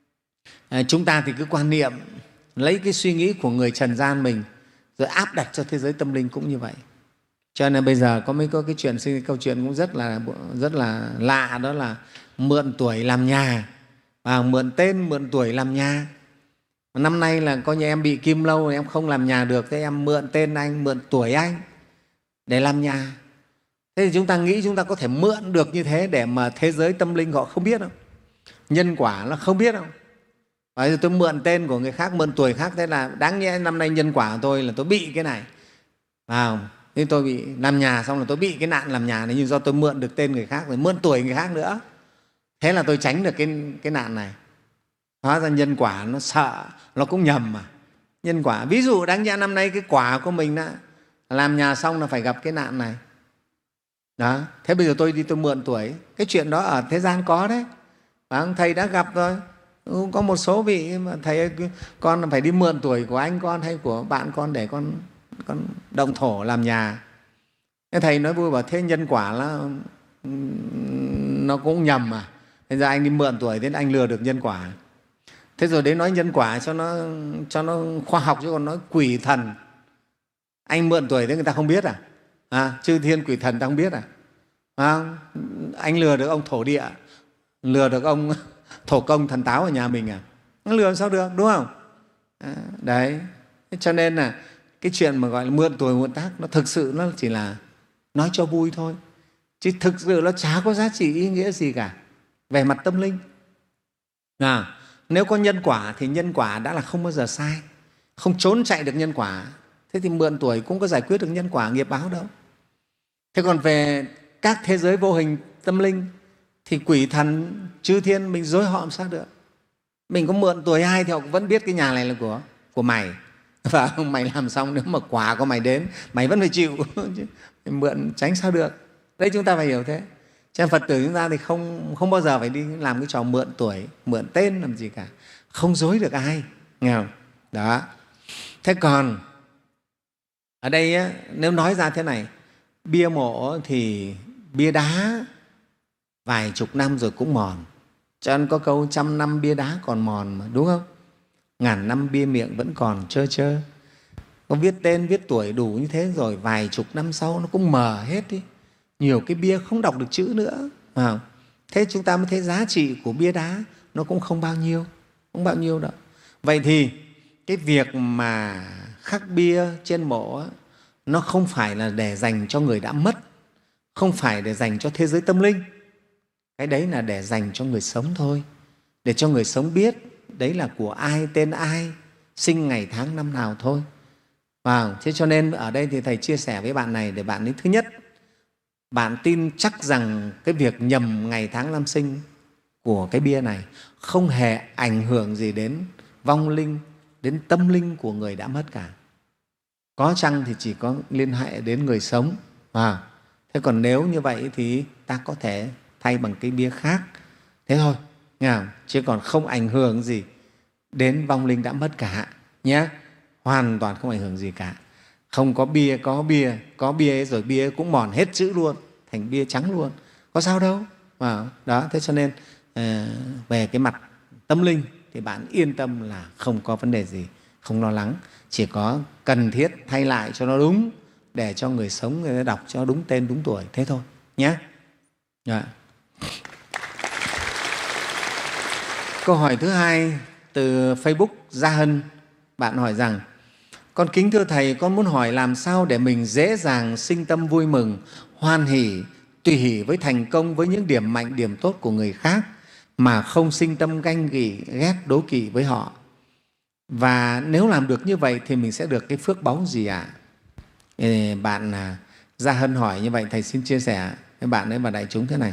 à, chúng ta thì cứ quan niệm, lấy cái suy nghĩ của người trần gian mình rồi áp đặt cho thế giới tâm linh cũng như vậy. Cho nên bây giờ có mấy có cái chuyện, cái câu chuyện cũng rất là rất là lạ, đó là mượn tuổi làm nhà, và mượn tên, mượn tuổi làm nhà. Năm nay là coi như em bị kim lâu, em không làm nhà được, thế em mượn tên anh, mượn tuổi anh để làm nhà. Thế thì chúng ta nghĩ chúng ta có thể mượn được như thế để mà thế giới tâm linh họ không biết không? Nhân quả nó không biết không? Và tôi mượn tên của người khác, mượn tuổi khác, thế là đáng nhẽ năm nay nhân quả của tôi là tôi bị cái này. À, thế tôi bị làm nhà xong là tôi bị cái nạn làm nhà này, nhưng do tôi mượn được tên người khác, rồi mượn tuổi người khác nữa. Thế là tôi tránh được cái, cái nạn này. Hóa ra nhân quả nó sợ, nó cũng nhầm mà. Nhân quả, ví dụ đáng nhẽ năm nay cái quả của mình đã làm nhà xong là phải gặp cái nạn này. Đó. Thế bây giờ tôi đi tôi mượn tuổi, cái chuyện đó ở thế gian có đấy. Và Thầy đã gặp rồi. Có một số vị mà Thầy ơi, con phải đi mượn tuổi của anh con hay của bạn con để con, con động thổ làm nhà. Thế Thầy nói vui bảo thế nhân quả là nó cũng nhầm mà. Thế giờ anh đi mượn tuổi, thế anh lừa được nhân quả. Thế rồi đến nói nhân quả cho nó, cho nó khoa học, chứ còn nói quỷ thần. Anh mượn tuổi thế người ta không biết à? À, chư thiên quỷ thần ta không biết à? À, anh lừa được ông thổ địa, lừa được ông thổ công thần táo ở nhà mình à? Nó lừa sao được, đúng không? À, đấy. Cho nên là cái chuyện mà gọi là mượn tuổi mượn tác, nó thực sự nó chỉ là nói cho vui thôi, chứ thực sự nó chả có giá trị ý nghĩa gì cả về mặt tâm linh. À, nếu có nhân quả thì nhân quả đã là không bao giờ sai, không trốn chạy được nhân quả. Thế thì mượn tuổi cũng có giải quyết được nhân quả nghiệp báo đâu. Thế còn về các thế giới vô hình tâm linh thì quỷ thần chư thiên mình dối họ làm sao được. Mình có mượn tuổi ai thì họ cũng vẫn biết cái nhà này là của của mày, và mày làm xong nếu mà quả của mày đến mày vẫn phải chịu chứ mượn tránh sao được. Đấy, chúng ta phải hiểu thế. Cho nên Phật tử chúng ta thì không không bao giờ phải đi làm cái trò mượn tuổi, mượn tên làm gì cả, không dối được ai, nghe không? Đó. Thế còn ở đây á, nếu nói ra thế này, bia mộ thì bia đá vài chục năm rồi cũng mòn, cho nên có câu trăm năm bia đá còn mòn mà, đúng không? Ngàn năm bia miệng vẫn còn trơ trơ. Có viết tên viết tuổi đủ như thế rồi, vài chục năm sau nó cũng mờ hết đi, nhiều cái bia không đọc được chữ nữa. À, thế chúng ta mới thấy giá trị của bia đá nó cũng không bao nhiêu, không bao nhiêu đâu. Vậy thì cái việc mà khắc bia trên mộ á, nó không phải là để dành cho người đã mất, không phải để dành cho thế giới tâm linh. Cái đấy là để dành cho người sống thôi, để cho người sống biết đấy là của ai, tên ai, sinh ngày tháng năm nào thôi. Và thế cho nên ở đây thì Thầy chia sẻ với bạn này để bạn ấy, thứ nhất, bạn tin chắc rằng cái việc nhầm ngày tháng năm sinh của cái bia này không hề ảnh hưởng gì đến vong linh, đến tâm linh của người đã mất cả. Có chăng thì chỉ có liên hệ đến người sống. À, thế còn nếu như vậy thì ta có thể thay bằng cái bia khác. Thế thôi, nghe không? Chứ còn không ảnh hưởng gì đến vong linh đã mất cả nhé. Hoàn toàn không ảnh hưởng gì cả. Không có bia, có bia, có bia rồi bia cũng mòn hết chữ luôn, thành bia trắng luôn. Có sao đâu. À, đó, thế cho nên à, về cái mặt tâm linh thì bạn yên tâm là không có vấn đề gì, không lo lắng. Chỉ có cần thiết thay lại cho nó đúng, để cho người sống người ta đọc cho đúng tên, đúng tuổi, thế thôi nhé. Dạ. Câu hỏi thứ hai từ Facebook Gia Hân. Bạn hỏi rằng: con kính thưa Thầy, con muốn hỏi làm sao để mình dễ dàng sinh tâm vui mừng, hoan hỷ, tùy hỷ với thành công, với những điểm mạnh, điểm tốt của người khác mà không sinh tâm ganh ghỉ, ghét, đố kỵ với họ. Và nếu làm được như vậy thì mình sẽ được cái phước báu gì ạ? À? Bạn Gia Hân hỏi như vậy, Thầy xin chia sẻ với bạn ấy và đại chúng thế này.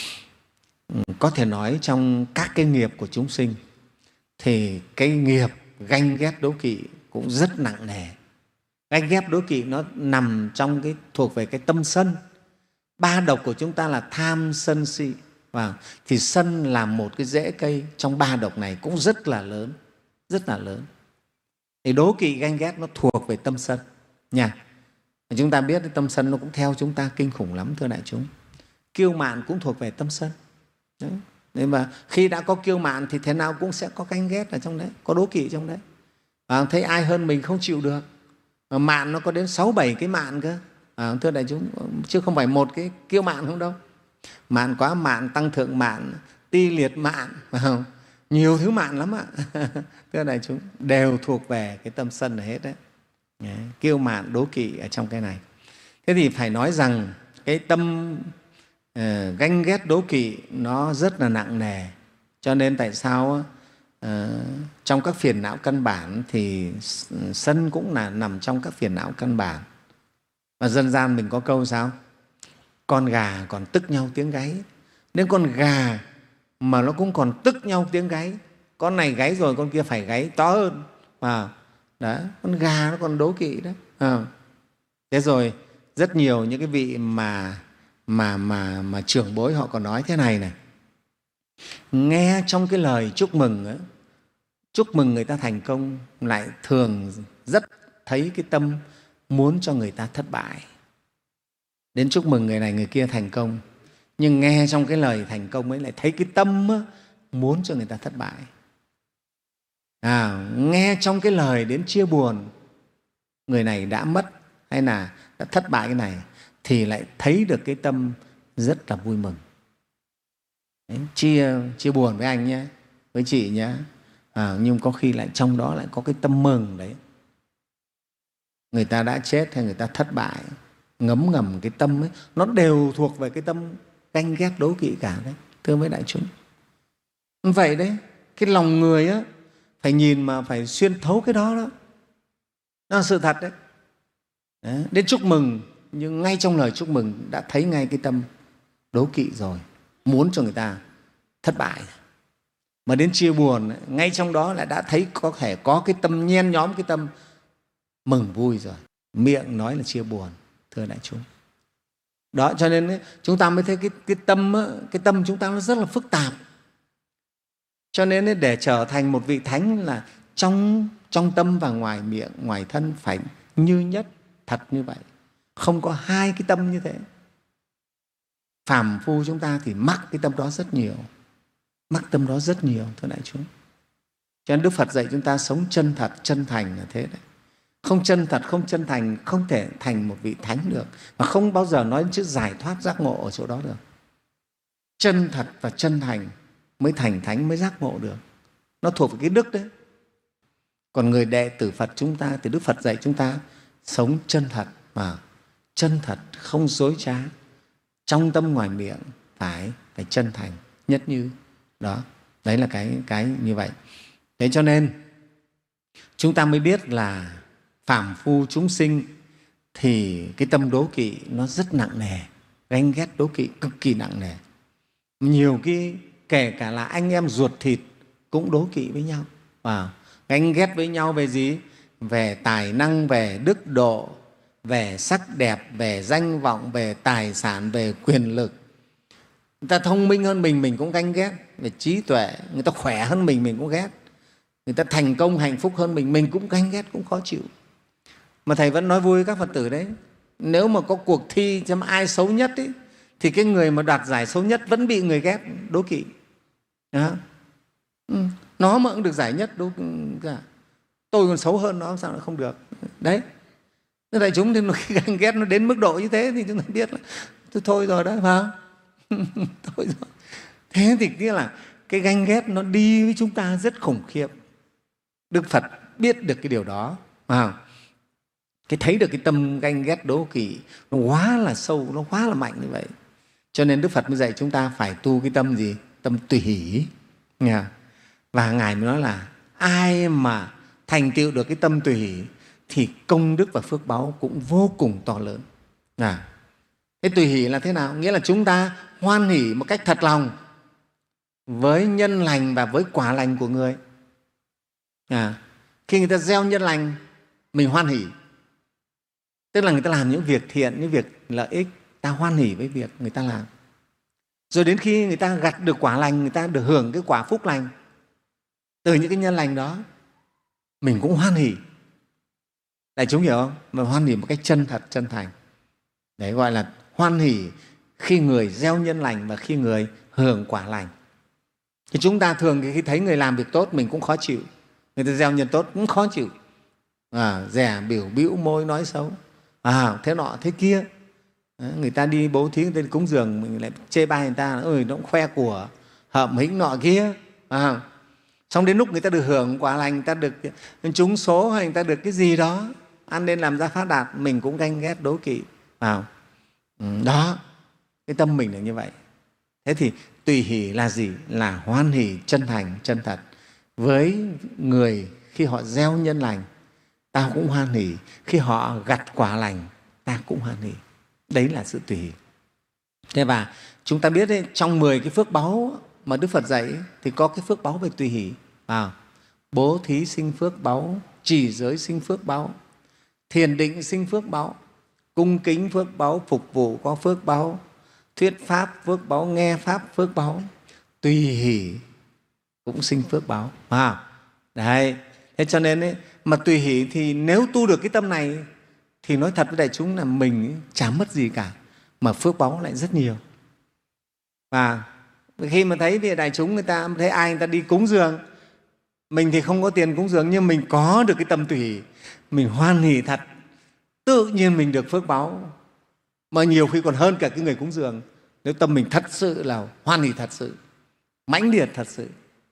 Có thể nói trong các cái nghiệp của chúng sinh thì cái nghiệp ganh ghét đố kỵ cũng rất nặng nề. Ganh ghét đố kỵ nó nằm trong cái thuộc về cái tâm sân. Ba độc của chúng ta là tham, sân, si. Và thì sân là một cái rễ cây trong ba độc này cũng rất là lớn, rất là lớn. Thì đố kỵ, ganh ghét nó thuộc về tâm sân nha. Chúng ta biết tâm sân nó cũng theo chúng ta kinh khủng lắm, thưa đại chúng. Kiêu mạn cũng thuộc về tâm sân. Đấy. Nên mà khi đã có kiêu mạn thì thế nào cũng sẽ có ganh ghét ở trong đấy, có đố kỵ trong đấy. À, thấy ai hơn mình không chịu được. À, mạn nó có đến sáu bảy cái mạn cơ. À, thưa đại chúng, chứ không phải một cái kiêu mạn không đâu. Mạn quá mạn, tăng thượng mạn, ti liệt mạn, phải không? Nhiều thứ mạn lắm ạ. Thưa đại chúng, đều thuộc về cái tâm sân này hết đấy. Kiêu mạn, đố kỵ ở trong cái này. Thế thì phải nói rằng cái tâm uh, ganh ghét đố kỵ nó rất là nặng nề. Cho nên tại sao uh, trong các phiền não căn bản thì sân cũng là nằm trong các phiền não căn bản. Và dân gian mình có câu sao? Con gà còn tức nhau tiếng gáy. Nên con gà mà nó cũng còn tức nhau tiếng gáy. Con này gáy rồi con kia phải gáy to hơn. À, đó, con gà nó còn đố kỵ đó. À. Thế rồi rất nhiều những cái vị mà mà mà mà trưởng bối họ còn nói thế này này. Nghe trong cái lời chúc mừng ấy, chúc mừng người ta thành công lại thường rất thấy cái tâm muốn cho người ta thất bại. Đến chúc mừng người này người kia thành công, nhưng nghe trong cái lời thành công ấy lại thấy cái tâm á, muốn cho người ta thất bại. À, nghe trong cái lời đến chia buồn người này đã mất hay là đã thất bại cái này thì lại thấy được cái tâm rất là vui mừng. Đấy, chia, chia buồn với anh nhé, với chị nhé. À, nhưng có khi lại trong đó lại có cái tâm mừng đấy. Người ta đã chết hay người ta thất bại, ngấm ngầm cái tâm ấy, nó đều thuộc về cái tâm ganh ghét đố kỵ cả đấy, thưa với đại chúng. Vậy đấy, cái lòng người á, phải nhìn mà phải xuyên thấu cái đó đó. Đó là sự thật đấy. Đấy. Đến chúc mừng, nhưng ngay trong lời chúc mừng đã thấy ngay cái tâm đố kỵ rồi, muốn cho người ta thất bại. Mà đến chia buồn, ngay trong đó lại đã thấy có thể có cái tâm nhen nhóm, cái tâm mừng vui rồi. Miệng nói là chia buồn, thưa đại chúng. Đó, cho nên chúng ta mới thấy cái, cái tâm cái tâm chúng ta nó rất là phức tạp. Cho nên để trở thành một vị thánh là trong, trong tâm và ngoài miệng, ngoài thân phải như nhất, thật như vậy. Không có hai cái tâm như thế. Phàm phu chúng ta thì mắc cái tâm đó rất nhiều. Mắc tâm đó rất nhiều, thưa đại chúng. Cho nên Đức Phật dạy chúng ta sống chân thật, chân thành là thế đấy. Không chân thật, không chân thành, không thể thành một vị thánh được. Và không bao giờ nói đến chữ giải thoát, giác ngộ ở chỗ đó được. Chân thật và chân thành mới thành thánh, mới giác ngộ được. Nó thuộc về cái đức đấy. Còn người đệ tử Phật chúng ta thì Đức Phật dạy chúng ta sống chân thật, mà chân thật không dối trá, trong tâm ngoài miệng phải phải chân thành, nhất như. Đó, đấy là cái cái như vậy. Thế cho nên chúng ta mới biết là phàm phu chúng sinh thì cái tâm đố kỵ nó rất nặng nề, ganh ghét đố kỵ cực kỳ nặng nề. Nhiều cái kể cả là anh em ruột thịt cũng đố kỵ với nhau, và ganh ghét với nhau về gì? Về tài năng, về đức độ, về sắc đẹp, về danh vọng, về tài sản, về quyền lực. Người ta thông minh hơn mình, mình cũng ganh ghét. Về trí tuệ, người ta khỏe hơn mình, mình cũng ghét. Người ta thành công, hạnh phúc hơn mình, mình cũng ganh ghét, cũng khó chịu. Mà Thầy vẫn nói vui với các Phật tử đấy, nếu mà có cuộc thi xem ai xấu nhất ấy, thì cái người mà đoạt giải xấu nhất vẫn bị người ghét, đố kỵ. Đó. Ừ. Nó mà cũng được giải nhất, đố cả. Tôi còn xấu hơn nó, sao lại không được? Đấy. Thế đại chúng thì khi ganh ghét nó đến mức độ như thế thì chúng ta biết là thôi, thôi rồi đó, phải không? Thôi rồi. Thế thì nghĩa là cái ganh ghét nó đi với chúng ta rất khủng khiếp. Đức Phật biết được cái điều đó, phải không? Cái thấy được cái tâm ganh ghét đố kỵ nó quá là sâu, nó quá là mạnh như vậy. Cho nên Đức Phật mới dạy chúng ta phải tu cái tâm gì? Tâm tùy hỷ. Và Ngài mới nói là ai mà thành tựu được cái tâm tùy hỷ thì công đức và phước báu cũng vô cùng to lớn. À, cái tùy hỷ là thế nào? Nghĩa là chúng ta hoan hỷ một cách thật lòng với nhân lành và với quả lành của người. À, khi người ta gieo nhân lành, mình hoan hỷ. Tức là người ta làm những việc thiện, những việc lợi ích, ta hoan hỷ với việc người ta làm. Rồi đến khi người ta gặt được quả lành, người ta được hưởng cái quả phúc lành từ những cái nhân lành đó, mình cũng hoan hỷ. Đại chúng hiểu không? Mà hoan hỷ một cách chân thật, chân thành. Đấy gọi là hoan hỷ khi người gieo nhân lành và khi người hưởng quả lành. Thì chúng ta thường khi thấy người làm việc tốt mình cũng khó chịu. Người ta gieo nhân tốt cũng khó chịu. À, dè biểu bĩu môi nói xấu. À, thế nọ thế kia. Đấy, người ta đi bố thí, người ta đi cúng dường, mình lại chê bai người ta, ơi nó cũng khoe của, hợm hĩnh nọ kia. À, xong đến lúc người ta được hưởng quả lành, người ta được trúng số hay người ta được cái gì đó, ăn nên làm ra phát đạt, mình cũng ganh ghét đố kỵ. À, đó, cái tâm mình là như vậy. Thế thì tùy hỷ là gì? Là hoan hỷ chân thành, chân thật. Với người khi họ gieo nhân lành, ta cũng hoan hỷ. Khi họ gặt quả lành, ta cũng hoan hỷ. Đấy là sự tùy hỷ. Thế và chúng ta biết ấy, trong mười cái phước báu mà Đức Phật dạy thì có cái phước báu về tùy hỷ. À, bố thí sinh phước báu, trì giới sinh phước báu, thiền định sinh phước báu, cung kính phước báu, phục vụ có phước báu, thuyết pháp phước báu, nghe pháp phước báu, tùy hỷ cũng sinh phước báu. À, đấy. Thế cho nên ấy, mà tùy hỷ thì nếu tu được cái tâm này thì nói thật với đại chúng là mình chả mất gì cả, mà phước báu lại rất nhiều. Và khi mà thấy vì đại chúng người ta thấy ai người ta đi cúng dường, mình thì không có tiền cúng dường nhưng mình có được cái tâm tùy hỷ, mình hoan hỷ thật, tự nhiên mình được phước báu, mà nhiều khi còn hơn cả cái người cúng dường. Nếu tâm mình thật sự là hoan hỷ thật sự, mãnh liệt thật sự,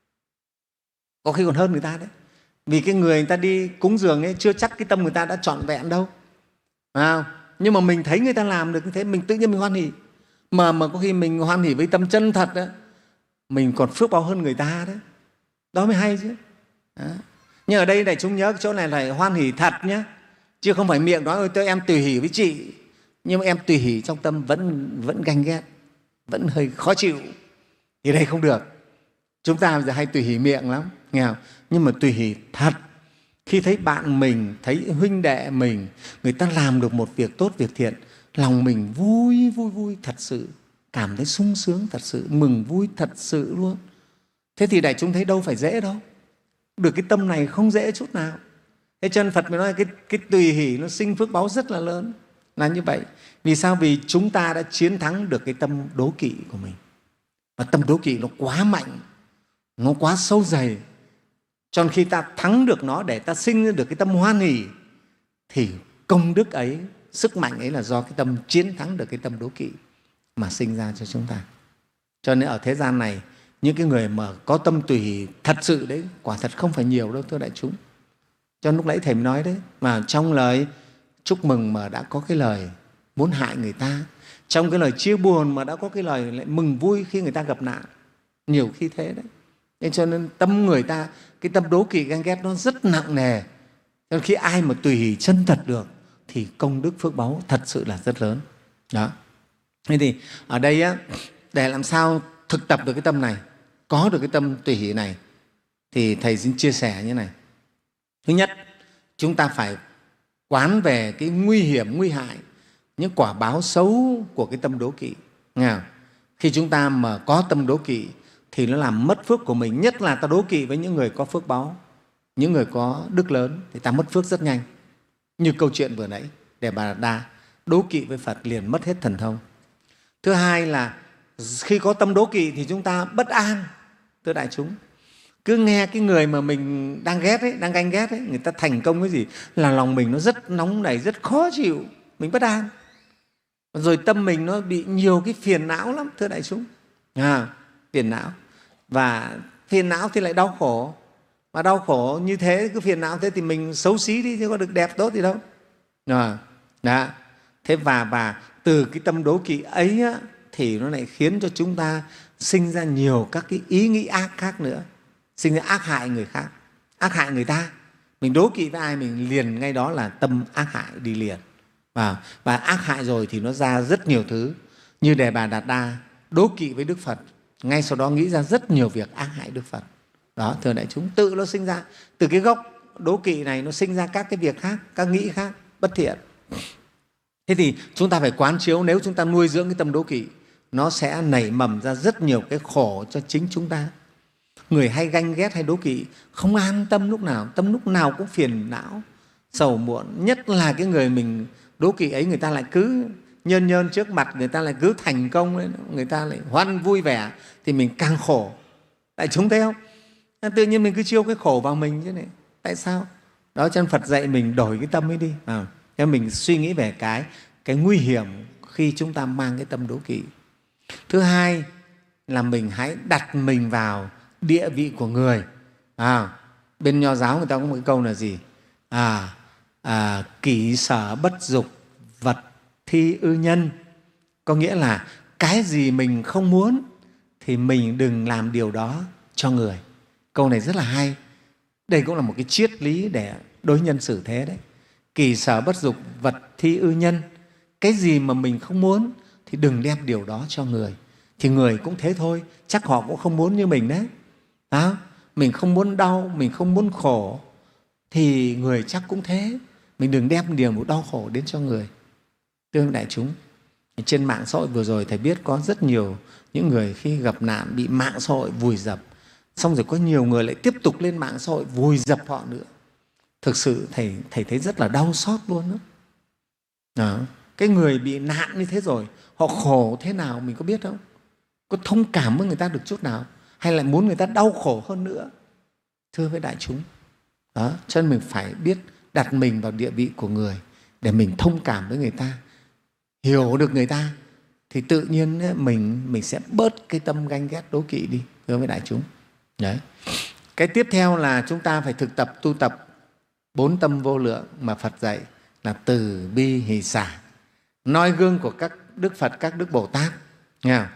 có khi còn hơn người ta đấy. Vì cái người người ta đi cúng dường ấy chưa chắc cái tâm người ta đã trọn vẹn đâu. À, nhưng mà mình thấy người ta làm được như thế, mình tự nhiên mình hoan hỷ. Mà, mà có khi mình hoan hỷ với tâm chân thật đó, mình còn phước báu hơn người ta đấy. Đó mới hay chứ. Đó. Nhưng ở đây đại chúng nhớ cái chỗ này là hoan hỷ thật nhé, chứ không phải miệng nói ôi tôi em tùy hỷ với chị, nhưng mà em tùy hỷ trong tâm vẫn vẫn ganh ghét. vẫn hơi khó chịu, thì đây không được. Chúng ta bây giờ hay tùy hỷ miệng lắm, nghe không? Nhưng mà tùy hỷ thật. Khi thấy bạn mình, thấy huynh đệ mình, người ta làm được một việc tốt, việc thiện, lòng mình vui, vui, vui thật sự, cảm thấy sung sướng thật sự, mừng vui thật sự luôn. Thế thì đại chúng thấy đâu phải dễ đâu. Được cái tâm này không dễ chút nào. Thế cho nên Phật mới nói cái, cái tùy hỷ nó sinh phước báu rất là lớn. Là như vậy. Vì sao? Vì chúng ta đã chiến thắng được cái tâm đố kỵ của mình. Và tâm đố kỵ nó quá mạnh, nó quá sâu dày. Cho nên khi ta thắng được nó để ta sinh ra được cái tâm hoan hỷ, thì công đức ấy, sức mạnh ấy là do cái tâm chiến thắng được cái tâm đố kỵ mà sinh ra cho chúng ta. Cho nên ở thế gian này, những cái người mà có tâm tùy hỷ thật sự đấy, quả thật không phải nhiều đâu thưa đại chúng. Cho nên lúc nãy Thầy nói đấy, mà trong lời chúc mừng mà đã có cái lời muốn hại người ta, trong cái lời chia buồn mà đã có cái lời lại mừng vui khi người ta gặp nạn, nhiều khi thế đấy. Nên cho nên tâm người ta, cái tâm đố kỵ ganh ghét nó rất nặng nề. Cho nên khi ai mà tùy hỷ chân thật được thì công đức phước báu thật sự là rất lớn. Đó. Thế thì ở đây á, để làm sao thực tập được cái tâm này, có được cái tâm tùy hỷ này, thì Thầy xin chia sẻ như này. Thứ nhất, chúng ta phải quán về cái nguy hiểm, nguy hại, những quả báo xấu của cái tâm đố kỵ. Nghe không? Khi chúng ta mà có tâm đố kỵ thì nó làm mất phước của mình. Nhất là ta đố kỵ với những người có phước báu, những người có đức lớn, thì ta mất phước rất nhanh. Như câu chuyện vừa nãy, Đề Bà Đạt Đa đố kỵ với Phật liền mất hết thần thông. Thứ hai là khi có tâm đố kỵ thì chúng ta bất an, thưa đại chúng. Cứ nghe cái người mà mình đang ghét ấy, đang ganh ghét ấy, người ta thành công cái gì là lòng mình nó rất nóng nảy, rất khó chịu, mình bất an. Rồi tâm mình nó bị nhiều cái phiền não lắm, thưa đại chúng. À, phiền não. Và phiền não thì lại đau khổ. Và đau khổ như thế, cứ phiền não thế thì mình xấu xí đi chứ có được đẹp tốt gì đâu. À, đó. Thế và, và từ cái tâm đố kỵ ấy á, thì nó lại khiến cho chúng ta sinh ra nhiều các cái ý nghĩ ác khác nữa. Sinh ra ác hại người khác, ác hại người ta. Mình đố kỵ với ai mình liền ngay đó là tâm ác hại đi liền. Và, và ác hại rồi thì nó ra rất nhiều thứ. Như Đề Bà Đạt Đa đố kỵ với Đức Phật, ngay sau đó nghĩ ra rất nhiều việc ác hại Đức Phật. Đó, thưa đại chúng, tự nó sinh ra, từ cái gốc đố kỵ này nó sinh ra các cái việc khác, các nghĩ khác, bất thiện. Thế thì chúng ta phải quán chiếu, nếu chúng ta nuôi dưỡng cái tâm đố kỵ, nó sẽ nảy mầm ra rất nhiều cái khổ cho chính chúng ta. Người hay ganh ghét hay đố kỵ không an tâm lúc nào, tâm lúc nào cũng phiền não, sầu muộn. Nhất là cái người mình đố kỵ ấy, người ta lại cứ nhơn nhơn trước mặt, người ta lại cứ thành công lên, người ta lại hoan vui vẻ, thì mình càng khổ. Đại chúng thấy không? Tự nhiên mình cứ chiêu cái khổ vào mình chứ này. Tại sao? Đó, cho nên Phật dạy mình đổi cái tâm ấy đi. À, cho mình suy nghĩ về cái, cái nguy hiểm khi chúng ta mang cái tâm đố kỵ. Thứ hai là mình hãy đặt mình vào địa vị của người. À, bên Nho giáo người ta có một cái câu là gì? À, à, kỷ sở bất dục, vật thi ư nhân. Có nghĩa là cái gì mình không muốn thì mình đừng làm điều đó cho người. Câu này rất là hay. Đây cũng là một cái triết lý để đối nhân xử thế đấy. Kỷ sở bất dục, vật thi ư nhân. Cái gì mà mình không muốn thì đừng đem điều đó cho người. Thì người cũng thế thôi, chắc họ cũng không muốn như mình đấy. À, mình không muốn đau, mình không muốn khổ, thì người chắc cũng thế. Mình đừng đem điều đau khổ đến cho người. Thưa đại chúng, trên mạng xã hội vừa rồi Thầy biết có rất nhiều những người khi gặp nạn bị mạng xã hội vùi dập, xong rồi có nhiều người lại tiếp tục lên mạng xã hội vùi dập họ nữa. Thực sự Thầy, thầy thấy rất là đau xót luôn đó. Đó. Cái người bị nạn như thế rồi, họ khổ thế nào mình có biết không? Có thông cảm với người ta được chút nào? Hay lại muốn người ta đau khổ hơn nữa? Thưa với đại chúng, đó, cho nên mình phải biết đặt mình vào địa vị của người để mình thông cảm với người ta, hiểu được người ta, thì tự nhiên mình, mình sẽ bớt cái tâm ganh ghét đố kỵ đi. Thưa với đại chúng. Đấy. Cái tiếp theo là chúng ta phải thực tập, tu tập bốn tâm vô lượng mà Phật dạy là từ bi hỷ xả, noi gương của các Đức Phật, các Đức Bồ Tát. Nghe không?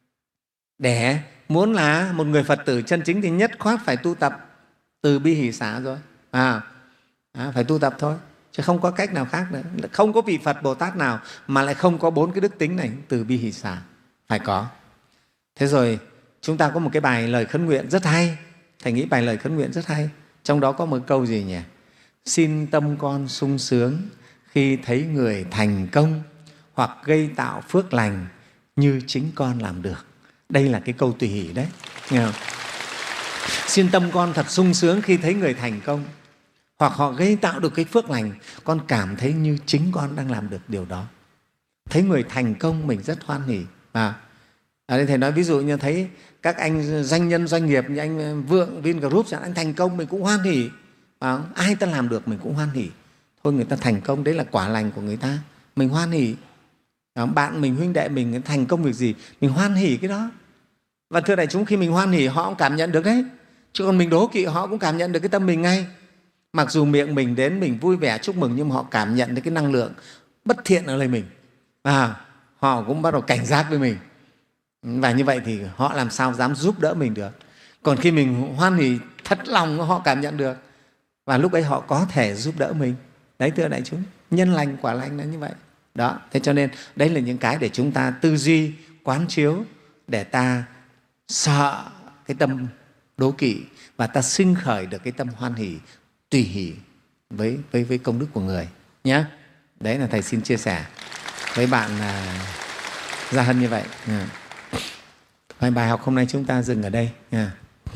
Để muốn là một người Phật tử chân chính thì nhất khoát phải tu tập từ bi hỷ xả rồi. À, à, phải tu tập thôi, chứ không có cách nào khác nữa. Không có vị Phật Bồ Tát nào mà lại không có bốn cái đức tính này, từ bi hỷ xả. phải có. Thế rồi chúng ta có một cái bài lời khấn nguyện rất hay. Thầy nghĩ bài lời khấn nguyện rất hay. Trong đó có một câu gì nhỉ? Xin tâm con sung sướng khi thấy người thành công hoặc gây tạo phước lành như chính con làm được. Đây là cái câu tùy hỷ đấy. Nghe không? Xin tâm con thật sung sướng khi thấy người thành công hoặc họ gây tạo được cái phước lành, con cảm thấy như chính con đang làm được điều đó. Thấy người thành công mình rất hoan hỉ. À, ở đây Thầy nói ví dụ như thấy các anh doanh nhân doanh nghiệp như anh Vượng, Vingroup, anh thành công mình cũng hoan hỉ. À, ai ta làm được mình cũng hoan hỉ. Thôi người ta thành công, đấy là quả lành của người ta, mình hoan hỉ. À, bạn mình, huynh đệ mình thành công việc gì, mình hoan hỉ cái đó. Và thưa đại chúng, khi mình hoan hỉ họ cũng cảm nhận được đấy. Chứ còn mình đố kỵ họ cũng cảm nhận được cái tâm mình ngay. Mặc dù miệng mình đến mình vui vẻ chúc mừng, nhưng mà họ cảm nhận được cái năng lượng bất thiện ở lời mình. À, họ cũng bắt đầu cảnh giác với mình. Và như vậy thì họ làm sao dám giúp đỡ mình được. Còn khi mình hoan hỉ thật lòng họ cảm nhận được, và lúc ấy họ có thể giúp đỡ mình. Đấy thưa đại chúng, nhân lành quả lành là như vậy. Đó, thế cho nên đấy là những cái để chúng ta tư duy, quán chiếu, để ta sợ cái tâm đố kỵ và ta sinh khởi được cái tâm hoan hỷ, tùy hỷ với, với, với công đức của người nhé. Đấy là Thầy xin chia sẻ với bạn à, Gia Hân như vậy. À. Bài học hôm nay chúng ta dừng ở đây. À.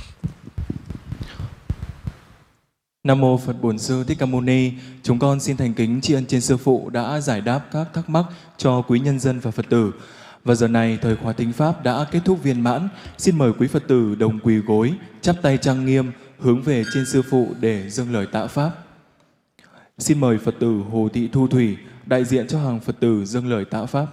Nam mô Phật Bổn Sư Thích Ca Mâu Ni. Chúng con xin thành kính tri ân trên Sư Phụ đã giải đáp các thắc mắc cho quý nhân dân và Phật tử. Và giờ này thời khóa thính pháp đã kết thúc viên mãn. Xin mời quý Phật tử đồng quỳ gối, chắp tay trang nghiêm, hướng về trên Sư Phụ để dâng lời tạ pháp. Xin mời Phật tử Hồ Thị Thu Thủy đại diện cho hàng Phật tử dâng lời tạ pháp.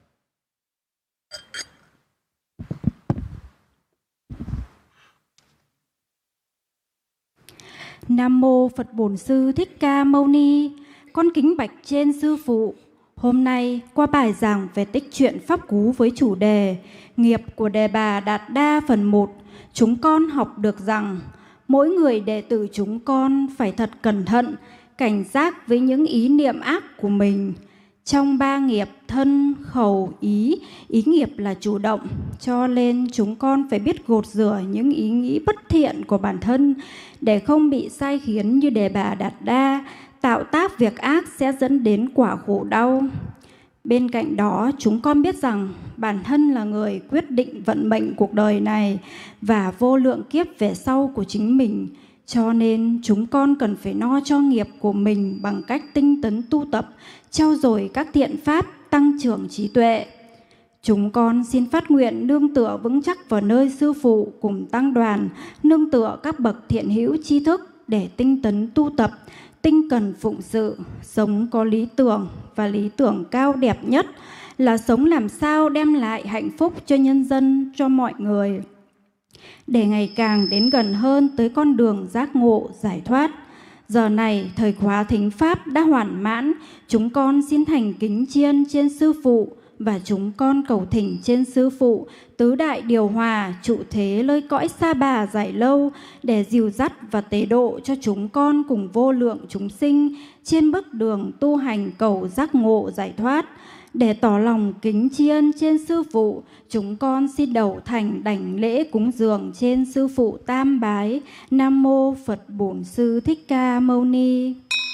Nam mô Phật Bổn Sư Thích Ca Mâu Ni. Con kính bạch trên Sư Phụ. Hôm nay qua bài giảng về tích truyện Pháp Cú với chủ đề Nghiệp của Đề Bà Đạt Đa phần một, chúng con học được rằng mỗi người đệ tử chúng con phải thật cẩn thận, cảnh giác với những ý niệm ác của mình. Trong ba nghiệp thân, khẩu, ý, ý nghiệp là chủ động, cho nên chúng con phải biết gột rửa những ý nghĩ bất thiện của bản thân để không bị sai khiến như Đề Bà Đạt Đa, tạo tác việc ác sẽ dẫn đến quả khổ đau. Bên cạnh đó, chúng con biết rằng bản thân là người quyết định vận mệnh cuộc đời này và vô lượng kiếp về sau của chính mình. Cho nên chúng con cần phải no cho nghiệp của mình bằng cách tinh tấn tu tập, trau dồi các thiện pháp, tăng trưởng trí tuệ. Chúng con xin phát nguyện nương tựa vững chắc vào nơi Sư Phụ cùng tăng đoàn, nương tựa các bậc thiện hữu tri thức để tinh tấn tu tập, tinh cần phụng sự, sống có lý tưởng, và lý tưởng cao đẹp nhất là sống làm sao đem lại hạnh phúc cho nhân dân, cho mọi người, để ngày càng đến gần hơn tới con đường giác ngộ, giải thoát. Giờ này, thời khóa thính pháp đã hoàn mãn, chúng con xin thành kính tri ân trên Sư Phụ, và chúng con cầu thỉnh trên Sư Phụ tứ đại điều hòa, trụ thế lơi cõi Sa Bà Giải Lâu để dìu dắt và tế độ cho chúng con cùng vô lượng chúng sinh trên bước đường tu hành cầu giác ngộ giải thoát. Để tỏ lòng kính tri ân trên Sư Phụ, chúng con xin đầu thành đảnh lễ cúng dường trên Sư Phụ tam bái. Nam mô Phật Bổn Sư Thích Ca Mâu Ni.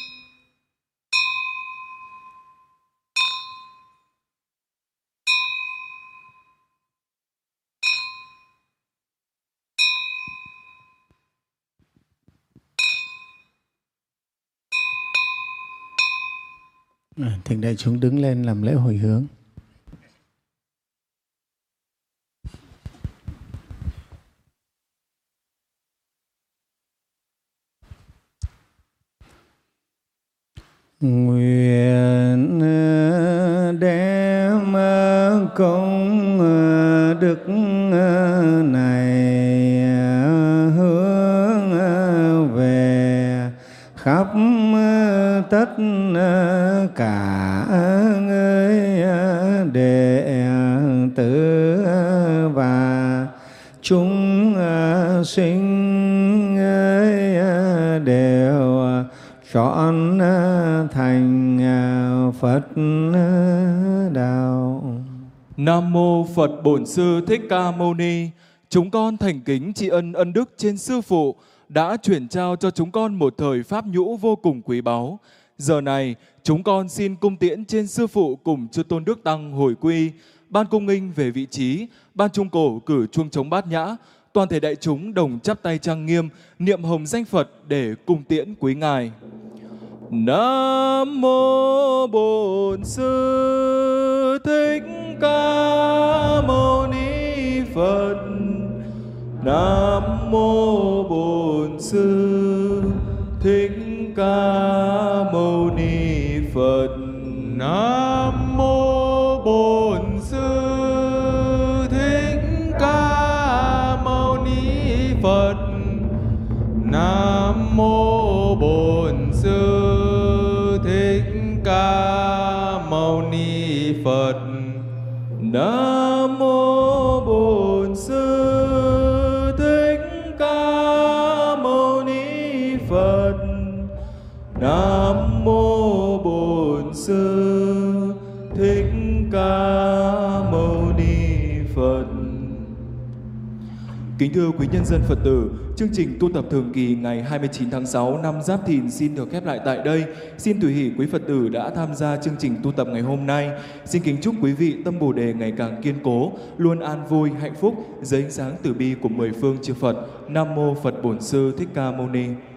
Thỉnh đại chúng đứng lên làm lễ hồi hướng. Nguyện đem công đức này hướng về khắp tất cả người đệ tử và chúng sinh đều chọn thành Phật đạo. Nam mô Phật Bổn Sư Thích Ca Mâu Ni. Chúng con thành kính tri ân ân đức trên Sư Phụ đã chuyển trao cho chúng con một thời pháp nhũ vô cùng quý báu. Giờ này, chúng con xin cung tiễn trên Sư Phụ cùng chư Tôn Đức Tăng hồi quy, ban cung nghinh về vị trí, ban trung cổ cử chuông trống bát nhã, toàn thể đại chúng đồng chắp tay trang nghiêm, niệm hồng danh Phật để cung tiễn quý Ngài. Nam mô Bổn Sư Thích Ca Mâu Ni Phật. Nam mô Bổn Sư Thích Ca Mâu Ni Phật. Nam mô Bổn Sư Thích Ca Mâu Ni Phật. Nam mô Bổn Sư Thích Ca Mâu Ni Phật. Nam mô Bổn Sư Thích Ca Mâu Ni Phật. Nam mô Bổn Sư Thích Ca Mâu Ni Phật. Kính thưa quý nhân dân Phật tử, chương trình tu tập thường kỳ ngày hai mươi chín tháng sáu năm Giáp Thìn xin được khép lại tại đây. Xin tùy hỷ quý Phật tử đã tham gia chương trình tu tập ngày hôm nay. Xin kính chúc quý vị tâm Bồ đề ngày càng kiên cố, luôn an vui, hạnh phúc dưới ánh sáng từ bi của mười phương chư Phật. Nam mô Phật Bổn Sư Thích Ca Mâu Ni.